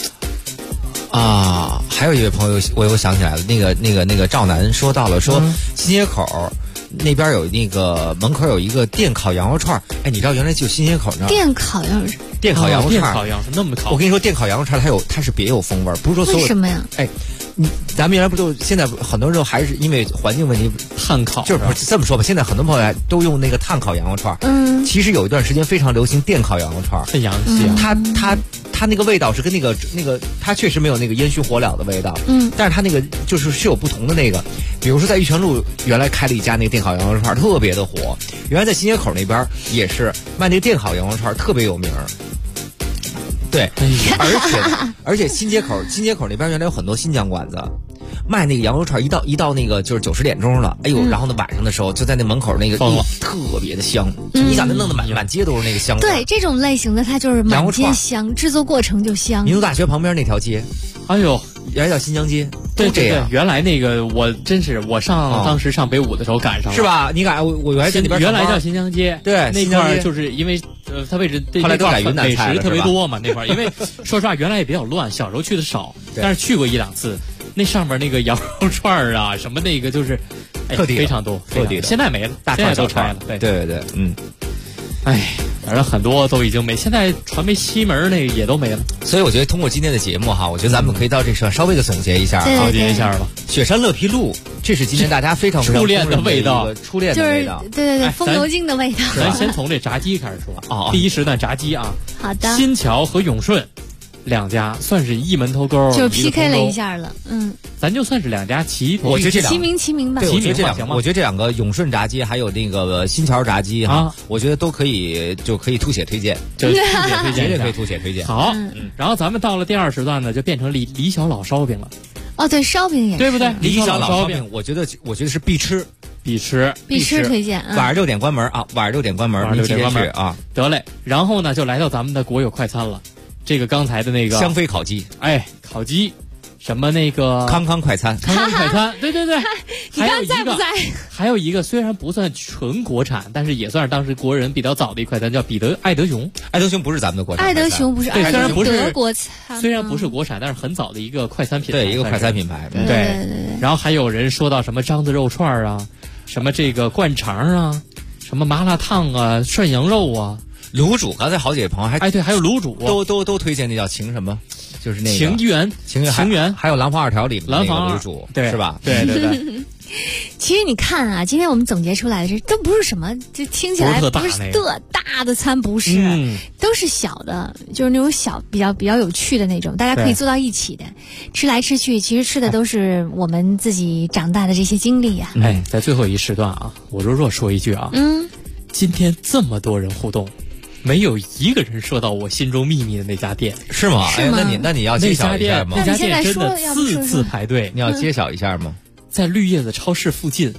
啊。还有一位朋友，我又想起来了，那个赵楠说到了，说新街口那边有那个门口有一个电烤羊肉串，哎，你知道原来就新街口那电烤羊肉串那么烤。 我跟你说，电烤羊肉串它是别有风味，不是说所有为什么呀？ 哎。咱们原来不就现在很多人还是因为环境问题炭烤， 就是这么说吧，现在很多朋友都用那个炭烤羊肉串。其实有一段时间非常流行电烤羊肉串， 很洋气啊。它那个味道是跟那个，它确实没有那个烟熏火燎的味道。但是它那个就是有不同的那个，比如说在玉泉路原来开了一家那个电烤羊肉串，特别的火。原来在新街口那边也是卖那个电烤羊肉串，特别有名。对，而且新街口那边原来有很多新疆馆子，卖那个羊肉串，一到那个就是90点钟了，哎呦，然后呢晚上的时候就在那门口那个特别的香，你想那弄得满街都是那个香味。 对，这种类型的它就是满街香，制作过程就香。 民族大学旁边那条街， 哎呦， 原来叫新疆街。 对，原来那个我真是当时上北5的时候赶上了， 是吧？你赶我原来在那边原来叫新疆街， 对， 那块儿就是因为它位置后来都改云南菜了， 美食特别多嘛那块儿，因为说实话原来也比较乱，小时候去的少，但是去过1、2次。那上面那个羊肉串啊，什么那个就是特地非常多， 特地的， 现在没了， 大串都拆了。 对， 反正很多都已经没，现在传媒西门那个也都没了。 所以我觉得通过今天的节目哈，我觉得咱们可以到这上稍微的总结一下， 总结一下吧。 雪山乐皮路，这是今天大家非常初恋的味道， 初恋的味道， 对，风油精的味道。 咱先从这炸鸡开始说第一时段炸鸡啊。 好的。 新桥和永顺两家算是一门头沟， 就 PK 了一下了。 咱就算是两家我觉得这齐名吧。 对，我觉得这两个永顺炸鸡还有那个新桥炸鸡我觉得都可以，就可以凸显推荐， 就凸显推荐， 绝对可以凸显推荐。 好，然后咱们到了第二时段呢，就变成李小老烧饼了。 哦，对，烧饼也是， 对不对？ 李小老烧饼，我觉得是必吃推荐。 晚上6点关门啊，晚上6点关门，你去啊。 得嘞，然后呢，就来到咱们的国有快餐了。这个刚才的那个香妃烤鸡， 烤鸡，什么那个康康快餐， 对， 你看在不在？ 还有一个虽然不算纯国产，但是也算是当时国人比较早的一快餐，叫爱德熊。 爱德熊不是咱们的国产， 爱德熊不是， 对，虽然不是德国餐， 虽然不是国产，但是很早的一个快餐品牌， 对，一个快餐品牌， 对。然后还有人说到什么獐子肉串啊，什么这个灌肠啊，什么麻辣烫啊，涮羊肉啊。 卤煮，刚才好几位朋友对，还有卤煮， 都推荐那叫情什么，就是那个情缘， 还有廊坊2条里面那个卤煮， 对， 是吧？ 对。 其实你看啊，今天我们总结出来的这都不是什么，就听起来不是特大的餐，不是，都是小的，就是那种小比较有趣的那种，大家可以坐到一起的，吃来吃去，其实吃的都是我们自己长大的这些经历呀。 在最后一时段啊，我弱说一句啊，今天这么多人互动。没有一个人说到我心中秘密的那家店， 是吗？那你要揭晓一下吗？ 那家店真的次排队， 你要揭晓一下吗？ 在绿叶子超市附近，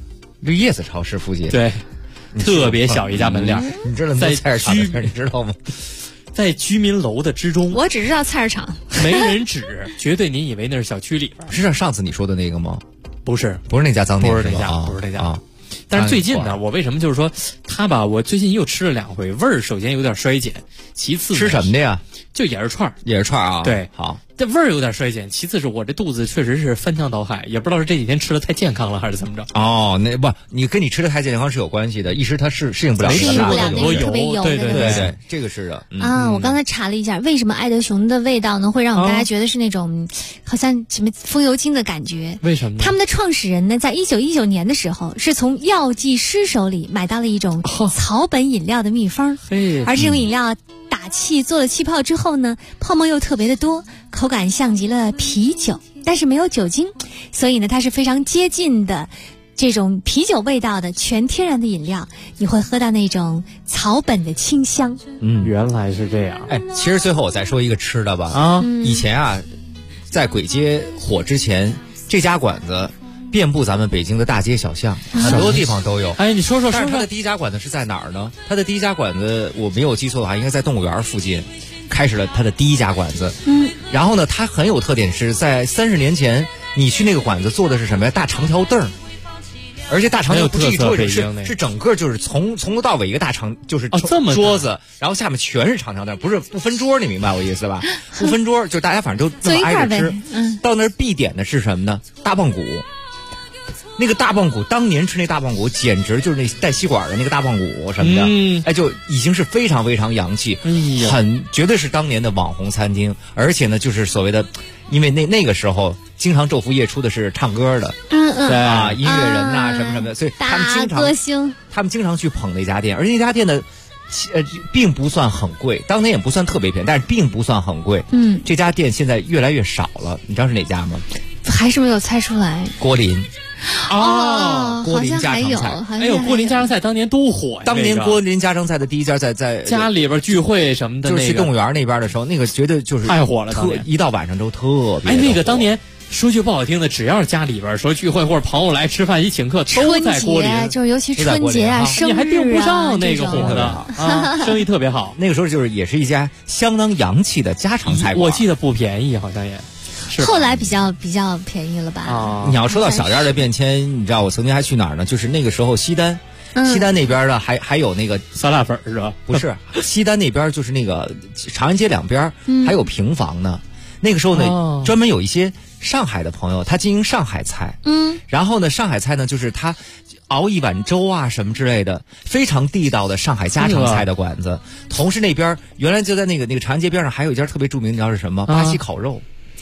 对，特别小一家门脸。 你知道在菜市场里边，你知道吗？ 在居民楼的之中， 我只知道菜市场， 没人指，绝对您以为那是小区里边。 是上次你说的那个吗？ 不是那家脏店， 不是那家。但是最近呢，我为什么就是说他吧？我最近又吃了2回，味儿首先有点衰减，其次吃什么的呀？ 就也是串啊。 对， 好， 这味儿有点衰减，其次是我这肚子确实是翻江倒海，也不知道是这几天吃的太健康了还是怎么着。 你跟你吃的太健康是有关系的，一时它适应不了，对，这个是的我刚才查了一下，为什么爱德熊的味道呢会让我们大家觉得是那种好像什么风油精的感觉？ 为什么呢？ 他们的创始人呢，在1919年的时候是从药剂师手里买到了一种草本饮料的秘方，而这种饮料打气做了气泡之后呢，泡沫又特别的多，口感像极了啤酒，但是没有酒精，所以呢它是非常接近的这种啤酒味道的全天然的饮料，你会喝到那种草本的清香。 原来是这样。 其实最后我再说一个吃的吧。以前在簋街火之前，这家馆子遍布咱们北京的大街小巷，很多地方都有。 你说。 但是它的第一家馆子是在哪儿呢？它的第一家馆子我没有记错的话，应该在动物园附近开始了它的第一家馆子。然后呢，它很有特点，是在30年前，你去那个馆子坐的是什么呀？大长条凳，而且大长条不是一桌，是整个就是从头到尾一个大长，就是桌子，然后下面全是长条凳，不分桌，你明白我意思吧？不分桌，就大家反正都这么挨着吃。到那儿必点的是什么呢？大棒骨。那个大棒骨，当年吃那大棒骨，简直就是那带吸管的那个大棒骨什么的，就已经是非常非常洋气，绝对是当年的网红餐厅。而且呢，就是所谓的，因为那个时候经常昼伏夜出的是唱歌的，音乐人呐什么什么的，所以他们经常去捧那家店，而且那家店呢，并不算很贵，当年也不算特别便宜，但是并不算很贵。这家店现在越来越少了，你知道是哪家吗？ 还是没有猜出来。 郭林。 郭林家常菜， 郭林家常菜当年多火呀！ 当年郭林家常菜的第一家在家里边聚会什么的， 就是去动物园那边的时候，那个绝对就是太火了， 一到晚上都特别。 那个当年说句不好听的，只要是家里边说聚会或者朋友来吃饭一请客，都在郭林， 就是尤其春节啊、生日啊， 你还订不上那个火的生意特别好。 那个时候就是也是一家相当洋气的家常菜馆， 我记得不便宜，好像也。 后来比较便宜了吧？ 你要说到小店的变迁，你知道我曾经还去哪儿呢？就是那个时候西单那边的还有那个酸辣粉是吧？ 不是，西单那边就是那个长安街两边还有平房呢。那个时候呢，专门有一些上海的朋友，他经营上海菜。然后呢，上海菜呢就是他熬一碗粥啊什么之类的，非常地道的上海家常菜的馆子。同时那边原来就在那个长安街边上还有一家特别著名，你知道是什么？巴西烤肉。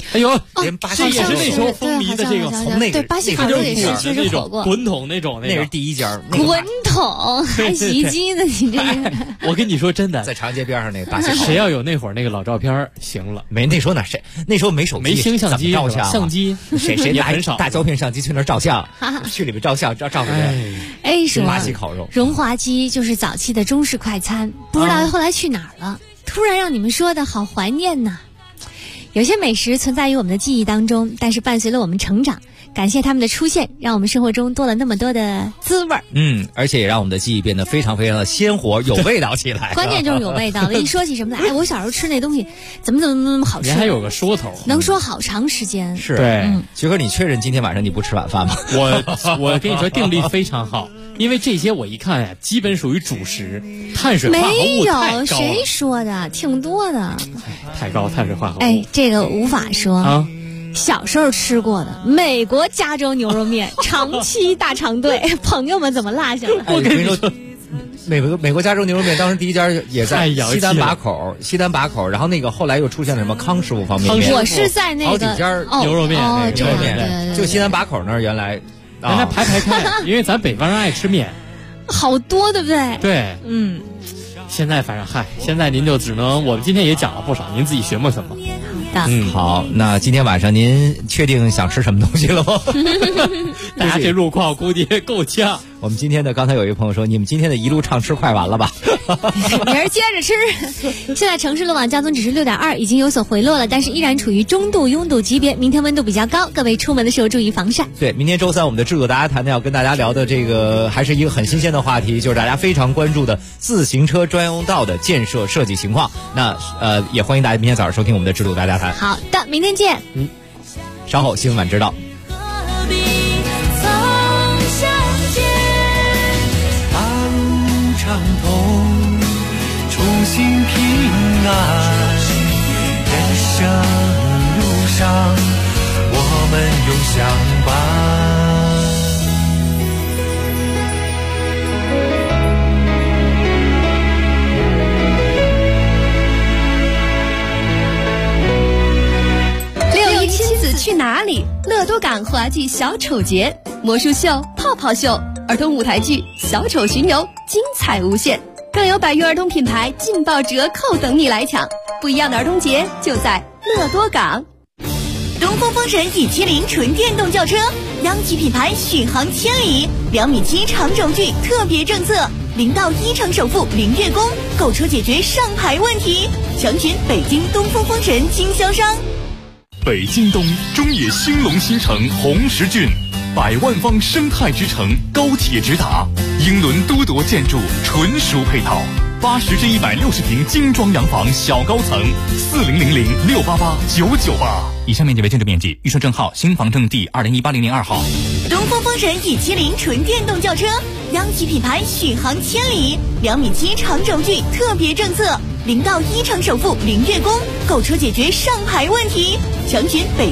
哎呦， 这也是那时候风靡的这个， 从那个对巴西烤肉也是确实火过， 滚筒那种， 那是第一家。 滚筒还洗衣机呢，你这个。 我跟你说真的， 在长街边上那个巴西烤肉， 谁要有那会儿那个老照片，行了， 没那时候哪谁那时候没手机， 没星相机照相， 相机谁也很少， 大胶片相机去那儿照相，去里边照相照什么？ 哎，说巴西烤肉， 荣华鸡就是早期的中式快餐，不知道后来去哪儿了。突然让你们说的好怀念呐！有些美食存在于我们的记忆当中，但是伴随了我们成长。感谢他们的出现，让我们生活中多了那么多的滋味儿。 而且也让我们的记忆变得非常非常的鲜活，有味道起来。 关键就是有味道了。一说起什么来，我小时候吃那东西怎么那么好吃？ 还有个说头， 能说好长时间。 是， 对。 徐哥，你确认今天晚上你不吃晚饭吗？ 我跟你说定力非常好，因为这些我一看呀，基本属于主食，碳水化合物太高了。 没有，谁说的？挺多的。 太高，碳水化合物。 哎，这个无法说啊。小时候吃过的美国加州牛肉面，长期大长队，朋友们怎么落下了？ 我跟你说，美国加州牛肉面当时第一家也在西单把口，然后那个后来又出现了什么康师傅方便面， 我是在那个好几家牛肉面， 牛肉面就西单把口那儿原来排开，因为咱北方人爱吃面， 好多对不对？ 对，现在反正现在您就只能，我们今天也讲了不少，您自己学摸什么。 好，那今天晚上您确定想吃什么东西了吗？ 大家这路况估计够呛。 我们今天的刚才有一个朋友说，你们今天的一路畅吃快完了吧？ 明儿接着吃。现在城市路网交通指数6.2，已经有所回落了，但是依然处于中度拥堵级别。明天温度比较高，各位出门的时候注意防晒。 对，明天周三我们的制度大家谈的要跟大家聊的这个还是一个很新鲜的话题，就是大家非常关注的自行车专用道的建设设计情况。那也欢迎大家明天早上收听我们的制度大家谈。 好的，明天见。 稍后新闻晚知道。 畅通，初心平安，人生路上我们永相伴。 6一亲子去哪里？乐多港华季小丑节，魔术秀、泡泡秀，儿童舞台剧、小丑巡游，精彩无限，更有100余儿童品牌劲爆折扣等你来抢。不一样的儿童节就在乐多港。 东风风神E70纯电动轿车，央企品牌续航千里，2.7米长轴距特别政策，0到1成首付0月供，购车解决上牌问题。详询北京东风风神经销商。 北京东中野兴隆新城红石郡，100万方生态之城，高铁直达，英伦都铎建筑纯属配套，80至160平精装洋房小高层，4000688998。 以下面积为建筑面积，预售证号新房证第20180002号。 东风风神E70纯电动轿车，央企品牌续航千里，2.7米长轴距特别政策，0到1成首付0月供，购车解决上牌问题。详询北